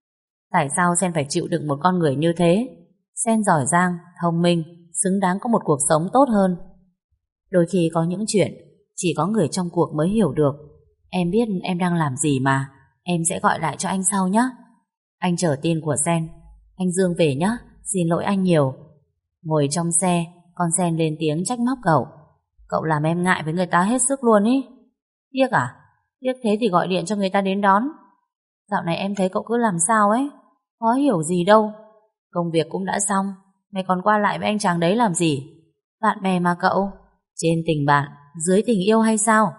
Tại sao Sen phải chịu đựng một con người như thế? Sen giỏi giang, thông minh, xứng đáng có một cuộc sống tốt hơn. Đôi khi có những chuyện chỉ có người trong cuộc mới hiểu được. Em biết em đang làm gì mà. Em sẽ gọi lại cho anh sau nhé. Anh chờ tin của Sen. Anh Dương về nhé, xin lỗi anh nhiều. Ngồi trong xe, con Sen lên tiếng trách móc cậu. Cậu làm em ngại với người ta hết sức luôn ý. Tiếc à? Tiếc thế thì gọi điện cho người ta đến đón. Dạo này em thấy cậu cứ làm sao ấy, khó hiểu gì đâu. Công việc cũng đã xong, mày còn qua lại với anh chàng đấy làm gì? Bạn bè mà cậu. Trên tình bạn, dưới tình yêu hay sao?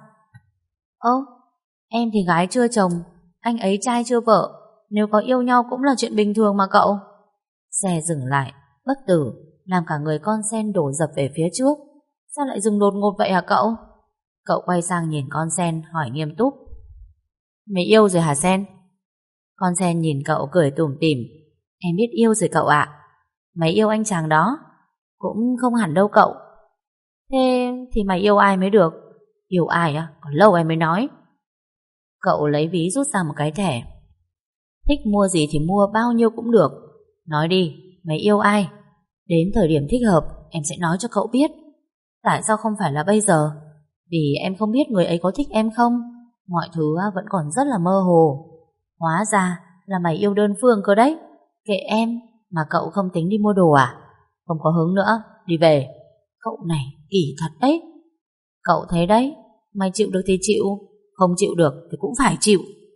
Ơ, em thì gái chưa chồng, anh ấy trai chưa vợ. Nếu có yêu nhau cũng là chuyện bình thường mà cậu. Xe dừng lại, bất tử, làm cả người con Sen đổ dập về phía trước. Sao lại dừng đột ngột vậy hả cậu? Cậu quay sang nhìn con Sen hỏi nghiêm túc. Mày yêu rồi hả Sen? Con Sen nhìn cậu cười tủm tỉm. Em biết yêu rồi cậu ạ. Mày yêu anh chàng đó? Cũng không hẳn đâu cậu. Thế thì mày yêu ai mới được? Yêu ai á? Còn lâu em mới nói. Cậu lấy ví rút ra một cái thẻ. Thích mua gì thì mua bao nhiêu cũng được. Nói đi, mày yêu ai? Đến thời điểm thích hợp em sẽ nói cho cậu biết. Tại sao không phải là bây giờ? Vì em không biết người ấy có thích em không. Mọi thứ vẫn còn rất là mơ hồ. Hóa ra là mày yêu đơn phương cơ đấy. Kệ em. Mà cậu không tính đi mua đồ à? Không có hứng nữa, đi về. Cậu này kỳ thật đấy. Cậu thấy đấy, mày chịu được thì chịu, không chịu được thì cũng phải chịu.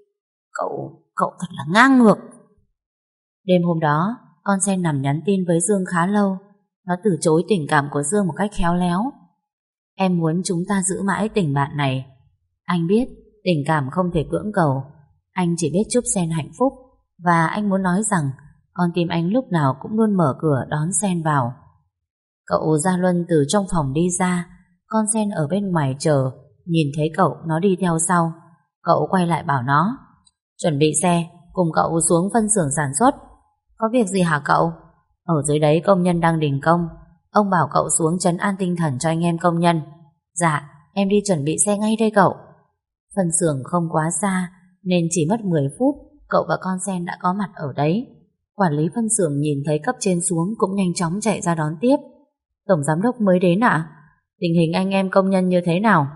Cậu thật là ngang ngược. Đêm hôm đó, con Sen nằm nhắn tin với Dương khá lâu. Nó từ chối tình cảm của Dương một cách khéo léo. Em muốn chúng ta giữ mãi tình bạn này. Anh biết tình cảm không thể cưỡng cầu. Anh chỉ biết chúc Sen hạnh phúc. Và anh muốn nói rằng con tim anh lúc nào cũng luôn mở cửa đón Sen vào. Cậu Gia Luân từ trong phòng đi ra. Con Sen ở bên ngoài chờ. Nhìn thấy cậu, nó đi theo sau. Cậu quay lại bảo nó chuẩn bị xe, cùng cậu xuống phân xưởng sản xuất. Có việc gì hả cậu? Ở dưới đấy công nhân đang đình công. Ông bảo cậu xuống trấn an tinh thần cho anh em công nhân. Dạ, em đi chuẩn bị xe ngay đây cậu. Phân xưởng không quá xa nên chỉ mất 10 phút cậu và con Sen đã có mặt ở đấy. Quản lý phân xưởng nhìn thấy cấp trên xuống cũng nhanh chóng chạy ra đón tiếp. Tổng giám đốc mới đến ạ? Tình hình anh em công nhân như thế nào?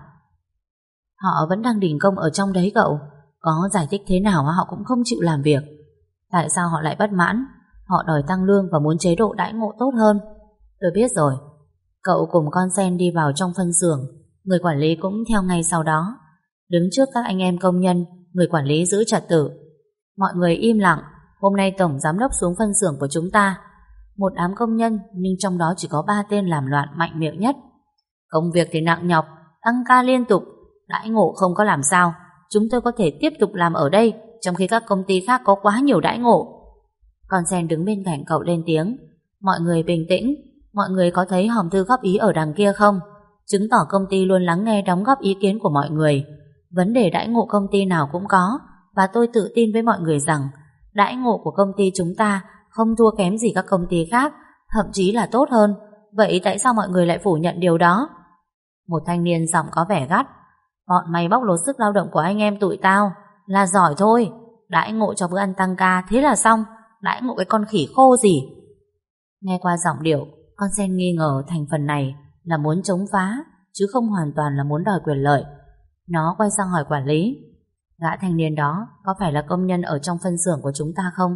Họ vẫn đang đình công ở trong đấy cậu. Có giải thích thế nào họ cũng không chịu làm việc. Tại sao họ lại bất mãn? Họ đòi tăng lương và muốn chế độ đãi ngộ tốt hơn. Tôi biết rồi. Cậu cùng con Sen đi vào trong phân xưởng. Người quản lý cũng theo ngay sau đó. Đứng trước các anh em công nhân, người quản lý giữ trật tự. Mọi người im lặng. Hôm nay tổng giám đốc xuống phân xưởng của chúng ta. Một đám công nhân, nhưng trong đó chỉ có 3 tên làm loạn mạnh miệng nhất. Công việc thì nặng nhọc, tăng ca liên tục, đãi ngộ không có làm sao. Chúng tôi có thể tiếp tục làm ở đây, trong khi các công ty khác có quá nhiều đãi ngộ. Con Sen đứng bên cạnh cậu lên tiếng. Mọi người bình tĩnh. Mọi người có thấy hòm thư góp ý ở đằng kia không? Chứng tỏ công ty luôn lắng nghe đóng góp ý kiến của mọi người. Vấn đề đãi ngộ công ty nào cũng có, và tôi tự tin với mọi người rằng đãi ngộ của công ty chúng ta không thua kém gì các công ty khác, thậm chí là tốt hơn. Vậy tại sao mọi người lại phủ nhận điều đó? Một thanh niên giọng có vẻ gắt. Bọn mày bóc lột sức lao động của anh em tụi tao là giỏi thôi. Đãi ngộ cho bữa ăn tăng ca thế là xong. Đãi ngộ cái con khỉ khô gì? Nghe qua giọng điệu, con Sen nghi ngờ thành phần này là muốn chống phá, chứ không hoàn toàn là muốn đòi quyền lợi. Nó quay sang hỏi quản lý. Gã thanh niên đó có phải là công nhân ở trong phân xưởng của chúng ta không?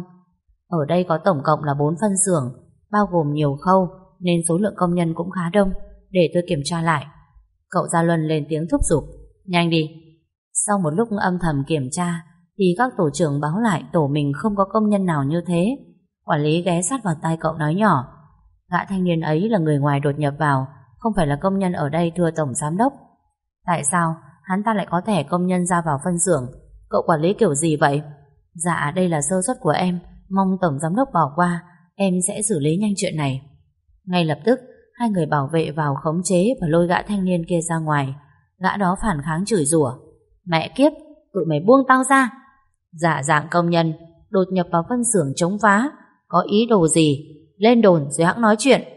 Ở đây có tổng cộng là 4 phân xưởng, bao gồm nhiều khâu, nên số lượng công nhân cũng khá đông. Để tôi kiểm tra lại. Cậu Gia Luân lên tiếng thúc giục. Nhanh đi. Sau một lúc âm thầm kiểm tra, thì các tổ trưởng báo lại tổ mình không có công nhân nào như thế. Quản lý ghé sát vào tai cậu nói nhỏ. Gã thanh niên ấy là người ngoài đột nhập vào, không phải là công nhân ở đây thưa tổng giám đốc. Tại sao hắn ta lại có thẻ công nhân ra vào phân xưởng? Cậu quản lý kiểu gì vậy? Dạ đây là sơ suất của em, mong tổng giám đốc bỏ qua, em sẽ xử lý nhanh chuyện này. Ngay lập tức, hai người bảo vệ vào khống chế và lôi gã thanh niên kia ra ngoài. Gã đó phản kháng chửi rủa. Mẹ kiếp, tụi mày buông tao ra. Dạ dạng công nhân đột nhập vào phân xưởng chống phá, có ý đồ gì? Lên đồn rồi hẵng nói chuyện.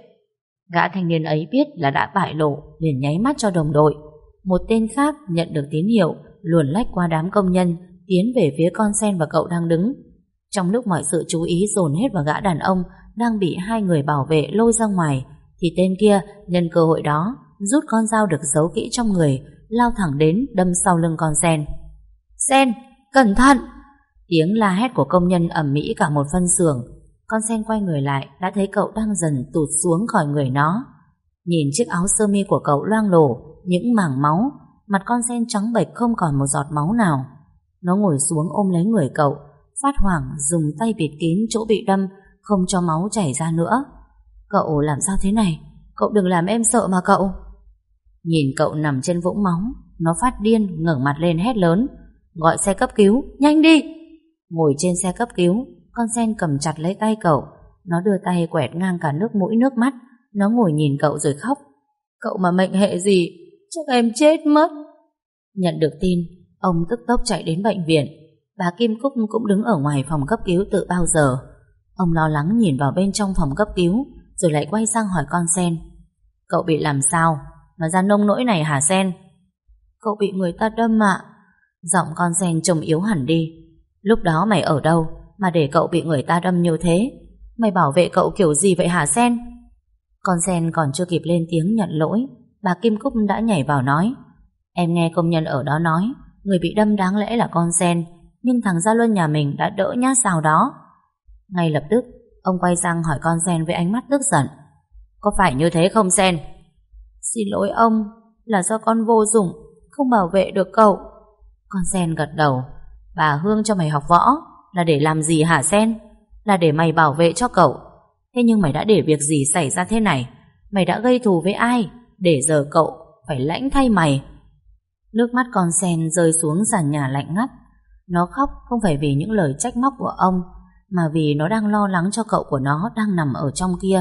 Gã thanh niên ấy biết là đã bại lộ, liền nháy mắt cho đồng đội. Một tên khác nhận được tín hiệu, luồn lách qua đám công nhân, tiến về phía con Sen và cậu đang đứng. Trong lúc mọi sự chú ý dồn hết vào gã đàn ông đang bị hai người bảo vệ lôi ra ngoài, thì tên kia nhân cơ hội đó rút con dao được giấu kỹ trong người, lao thẳng đến đâm sau lưng con Sen. Sen, cẩn thận! Tiếng la hét của công nhân ầm ĩ cả một phân xưởng. Con Sen quay người lại, đã thấy cậu đang dần tụt xuống khỏi người nó. Nhìn chiếc áo sơ mi của cậu loang lổ những mảng máu, mặt con Sen trắng bệch không còn một giọt máu nào. Nó ngồi xuống ôm lấy người cậu, phát hoảng dùng tay bịt kín chỗ bị đâm, không cho máu chảy ra nữa. Cậu làm sao thế này? Cậu đừng làm em sợ mà cậu. Nhìn cậu nằm trên vũng máu, nó phát điên ngẩng mặt lên hét lớn. Gọi xe cấp cứu, nhanh đi! Ngồi trên xe cấp cứu, con Sen cầm chặt lấy tay cậu. Nó đưa tay quẹt ngang cả nước mũi nước mắt. Nó ngồi nhìn cậu rồi khóc. Cậu mà mệnh hệ gì, chắc em chết mất. Nhận được tin, ông tức tốc chạy đến bệnh viện. Bà Kim Cúc cũng đứng ở ngoài phòng cấp cứu từ bao giờ. Ông lo lắng nhìn vào bên trong phòng cấp cứu, rồi lại quay sang hỏi con Sen. Cậu bị làm sao mà ra nông nỗi này hả Sen? Cậu bị người ta đâm ạ. Giọng con Sen trông yếu hẳn đi. Lúc đó mày ở đâu mà để cậu bị người ta đâm như thế? Mày bảo vệ cậu kiểu gì vậy hả Sen? Con Sen còn chưa kịp lên tiếng nhận lỗi, bà Kim Cúc đã nhảy vào nói. Em nghe công nhân ở đó nói, người bị đâm đáng lẽ là con Sen, nhưng thằng Gia Luân nhà mình đã đỡ nhát sao đó. Ngay lập tức, ông quay sang hỏi con Sen với ánh mắt tức giận. Có phải như thế không Sen? Xin lỗi ông, là do con vô dụng, không bảo vệ được cậu. Con Sen gật đầu. Bà Hương cho mày học võ là để làm gì hả Sen? Là để mày bảo vệ cho cậu. Thế nhưng mày đã để việc gì xảy ra thế này? Mày đã gây thù với ai để giờ cậu phải lãnh thay mày? Nước mắt con Sen rơi xuống sàn nhà lạnh ngắt. Nó khóc không phải vì những lời trách móc của ông, mà vì nó đang lo lắng cho cậu của nó đang nằm ở trong kia.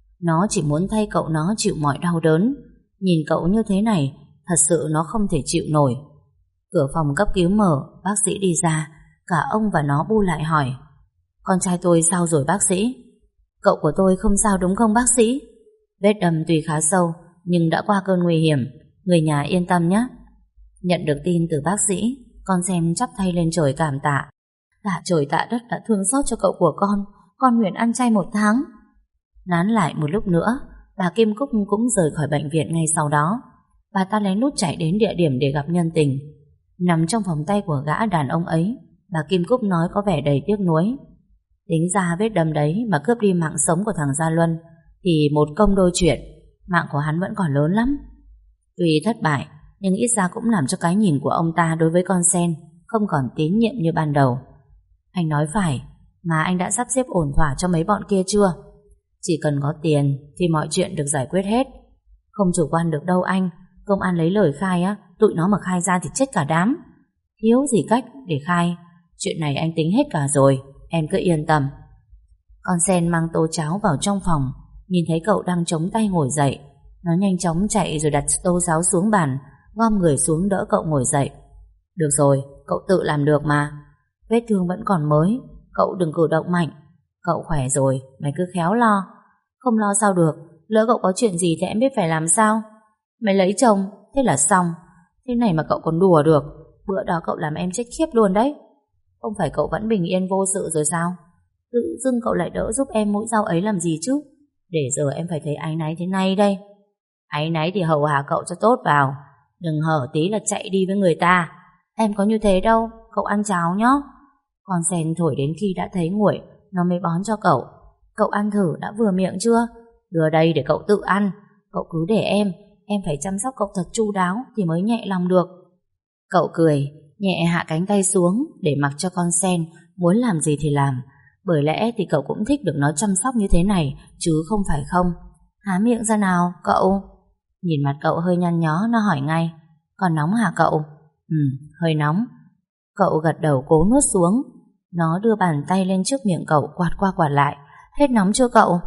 Nó chỉ muốn thay cậu nó chịu mọi đau đớn. Nhìn cậu như thế này, thật sự nó không thể chịu nổi. Cửa phòng cấp cứu mở, bác sĩ đi ra. Cả ông và nó bu lại hỏi. Con trai tôi sao rồi bác sĩ? Cậu của tôi không sao đúng không bác sĩ? Vết đâm tuy khá sâu, nhưng đã qua cơn nguy hiểm. Người nhà yên tâm nhé. Nhận được tin từ bác sĩ, con Sen chắp tay lên trời cảm tạ. Tạ trời tạ đất đã thương xót cho cậu của con nguyện ăn chay 1 tháng. Nán lại một lúc nữa, Bà Kim Cúc cũng rời khỏi bệnh viện ngay sau đó. Bà ta lén lút chạy đến địa điểm để gặp nhân tình. Nằm trong vòng tay của gã đàn ông ấy, bà Kim Cúc nói có vẻ đầy tiếc nuối. Tính ra vết đâm đấy mà cướp đi mạng sống của thằng Gia Luân thì một công đôi chuyện, mạng của hắn vẫn còn lớn lắm. Tuy thất bại, nhưng ít ra cũng làm cho cái nhìn của ông ta đối với con sen không còn tín nhiệm như ban đầu. Anh nói phải, mà anh đã sắp xếp ổn thỏa cho mấy bọn kia chưa? Chỉ cần có tiền thì mọi chuyện được giải quyết hết. Không chủ quan được đâu anh. Công an lấy lời khai á, tụi nó mà khai ra thì chết cả đám. Thiếu gì cách để khai. Chuyện này anh tính hết cả rồi, em cứ yên tâm. Con sen mang tô cháo vào trong phòng, nhìn thấy cậu đang chống tay ngồi dậy. Nó nhanh chóng chạy rồi đặt tô cháo xuống bàn, gom người xuống đỡ cậu ngồi dậy. Được rồi, cậu tự làm được mà. Vết thương vẫn còn mới, cậu đừng cử động mạnh. Cậu khỏe rồi, mày cứ khéo lo. Không lo sao được, lỡ cậu có chuyện gì thì em biết phải làm sao. Mày lấy chồng, thế là xong. Thế này mà cậu còn đùa được. Bữa đó cậu làm em chết khiếp luôn đấy. Không phải cậu vẫn bình yên vô sự rồi sao? Tự dưng cậu lại đỡ giúp em mũi dao ấy làm gì chứ? Để giờ em phải thấy áy náy thế này đây. Áy náy thì hầu hạ cậu cho tốt vào. Đừng hở tí là chạy đi với người ta. Em có như thế đâu, cậu ăn cháo nhá. Con sen thổi đến khi đã thấy nguội, nó mới bón cho cậu. Cậu ăn thử đã vừa miệng chưa? Đưa đây để cậu tự ăn. Cậu cứ để em phải chăm sóc cậu thật chu đáo thì mới nhẹ lòng được. Cậu cười, nhẹ hạ cánh tay xuống để mặc cho con sen muốn làm gì thì làm. Bởi lẽ thì cậu cũng thích được nó chăm sóc như thế này, chứ không phải không. Há miệng ra nào, cậu. Nhìn mặt cậu hơi nhăn nhó, nó hỏi ngay. Còn nóng hả cậu? Hơi nóng. Cậu gật đầu cố nuốt xuống. Nó đưa bàn tay lên trước miệng cậu, quạt qua quạt lại. Hết nóng chưa cậu?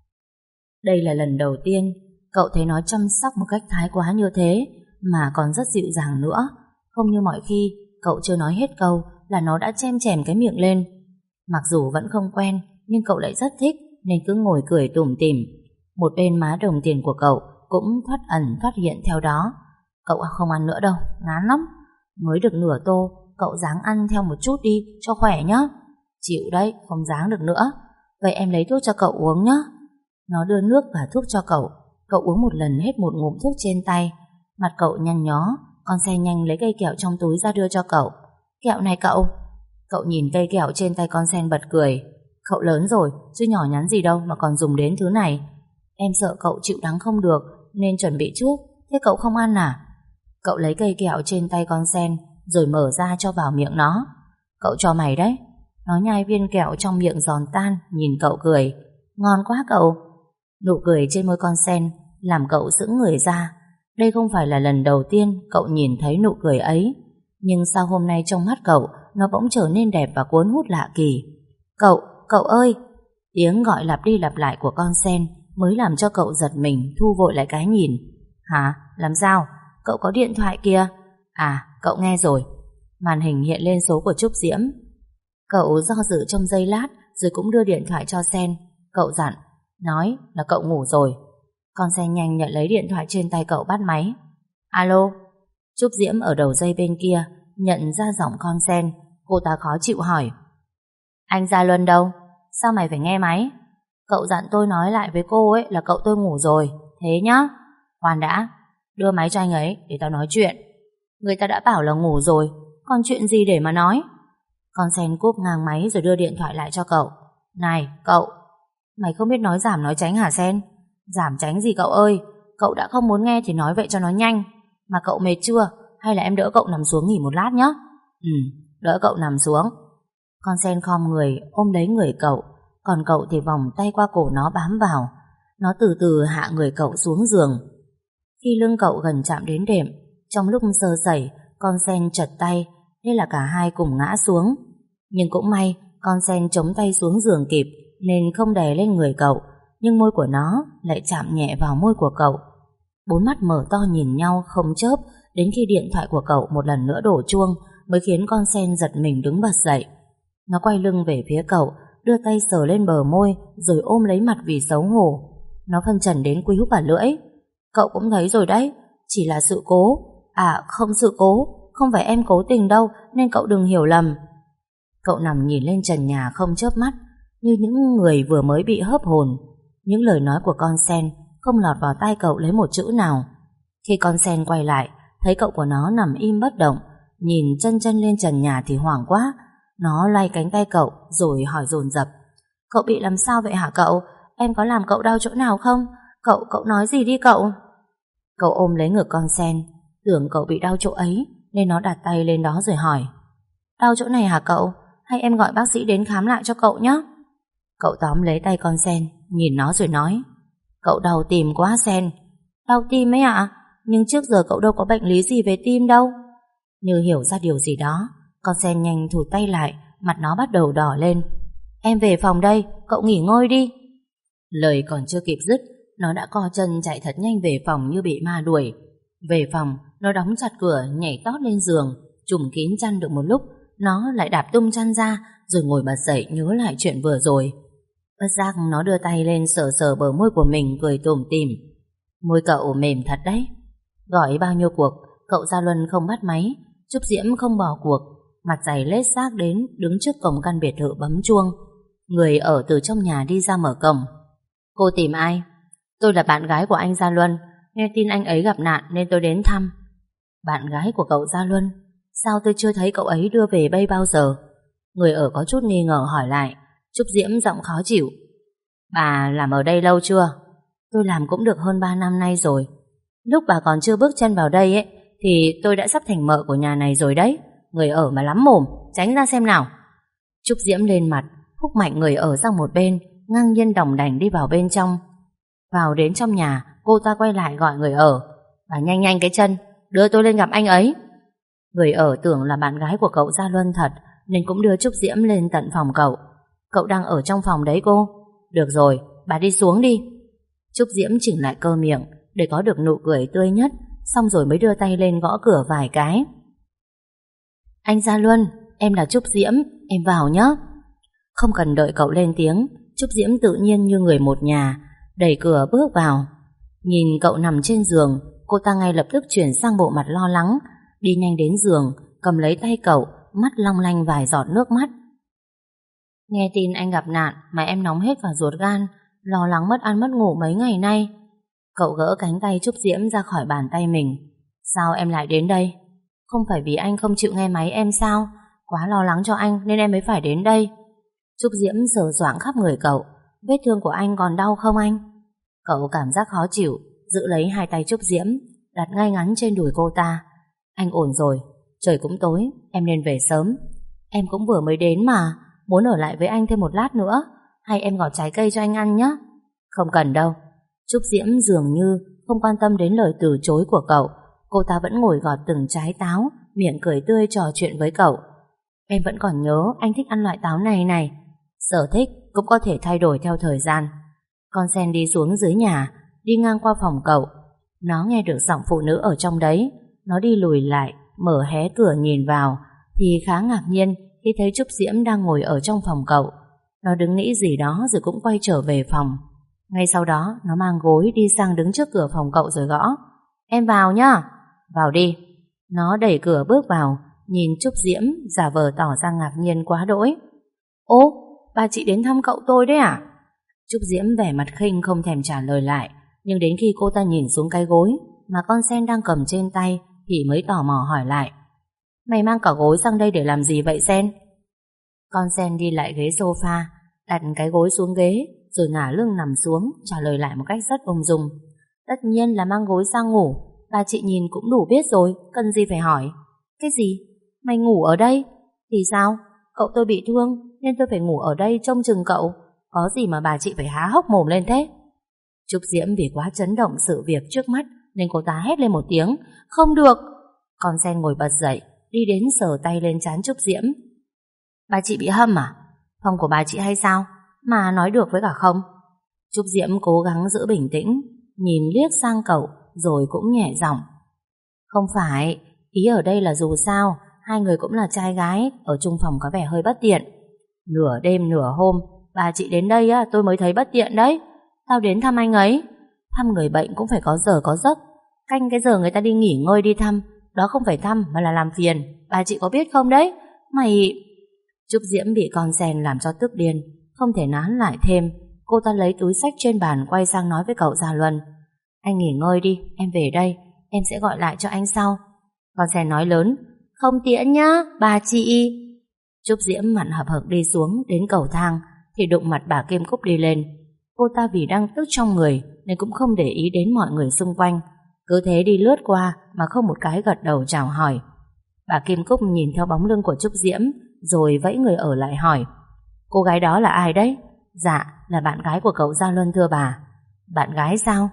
Đây là lần đầu tiên cậu thấy nó chăm sóc một cách thái quá như thế, mà còn rất dịu dàng nữa. Không như mọi khi, cậu chưa nói hết câu là nó đã chen chèm cái miệng lên. Mặc dù vẫn không quen, nhưng cậu lại rất thích, nên cứ ngồi cười tủm tỉm. Một bên má đồng tiền của cậu cũng thoát ẩn thoát hiện theo đó. Cậu không ăn nữa đâu, ngán lắm. Mới được nửa tô, cậu ráng ăn theo một chút đi cho khỏe nhá. Chịu đấy, không ráng được nữa. Vậy em lấy thuốc cho cậu uống nhá. Nó đưa nước và thuốc cho cậu. Cậu uống một lần hết một ngụm thuốc trên tay. Mặt cậu nhăn nhó. Con sen nhanh lấy cây kẹo trong túi ra đưa cho cậu. Kẹo này cậu. Cậu nhìn cây kẹo trên tay con sen bật cười. Cậu lớn rồi, chứ nhỏ nhắn gì đâu mà còn dùng đến thứ này. Em sợ cậu chịu đắng không được nên chuẩn bị trước. Thế cậu không ăn à? Cậu lấy cây kẹo trên tay con sen rồi mở ra cho vào miệng nó. Cậu cho mày đấy. Nó nhai viên kẹo trong miệng giòn tan, nhìn cậu cười. Ngon quá cậu. Nụ cười trên môi con sen làm cậu sững người ra. Đây không phải là lần đầu tiên cậu nhìn thấy nụ cười ấy, nhưng sao hôm nay trong mắt cậu nó bỗng trở nên đẹp và cuốn hút lạ kỳ. Cậu ơi! Tiếng gọi lặp đi lặp lại của con sen mới làm cho cậu giật mình, thu vội lại cái nhìn. Hả? Làm sao? Cậu có điện thoại kìa. À, cậu nghe rồi. Màn hình hiện lên số của Trúc Diễm. Cậu do dự trong giây lát rồi cũng đưa điện thoại cho sen. Cậu dặn, nói là cậu ngủ rồi. Con sen nhanh nhận lấy điện thoại trên tay cậu, bắt máy. Alo. Trúc Diễm ở đầu dây bên kia nhận ra giọng con sen. Cô ta khó chịu hỏi, anh Gia Luân đâu? Sao mày phải nghe máy? Cậu dặn tôi nói lại với cô ấy là cậu tôi ngủ rồi. Thế nhá. Khoan đã, đưa máy cho anh ấy để tao nói chuyện. Người ta đã bảo là ngủ rồi, còn chuyện gì để mà nói? Con sen cúp ngang máy rồi đưa điện thoại lại cho cậu. Này cậu, mày không biết nói giảm nói tránh hả sen? Giảm tránh gì cậu ơi? Cậu đã không muốn nghe thì nói vậy cho nó nhanh. Mà cậu mệt chưa? Hay là em đỡ cậu nằm xuống nghỉ một lát nhé? Đỡ cậu nằm xuống. Con sen khom người ôm lấy người cậu, còn cậu thì vòng tay qua cổ nó bám vào. Nó từ từ hạ người cậu xuống giường. Khi lưng cậu gần chạm đến đệm, trong lúc sơ sẩy, con sen trật tay, thế là cả hai cùng ngã xuống. Nhưng cũng may con sen chống tay xuống giường kịp nên không đè lên người cậu, nhưng môi của nó lại chạm nhẹ vào môi của cậu. Bốn mắt mở to nhìn nhau không chớp, đến khi điện thoại của cậu một lần nữa đổ chuông mới khiến con sen giật mình đứng bật dậy. Nó quay lưng về phía cậu, đưa tay sờ lên bờ môi rồi ôm lấy mặt vì xấu hổ. Nó phân trần đến quýu cả lưỡi. Cậu cũng thấy rồi đấy, chỉ là sự cố. À không, sự cố, không phải em cố tình đâu, nên cậu đừng hiểu lầm. Cậu nằm nhìn lên trần nhà không chớp mắt, như những người vừa mới bị hớp hồn. Những lời nói của con sen không lọt vào tai cậu lấy một chữ nào. Khi con sen quay lại, thấy cậu của nó nằm im bất động, nhìn chân chân lên trần nhà thì hoảng quá. Nó lay cánh tay cậu rồi hỏi dồn dập: Cậu bị làm sao vậy hả cậu? Em có làm cậu đau chỗ nào không? Cậu nói gì đi cậu? Cậu ôm lấy ngực con sen, tưởng cậu bị đau chỗ ấy nên nó đặt tay lên đó rồi hỏi: Đau chỗ này hả cậu? Hay em gọi bác sĩ đến khám lại cho cậu nhé? Cậu tóm lấy tay con sen, nhìn nó rồi nói: Cậu đau tim quá Sen. Đau tim ấy ạ? Nhưng trước giờ cậu đâu có bệnh lý gì về tim đâu. Như hiểu ra điều gì đó, con sen nhanh thụt tay lại, mặt nó bắt đầu đỏ lên. Em về phòng đây, cậu nghỉ ngơi đi. Lời còn chưa kịp dứt, nó đã co chân chạy thật nhanh về phòng như bị ma đuổi. Về phòng, nó đóng chặt cửa, nhảy tót lên giường, trùm kín chăn được một lúc, nó lại đạp tung chăn ra, rồi ngồi bật dậy nhớ lại chuyện vừa rồi. Bất giác nó đưa tay lên sờ sờ bờ môi của mình, cười tủm tỉm. Môi cậu mềm thật đấy. Gọi bao nhiêu cuộc, cậu Gia Luân không bắt máy, Trúc Diễm không bỏ cuộc, mặt dày lết xác đến đứng trước cổng căn biệt thự bấm chuông. Người ở từ trong nhà đi ra mở cổng. Cô tìm ai? Tôi là bạn gái của anh Gia Luân, nghe tin anh ấy gặp nạn nên tôi đến thăm. Bạn gái của cậu Gia Luân? Sao tôi chưa thấy cậu ấy đưa về đây bao giờ? Người ở có chút nghi ngờ hỏi lại. Trúc Diễm giọng khó chịu. Bà làm ở đây lâu chưa? Tôi làm cũng được hơn 3 năm nay rồi. Lúc bà còn chưa bước chân vào đây ấy, thì tôi đã sắp thành mợ của nhà này rồi đấy. Người ở mà lắm mồm, tránh ra xem nào. Trúc Diễm lên mặt, húc mạnh người ở sang một bên, ngang nhiên đòng đành đi vào bên trong. Vào đến trong nhà, cô ta quay lại gọi người ở. Bà nhanh nhanh cái chân, đưa tôi lên gặp anh ấy. Người ở tưởng là bạn gái của cậu Gia Luân thật, nên cũng đưa Trúc Diễm lên tận phòng cậu. Cậu đang ở trong phòng đấy cô. Được rồi, bà đi xuống đi. Trúc Diễm chỉnh lại cơ miệng để có được nụ cười tươi nhất, xong rồi mới đưa tay lên gõ cửa vài cái. Anh Gia Luân, em là Trúc Diễm, em vào nhé. Không cần đợi cậu lên tiếng, Trúc Diễm tự nhiên như người một nhà, đẩy cửa bước vào. Nhìn cậu nằm trên giường, cô ta ngay lập tức chuyển sang bộ mặt lo lắng, đi nhanh đến giường, cầm lấy tay cậu, mắt long lanh vài giọt nước mắt. Nghe tin anh gặp nạn mà em nóng hết cả ruột gan, lo lắng mất ăn mất ngủ mấy ngày nay. Cậu gỡ cánh tay Trúc Diễm ra khỏi bàn tay mình. Sao em lại đến đây? Không phải vì anh không chịu nghe máy em sao? Quá lo lắng cho anh nên em mới phải đến đây. Trúc Diễm sờ soạng khắp người cậu. Vết thương của anh còn đau không anh? Cậu cảm giác khó chịu, giữ lấy hai tay Trúc Diễm, đặt ngay ngắn trên đùi cô ta. Anh ổn rồi, trời cũng tối, em nên về sớm. Em cũng vừa mới đến mà, muốn ở lại với anh thêm một lát nữa. Hay em gọt trái cây cho anh ăn nhé? Không cần đâu. Trúc Diễm dường như không quan tâm đến lời từ chối của cậu. Cô ta vẫn ngồi gọt từng trái táo, miệng cười tươi trò chuyện với cậu. Em vẫn còn nhớ anh thích ăn loại táo này này. Sở thích cũng có thể thay đổi theo thời gian. Con sen đi xuống dưới nhà, đi ngang qua phòng cậu. Nó nghe được giọng phụ nữ ở trong đấy. Nó đi lùi lại, mở hé cửa nhìn vào, thì khá ngạc nhiên khi thấy Trúc Diễm đang ngồi ở trong phòng cậu. Nó đứng nghĩ gì đó rồi cũng quay trở về phòng. Ngay sau đó nó mang gối đi sang đứng trước cửa phòng cậu rồi gõ. Em vào nhá. Vào đi. Nó đẩy cửa bước vào, nhìn Trúc Diễm giả vờ tỏ ra ngạc nhiên quá đỗi. Ô, bà chị đến thăm cậu tôi đấy à? Trúc Diễm vẻ mặt khinh không thèm trả lời lại. Nhưng đến khi cô ta nhìn xuống cái gối mà con sen đang cầm trên tay thì mới tò mò hỏi lại. Mày mang cả gối sang đây để làm gì vậy Sen? Con sen đi lại ghế sofa, đặt cái gối xuống ghế, rồi ngả lưng nằm xuống, trả lời lại một cách rất ung dung. Tất nhiên là mang gối sang ngủ, bà chị nhìn cũng đủ biết rồi, cần gì phải hỏi. Cái gì? Mày ngủ ở đây? Thì sao? Cậu tôi bị thương, nên tôi phải ngủ ở đây trông chừng cậu. Có gì mà bà chị phải há hốc mồm lên thế? Trúc Diễm vì quá chấn động sự việc trước mắt, nên cô ta hét lên một tiếng. Không được! Con sen ngồi bật dậy, đi đến sờ tay lên trán Trúc Diễm. Bà chị bị hâm à? Phòng của bà chị hay sao? Mà nói được với cả không? Trúc Diễm cố gắng giữ bình tĩnh, nhìn liếc sang cậu, rồi cũng nhẹ giọng. Không phải, ý ở đây là dù sao, hai người cũng là trai gái, ở chung phòng có vẻ hơi bất tiện. Nửa đêm nửa hôm, bà chị đến đây á, tôi mới thấy bất tiện đấy. Tao đến thăm anh ấy. Thăm người bệnh cũng phải có giờ có giấc. Canh cái giờ người ta đi nghỉ ngơi đi thăm. Đó không phải thăm mà là làm phiền. Bà chị có biết không đấy? Mày... Trúc Diễm bị con sen làm cho tức điên, không thể nán lại thêm. Cô ta lấy túi xách trên bàn quay sang nói với cậu Gia Luân: Anh nghỉ ngơi đi, em về đây, em sẽ gọi lại cho anh sau. Con sen nói lớn: Không tiễn nhá, bà chị. Trúc Diễm mặn hậm hực đi xuống đến cầu thang thì đụng mặt bà Kim Cúc đi lên. Cô ta vì đang tức trong người nên cũng không để ý đến mọi người xung quanh, cứ thế đi lướt qua mà không một cái gật đầu chào hỏi. Bà Kim Cúc nhìn theo bóng lưng của Trúc Diễm rồi vẫy người ở lại hỏi: Cô gái đó là ai đấy? Dạ, là bạn gái của cậu Gia Luân thưa bà. Bạn gái sao?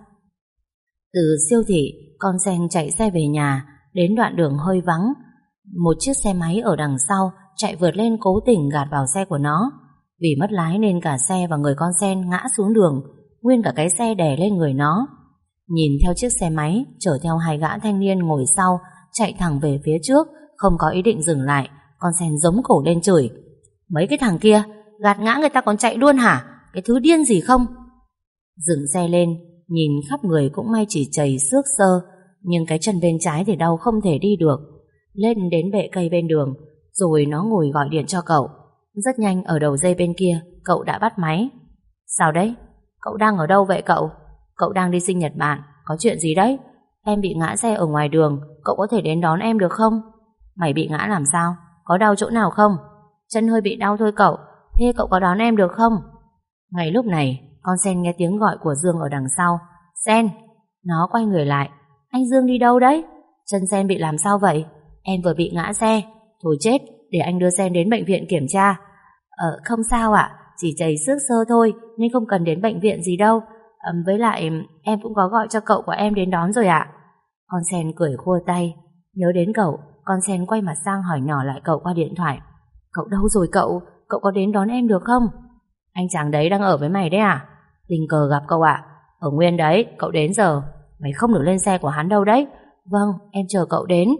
Từ siêu thị, con sen chạy xe về nhà. Đến đoạn đường hơi vắng, một chiếc xe máy ở đằng sau chạy vượt lên cố tình gạt vào xe của nó. Vì mất lái nên cả xe và người con sen ngã xuống đường, nguyên cả cái xe đè lên người nó. Nhìn theo chiếc xe máy chở theo hai gã thanh niên ngồi sau chạy thẳng về phía trước, không có ý định dừng lại, con sen giống cổ lên chửi: Mấy cái thằng kia gạt ngã người ta còn chạy luôn hả? Cái thứ điên gì không? Dừng xe lên, nhìn khắp người cũng may chỉ chảy xước xơ, nhưng cái chân bên trái thì đau không thể đi được. Lên đến bệ cây bên đường, rồi nó ngồi gọi điện cho cậu. Rất nhanh ở đầu dây bên kia, cậu đã bắt máy. Sao đấy? Cậu đang ở đâu vậy cậu? Cậu đang đi sinh nhật bạn, có chuyện gì đấy? Em bị ngã xe ở ngoài đường, cậu có thể đến đón em được không? Mày bị ngã làm sao? Có đau chỗ nào không? Chân hơi bị đau thôi cậu, thế cậu có đón em được không? Ngay lúc này, con sen nghe tiếng gọi của Dương ở đằng sau. Sen! Nó quay người lại. Anh Dương đi đâu đấy? Chân Sen bị làm sao vậy? Em vừa bị ngã xe. Thôi chết, để anh đưa Sen đến bệnh viện kiểm tra. Không sao ạ, chỉ chảy xước xơ thôi nên không cần đến bệnh viện gì đâu. Với lại em cũng có gọi cho cậu của em đến đón rồi ạ. Con sen cười khua tay. Nhớ đến cậu, con sen quay mặt sang hỏi nhỏ lại cậu qua điện thoại: Cậu đâu rồi cậu? Cậu có đến đón em được không? Anh chàng đấy đang ở với mày đấy à? Tình cờ gặp cậu ạ. Ở nguyên đấy, cậu đến giờ. Mày không được lên xe của hắn đâu đấy. Vâng, em chờ cậu đến.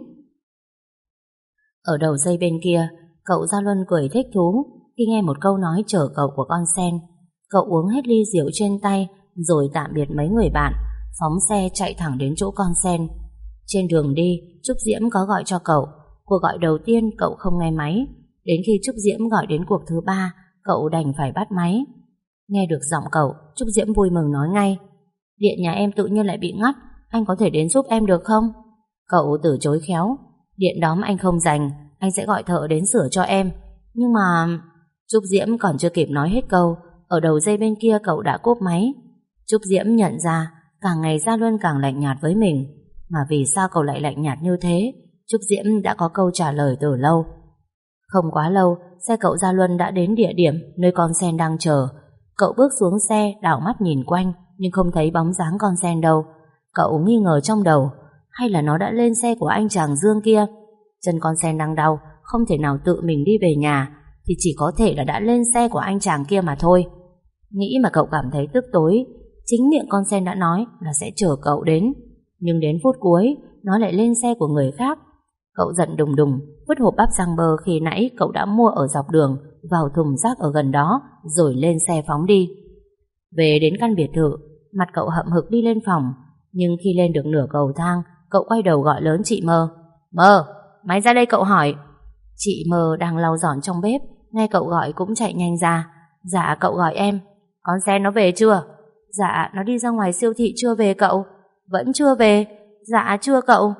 Ở đầu dây bên kia, cậu Gia Luân cười thích thú khi nghe một câu nói chở cậu của con sen. Cậu uống hết ly rượu trên tay rồi tạm biệt mấy người bạn, phóng xe chạy thẳng đến chỗ con sen. Trên đường đi, Trúc Diễm có gọi cho cậu. Cuộc gọi đầu tiên cậu không nghe máy. Đến khi Trúc Diễm gọi đến cuộc thứ 3, cậu đành phải bắt máy. Nghe được giọng cậu, Trúc Diễm vui mừng nói ngay: Điện nhà em tự nhiên lại bị ngắt, anh có thể đến giúp em được không? Cậu từ chối khéo: Điện đóm anh không dành, anh sẽ gọi thợ đến sửa cho em. Nhưng mà... Trúc Diễm còn chưa kịp nói hết câu, ở đầu dây bên kia cậu đã cúp máy. Trúc Diễm nhận ra càng ngày Gia Luân càng lạnh nhạt với mình. Mà vì sao cậu lại lạnh nhạt như thế, Trúc Diễm đã có câu trả lời từ lâu. Không quá lâu, xe cậu Gia Luân đã đến địa điểm nơi con sen đang chờ. Cậu bước xuống xe, đảo mắt nhìn quanh nhưng không thấy bóng dáng con sen đâu. Cậu nghi ngờ trong đầu, hay là nó đã lên xe của anh chàng Dương kia? Chân con sen đang đau, không thể nào tự mình đi về nhà, thì chỉ có thể là đã lên xe của anh chàng kia mà thôi. Nghĩ mà cậu cảm thấy tức tối. Chính miệng con sen đã nói là sẽ chở cậu đến, nhưng đến phút cuối nó lại lên xe của người khác. Cậu giận đùng đùng vứt hộp bắp rang bơ khi nãy cậu đã mua ở dọc đường vào thùng rác ở gần đó, rồi lên xe phóng đi. Về đến căn biệt thự, mặt cậu hậm hực đi lên phòng. Nhưng khi lên được nửa cầu thang, cậu quay đầu gọi lớn chị Mơ. Mơ, máy ra đây cậu hỏi. Chị Mơ đang lau dọn trong bếp, nghe cậu gọi cũng chạy nhanh ra. Dạ cậu gọi em. Con sen nó về chưa? Dạ nó đi ra ngoài siêu thị chưa về cậu. Vẫn chưa về. Dạ chưa cậu.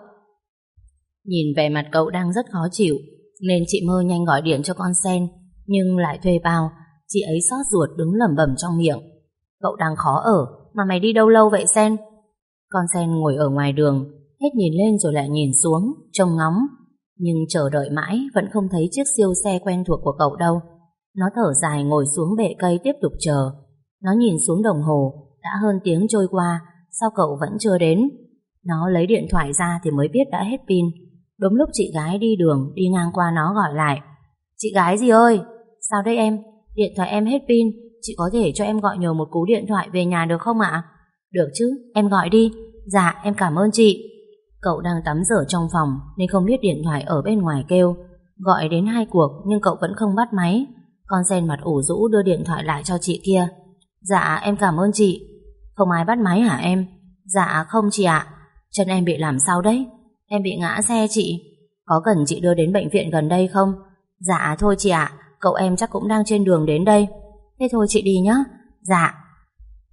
Nhìn vẻ mặt cậu đang rất khó chịu nên chị Mơ nhanh gọi điện cho con sen, nhưng lại thuê bao. Chị ấy xót ruột đứng lẩm bẩm trong miệng: Cậu đang khó ở mà mày đi đâu lâu vậy Sen? Con sen ngồi ở ngoài đường, hết nhìn lên rồi lại nhìn xuống, trông ngóng. Nhưng chờ đợi mãi vẫn không thấy chiếc siêu xe quen thuộc của cậu đâu. Nó thở dài ngồi xuống bệ cây tiếp tục chờ. Nó nhìn xuống đồng hồ, đã hơn tiếng trôi qua, sao cậu vẫn chưa đến? Nó lấy điện thoại ra thì mới biết đã hết pin. Đúng lúc chị gái đi đường đi ngang qua nó gọi lại: Chị gái gì ơi? Sao đấy em? Điện thoại em hết pin, chị có thể cho em gọi nhờ một cú điện thoại về nhà được không ạ? Được chứ, em gọi đi. Dạ, em cảm ơn chị. Cậu đang tắm rửa trong phòng nên không biết điện thoại ở bên ngoài kêu. Gọi đến 2 cuộc nhưng cậu vẫn không bắt máy. Con sen mặt ủ rũ đưa điện thoại lại cho chị kia. Dạ, em cảm ơn chị. Không ai bắt máy hả em? Dạ không chị ạ. Chân em bị làm sao đấy? Em bị ngã xe chị. Có cần chị đưa đến bệnh viện gần đây không? Dạ thôi chị ạ, cậu em chắc cũng đang trên đường đến đây. Thế thôi chị đi nhé. Dạ.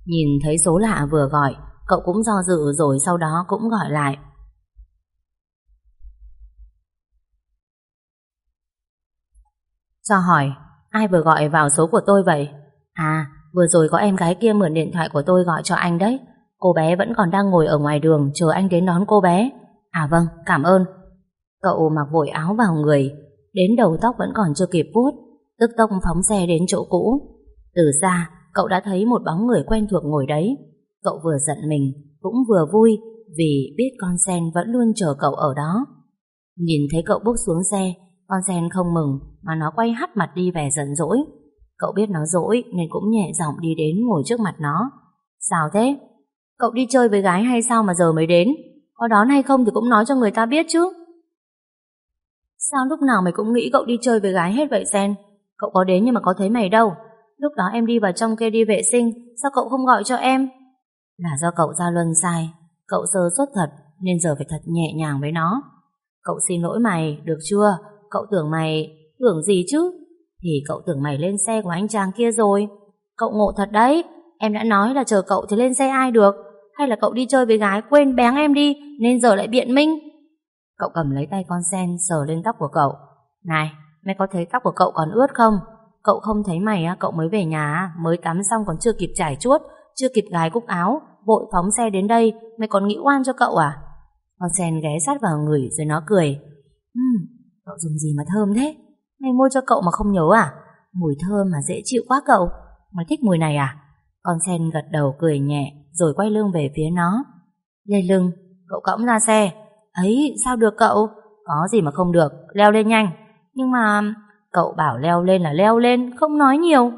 Nhìn thấy số lạ vừa gọi, cậu cũng do dự rồi sau đó cũng gọi lại. Cho hỏi, ai vừa gọi vào số của tôi vậy? À, vừa rồi có em gái kia mượn điện thoại của tôi gọi cho anh đấy. Cô bé vẫn còn đang ngồi ở ngoài đường chờ anh đến đón cô bé. À vâng, cảm ơn. Cậu mặc vội áo vào người, đến đầu tóc vẫn còn chưa kịp vuốt, tức tốc phóng xe đến chỗ cũ. Từ xa, cậu đã thấy một bóng người quen thuộc ngồi đấy. Cậu vừa giận mình, cũng vừa vui vì biết con sen vẫn luôn chờ cậu ở đó. Nhìn thấy cậu bước xuống xe, con sen không mừng mà nó quay hắt mặt đi vẻ giận dỗi. Cậu biết nó dỗi nên cũng nhẹ giọng đi đến ngồi trước mặt nó. Sao thế? Cậu đi chơi với gái hay sao mà giờ mới đến? Có đón hay không thì cũng nói cho người ta biết chứ. Sao lúc nào mày cũng nghĩ cậu đi chơi với gái hết vậy Sen? Cậu có đến nhưng mà có thấy mày đâu. Lúc đó em đi vào trong kia đi vệ sinh, sao cậu không gọi cho em? Là do cậu ra luân sai, cậu sơ suất thật nên giờ phải thật nhẹ nhàng với nó. Cậu xin lỗi mày, được chưa? Cậu tưởng mày... Tưởng gì chứ? Thì cậu tưởng mày lên xe của anh chàng kia rồi. Cậu ngộ thật đấy. Em đã nói là chờ cậu thì lên xe ai được. Hay là cậu đi chơi với gái quên bén em đi nên giờ lại biện minh? Cậu cầm lấy tay con sen sờ lên tóc của cậu. Này, mày có thấy tóc của cậu còn ướt không? Cậu không thấy mày á, cậu mới về nhà, mới tắm xong còn chưa kịp chải chuốt, chưa kịp gài cúc áo, vội phóng xe đến đây, mày còn nghĩ oan cho cậu à? Con sen ghé sát vào người rồi nó cười. Cậu dùng gì mà thơm thế? Mày mua cho cậu mà không nhớ à? Mùi thơm mà dễ chịu quá cậu. Mày thích mùi này à? Con sen gật đầu cười nhẹ rồi quay lưng về phía nó. Lên lưng, cậu cõng ra xe. Ấy, sao được cậu? Có gì mà không được, leo lên nhanh. Nhưng mà... Cậu bảo leo lên là leo lên, không nói nhiều.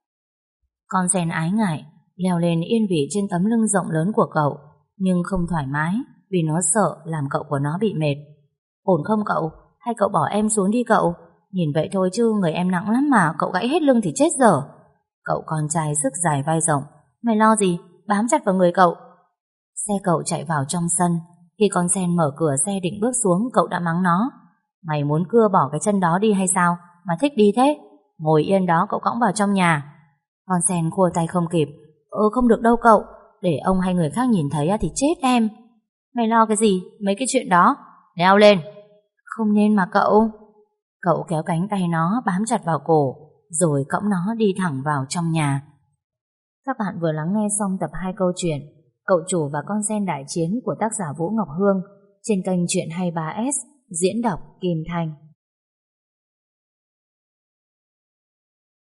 Con sen ái ngại, leo lên yên vị trên tấm lưng rộng lớn của cậu, nhưng không thoải mái vì nó sợ làm cậu của nó bị mệt. Ổn không cậu? Hay cậu bỏ em xuống đi cậu? Nhìn vậy thôi chứ người em nặng lắm mà, cậu gãy hết lưng thì chết dở. Cậu con trai sức dài vai rộng, mày lo gì, bám chặt vào người cậu. Xe cậu chạy vào trong sân. Khi con sen mở cửa xe định bước xuống, cậu đã mắng nó. Mày muốn cưa bỏ cái chân đó đi hay sao mà thích đi thế? Ngồi yên đó, cậu cõng vào trong nhà. Con sen khua tay không kịp. Không được đâu cậu, để ông hay người khác nhìn thấy thì chết em. Mày lo cái gì, mấy cái chuyện đó. Leo lên. Không nên mà cậu. Cậu kéo cánh tay nó bám chặt vào cổ, rồi cõng nó đi thẳng vào trong nhà. Các bạn vừa lắng nghe xong tập 2 câu chuyện Cậu chủ và con sen đại chiến của tác giả Vũ Ngọc Hương trên kênh Chuyện 23S, diễn đọc Kim Thanh.